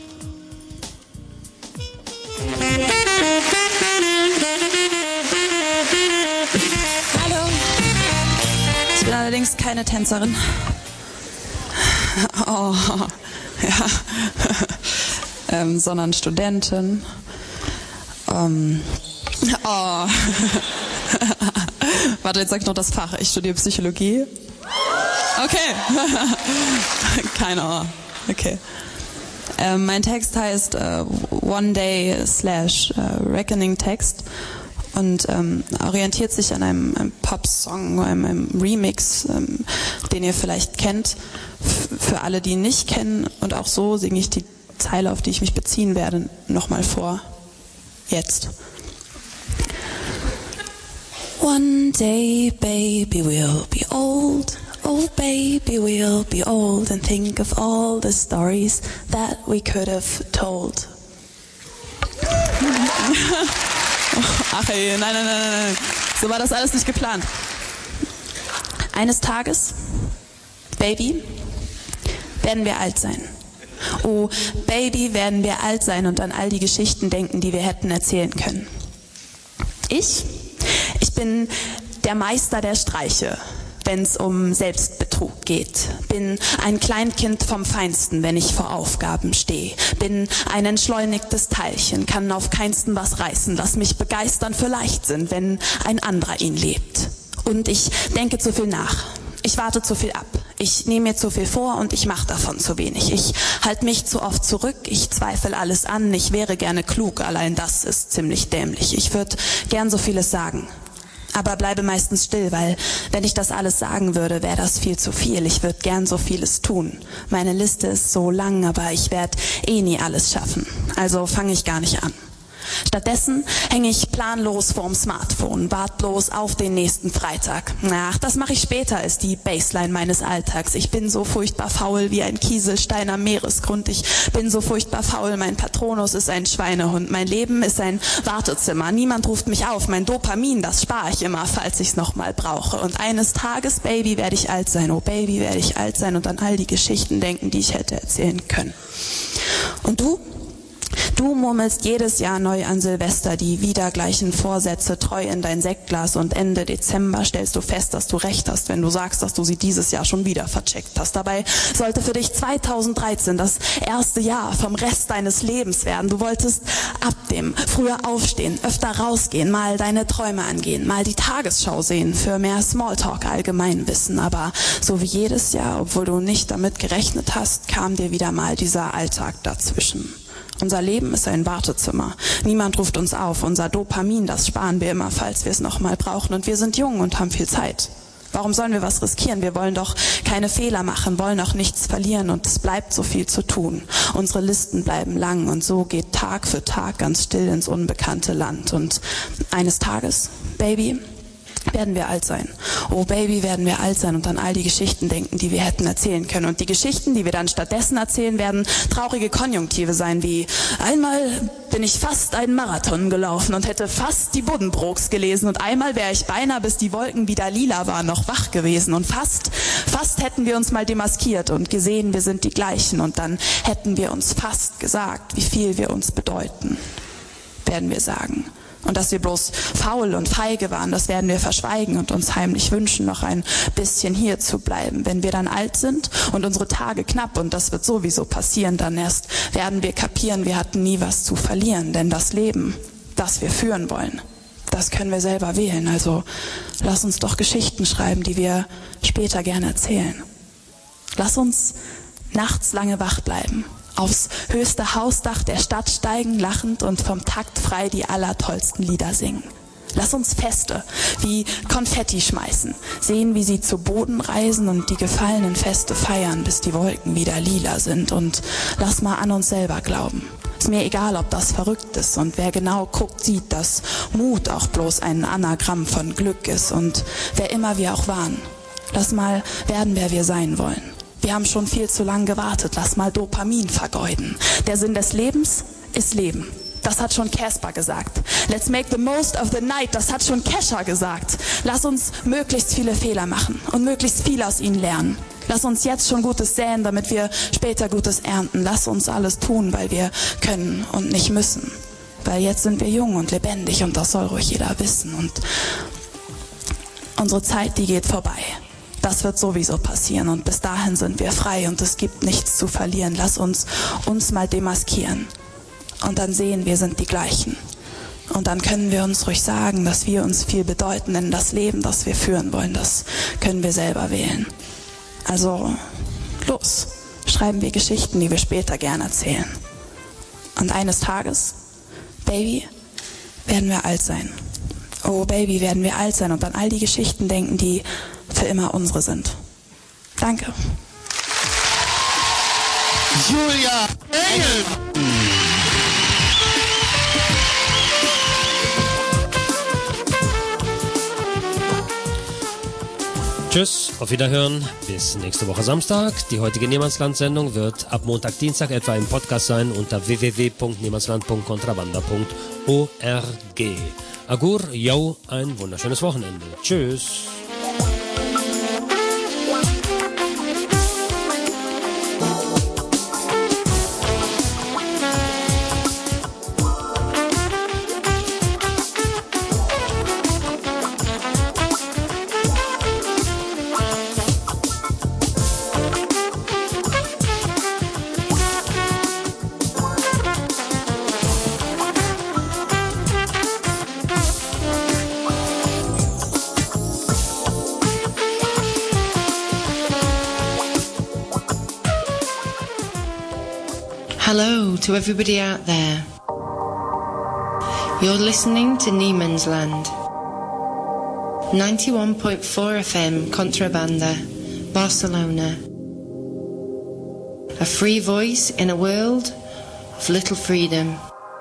Hallo. Ich bin allerdings keine Tänzerin. Oh, ja. ähm, sondern Studentin. Ähm, oh. Warte, jetzt sag ich noch das Fach. Ich studiere Psychologie. Okay. Keine Ahnung. Okay. Ähm, mein Text heißt äh, One Day slash äh, Reckoning Text und ähm, orientiert sich an einem, einem Pop-Song, einem, einem Remix, ähm, den ihr vielleicht kennt. F- für alle, die ihn nicht kennen, und auch so singe ich die Zeile, auf die ich mich beziehen werde, nochmal vor. Jetzt. One day, baby, we'll be old. Oh, baby, we'll be old and think of all the stories that we could have told. Ach ey, nein, nein, nein, nein. So war das alles nicht geplant. Eines Tages, Baby, werden wir alt sein. Oh, Baby, werden wir alt sein und an all die Geschichten denken, die wir hätten erzählen können. Ich, ich bin der Meister der Streiche, wenn es um Selbstbetrug geht. Bin ein Kleinkind vom Feinsten, wenn ich vor Aufgaben stehe. Bin ein entschleunigtes Teilchen, kann auf keinsten was reißen. Lass mich begeistern für Leichtsinn, wenn ein anderer ihn lebt. Und ich denke zu viel nach. Ich warte zu viel ab. Ich nehme mir zu viel vor und ich mache davon zu wenig. Ich halte mich zu oft zurück. Ich zweifle alles an. Ich wäre gerne klug. Allein das ist ziemlich dämlich. Ich würde gern so vieles sagen. Aber bleibe meistens still, weil wenn ich das alles sagen würde, wäre das viel zu viel. Ich würde gern so vieles tun. Meine Liste ist so lang, aber ich werde eh nie alles schaffen. Also fange ich gar nicht an. Stattdessen hänge ich planlos vorm Smartphone, wartlos auf den nächsten Freitag. Ach, das mache ich später, ist die Baseline meines Alltags. Ich bin so furchtbar faul wie ein Kieselstein am Meeresgrund. Ich bin so furchtbar faul, mein Patronus ist ein Schweinehund. Mein Leben ist ein Wartezimmer. Niemand ruft mich auf. Mein Dopamin, das spare ich immer, falls ich es nochmal brauche. Und eines Tages, Baby, werde ich alt sein. Oh, Baby, werde ich alt sein und an all die Geschichten denken, die ich hätte erzählen können. Und du? Du murmelst jedes Jahr neu an Silvester die wieder gleichen Vorsätze treu in dein Sektglas und Ende Dezember stellst du fest, dass du recht hast, wenn du sagst, dass du sie dieses Jahr schon wieder vercheckt hast. Dabei sollte für dich zweitausenddreizehn das erste Jahr vom Rest deines Lebens werden. Du wolltest abnehmen, früher aufstehen, öfter rausgehen, mal deine Träume angehen, mal die Tagesschau sehen für mehr Smalltalk, Allgemeinwissen. Aber so wie jedes Jahr, obwohl du nicht damit gerechnet hast, kam dir wieder mal dieser Alltag dazwischen. Unser Leben ist ein Wartezimmer. Niemand ruft uns auf. Unser Dopamin, das sparen wir immer, falls wir es nochmal brauchen. Und wir sind jung und haben viel Zeit. Warum sollen wir was riskieren? Wir wollen doch keine Fehler machen, wollen auch nichts verlieren. Und es bleibt so viel zu tun. Unsere Listen bleiben lang. Und so geht Tag für Tag ganz still ins unbekannte Land. Und eines Tages, Baby, werden wir alt sein. Oh Baby, werden wir alt sein und an all die Geschichten denken, die wir hätten erzählen können. Und die Geschichten, die wir dann stattdessen erzählen, werden traurige Konjunktive sein, wie einmal bin ich fast einen Marathon gelaufen und hätte fast die Buddenbrooks gelesen und einmal wäre ich beinahe, bis die Wolken wieder lila waren, noch wach gewesen und fast, fast hätten wir uns mal demaskiert und gesehen, wir sind die Gleichen und dann hätten wir uns fast gesagt, wie viel wir uns bedeuten, werden wir sagen. Und dass wir bloß faul und feige waren, das werden wir verschweigen und uns heimlich wünschen, noch ein bisschen hier zu bleiben. Wenn wir dann alt sind und unsere Tage knapp, und das wird sowieso passieren, dann erst werden wir kapieren, wir hatten nie was zu verlieren. Denn das Leben, das wir führen wollen, das können wir selber wählen. Also lass uns doch Geschichten schreiben, die wir später gerne erzählen. Lass uns nachts lange wach bleiben, aufs höchste Hausdach der Stadt steigen, lachend und vom Takt frei die allertollsten Lieder singen. Lass uns Feste wie Konfetti schmeißen, sehen, wie sie zu Boden reisen und die gefallenen Feste feiern, bis die Wolken wieder lila sind. Und lass mal an uns selber glauben. Ist mir egal, ob das verrückt ist, und wer genau guckt, sieht, dass Mut auch bloß ein Anagramm von Glück ist. Und wer immer wir auch waren, lass mal werden, wer wir sein wollen. Wir haben schon viel zu lang gewartet, lass mal Dopamin vergeuden. Der Sinn des Lebens ist Leben. Das hat schon Casper gesagt. Let's make the most of the night. Das hat schon Kesha gesagt. Lass uns möglichst viele Fehler machen und möglichst viel aus ihnen lernen. Lass uns jetzt schon Gutes säen, damit wir später Gutes ernten. Lass uns alles tun, weil wir können und nicht müssen. Weil jetzt sind wir jung und lebendig und das soll ruhig jeder wissen. Und unsere Zeit, die geht vorbei. Das wird sowieso passieren und bis dahin sind wir frei und es gibt nichts zu verlieren. Lass uns uns mal demaskieren. Und dann sehen, wir sind die Gleichen. Und dann können wir uns ruhig sagen, dass wir uns viel bedeuten, denn das Leben, das wir führen wollen, das können wir selber wählen. Also, los, schreiben wir Geschichten, die wir später gern erzählen. Und eines Tages, Baby, werden wir alt sein. Oh, Baby, werden wir alt sein und an all die Geschichten denken, die für immer unsere sind. Danke. Julia Engel! Tschüss, auf Wiederhören, bis nächste Woche Samstag. Die heutige Niemandsland-Sendung wird ab Montag, Dienstag etwa im Podcast sein unter w w w punkt niemandsland punkt contrabanda punkt org. Agur, yo, ein wunderschönes Wochenende. Tschüss. Hello to everybody out there. You're listening to Niemandsland. ninety-one point four F M Contrabanda, Barcelona. A free voice in a world of little freedom.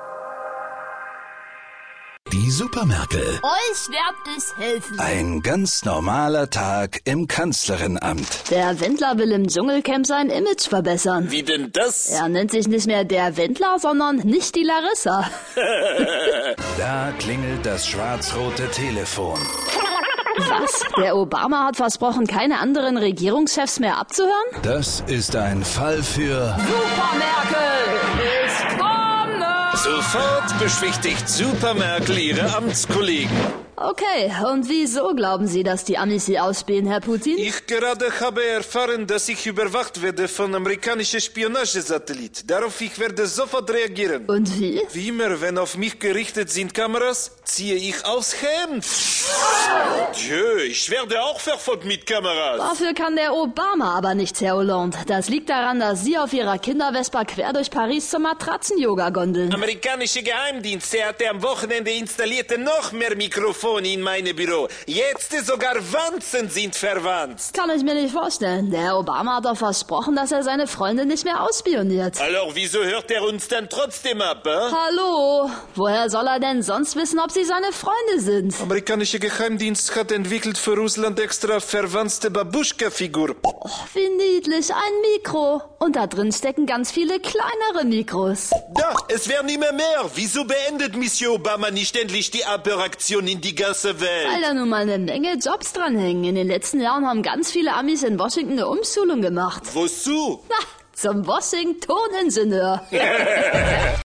Die Supermärkte. Euch wird es helfen. Ein ganz normaler Tag im Kanzlerinnenamt. Der Wendler will im Dschungelcamp sein Image verbessern. Wie denn das? Er nennt sich nicht mehr der Wendler, sondern nicht die Larissa. Da klingelt das schwarz-rote Telefon. Was? Der Obama hat versprochen, keine anderen Regierungschefs mehr abzuhören? Das ist ein Fall für... Supermerkel! Ich komme! Sofort beschwichtigt Super Merkel ihre Amtskollegen. Okay, und wieso glauben Sie, dass die Amis Sie ausspähen, Herr Putin? Ich gerade habe erfahren, dass ich überwacht werde von amerikanischen Spionagesatellit. Darauf ich werde sofort reagieren. Und wie? Wie immer, wenn auf mich gerichtet sind Kameras, ziehe ich aufs Hemd. Tjö, ich werde auch verfolgt mit Kameras. Dafür kann der Obama aber nichts, Herr Hollande. Das liegt daran, dass Sie auf Ihrer Kindervespa quer durch Paris zum Matratzen-Yoga gondeln. Amerikanische Geheimdienste hatte am Wochenende installierte noch mehr Mikrofone in meine Büro. Jetzt sogar Wanzen sind verwandt. Kann ich mir nicht vorstellen. Der Herr Obama hat doch versprochen, dass er seine Freunde nicht mehr ausspioniert. Alors, wieso hört er uns dann trotzdem ab, eh? Hallo? Woher soll er denn sonst wissen, ob sie seine Freunde sind? Amerikanische Geheimdienst hat entwickelt für Russland extra verwanzte Babuschka-Figur. Oh, wie niedlich. Ein Mikro. Und da drin stecken ganz viele kleinere Mikros. Da, es werden immer mehr. Wieso beendet Monsieur Obama nicht endlich die Abhöraktion in die ganze Welt? Weil da nun mal eine Menge Jobs dranhängen. In den letzten Jahren haben ganz viele Amis in Washington eine Umschulung gemacht. Wozu? Na, zum Washington-Ingenieur.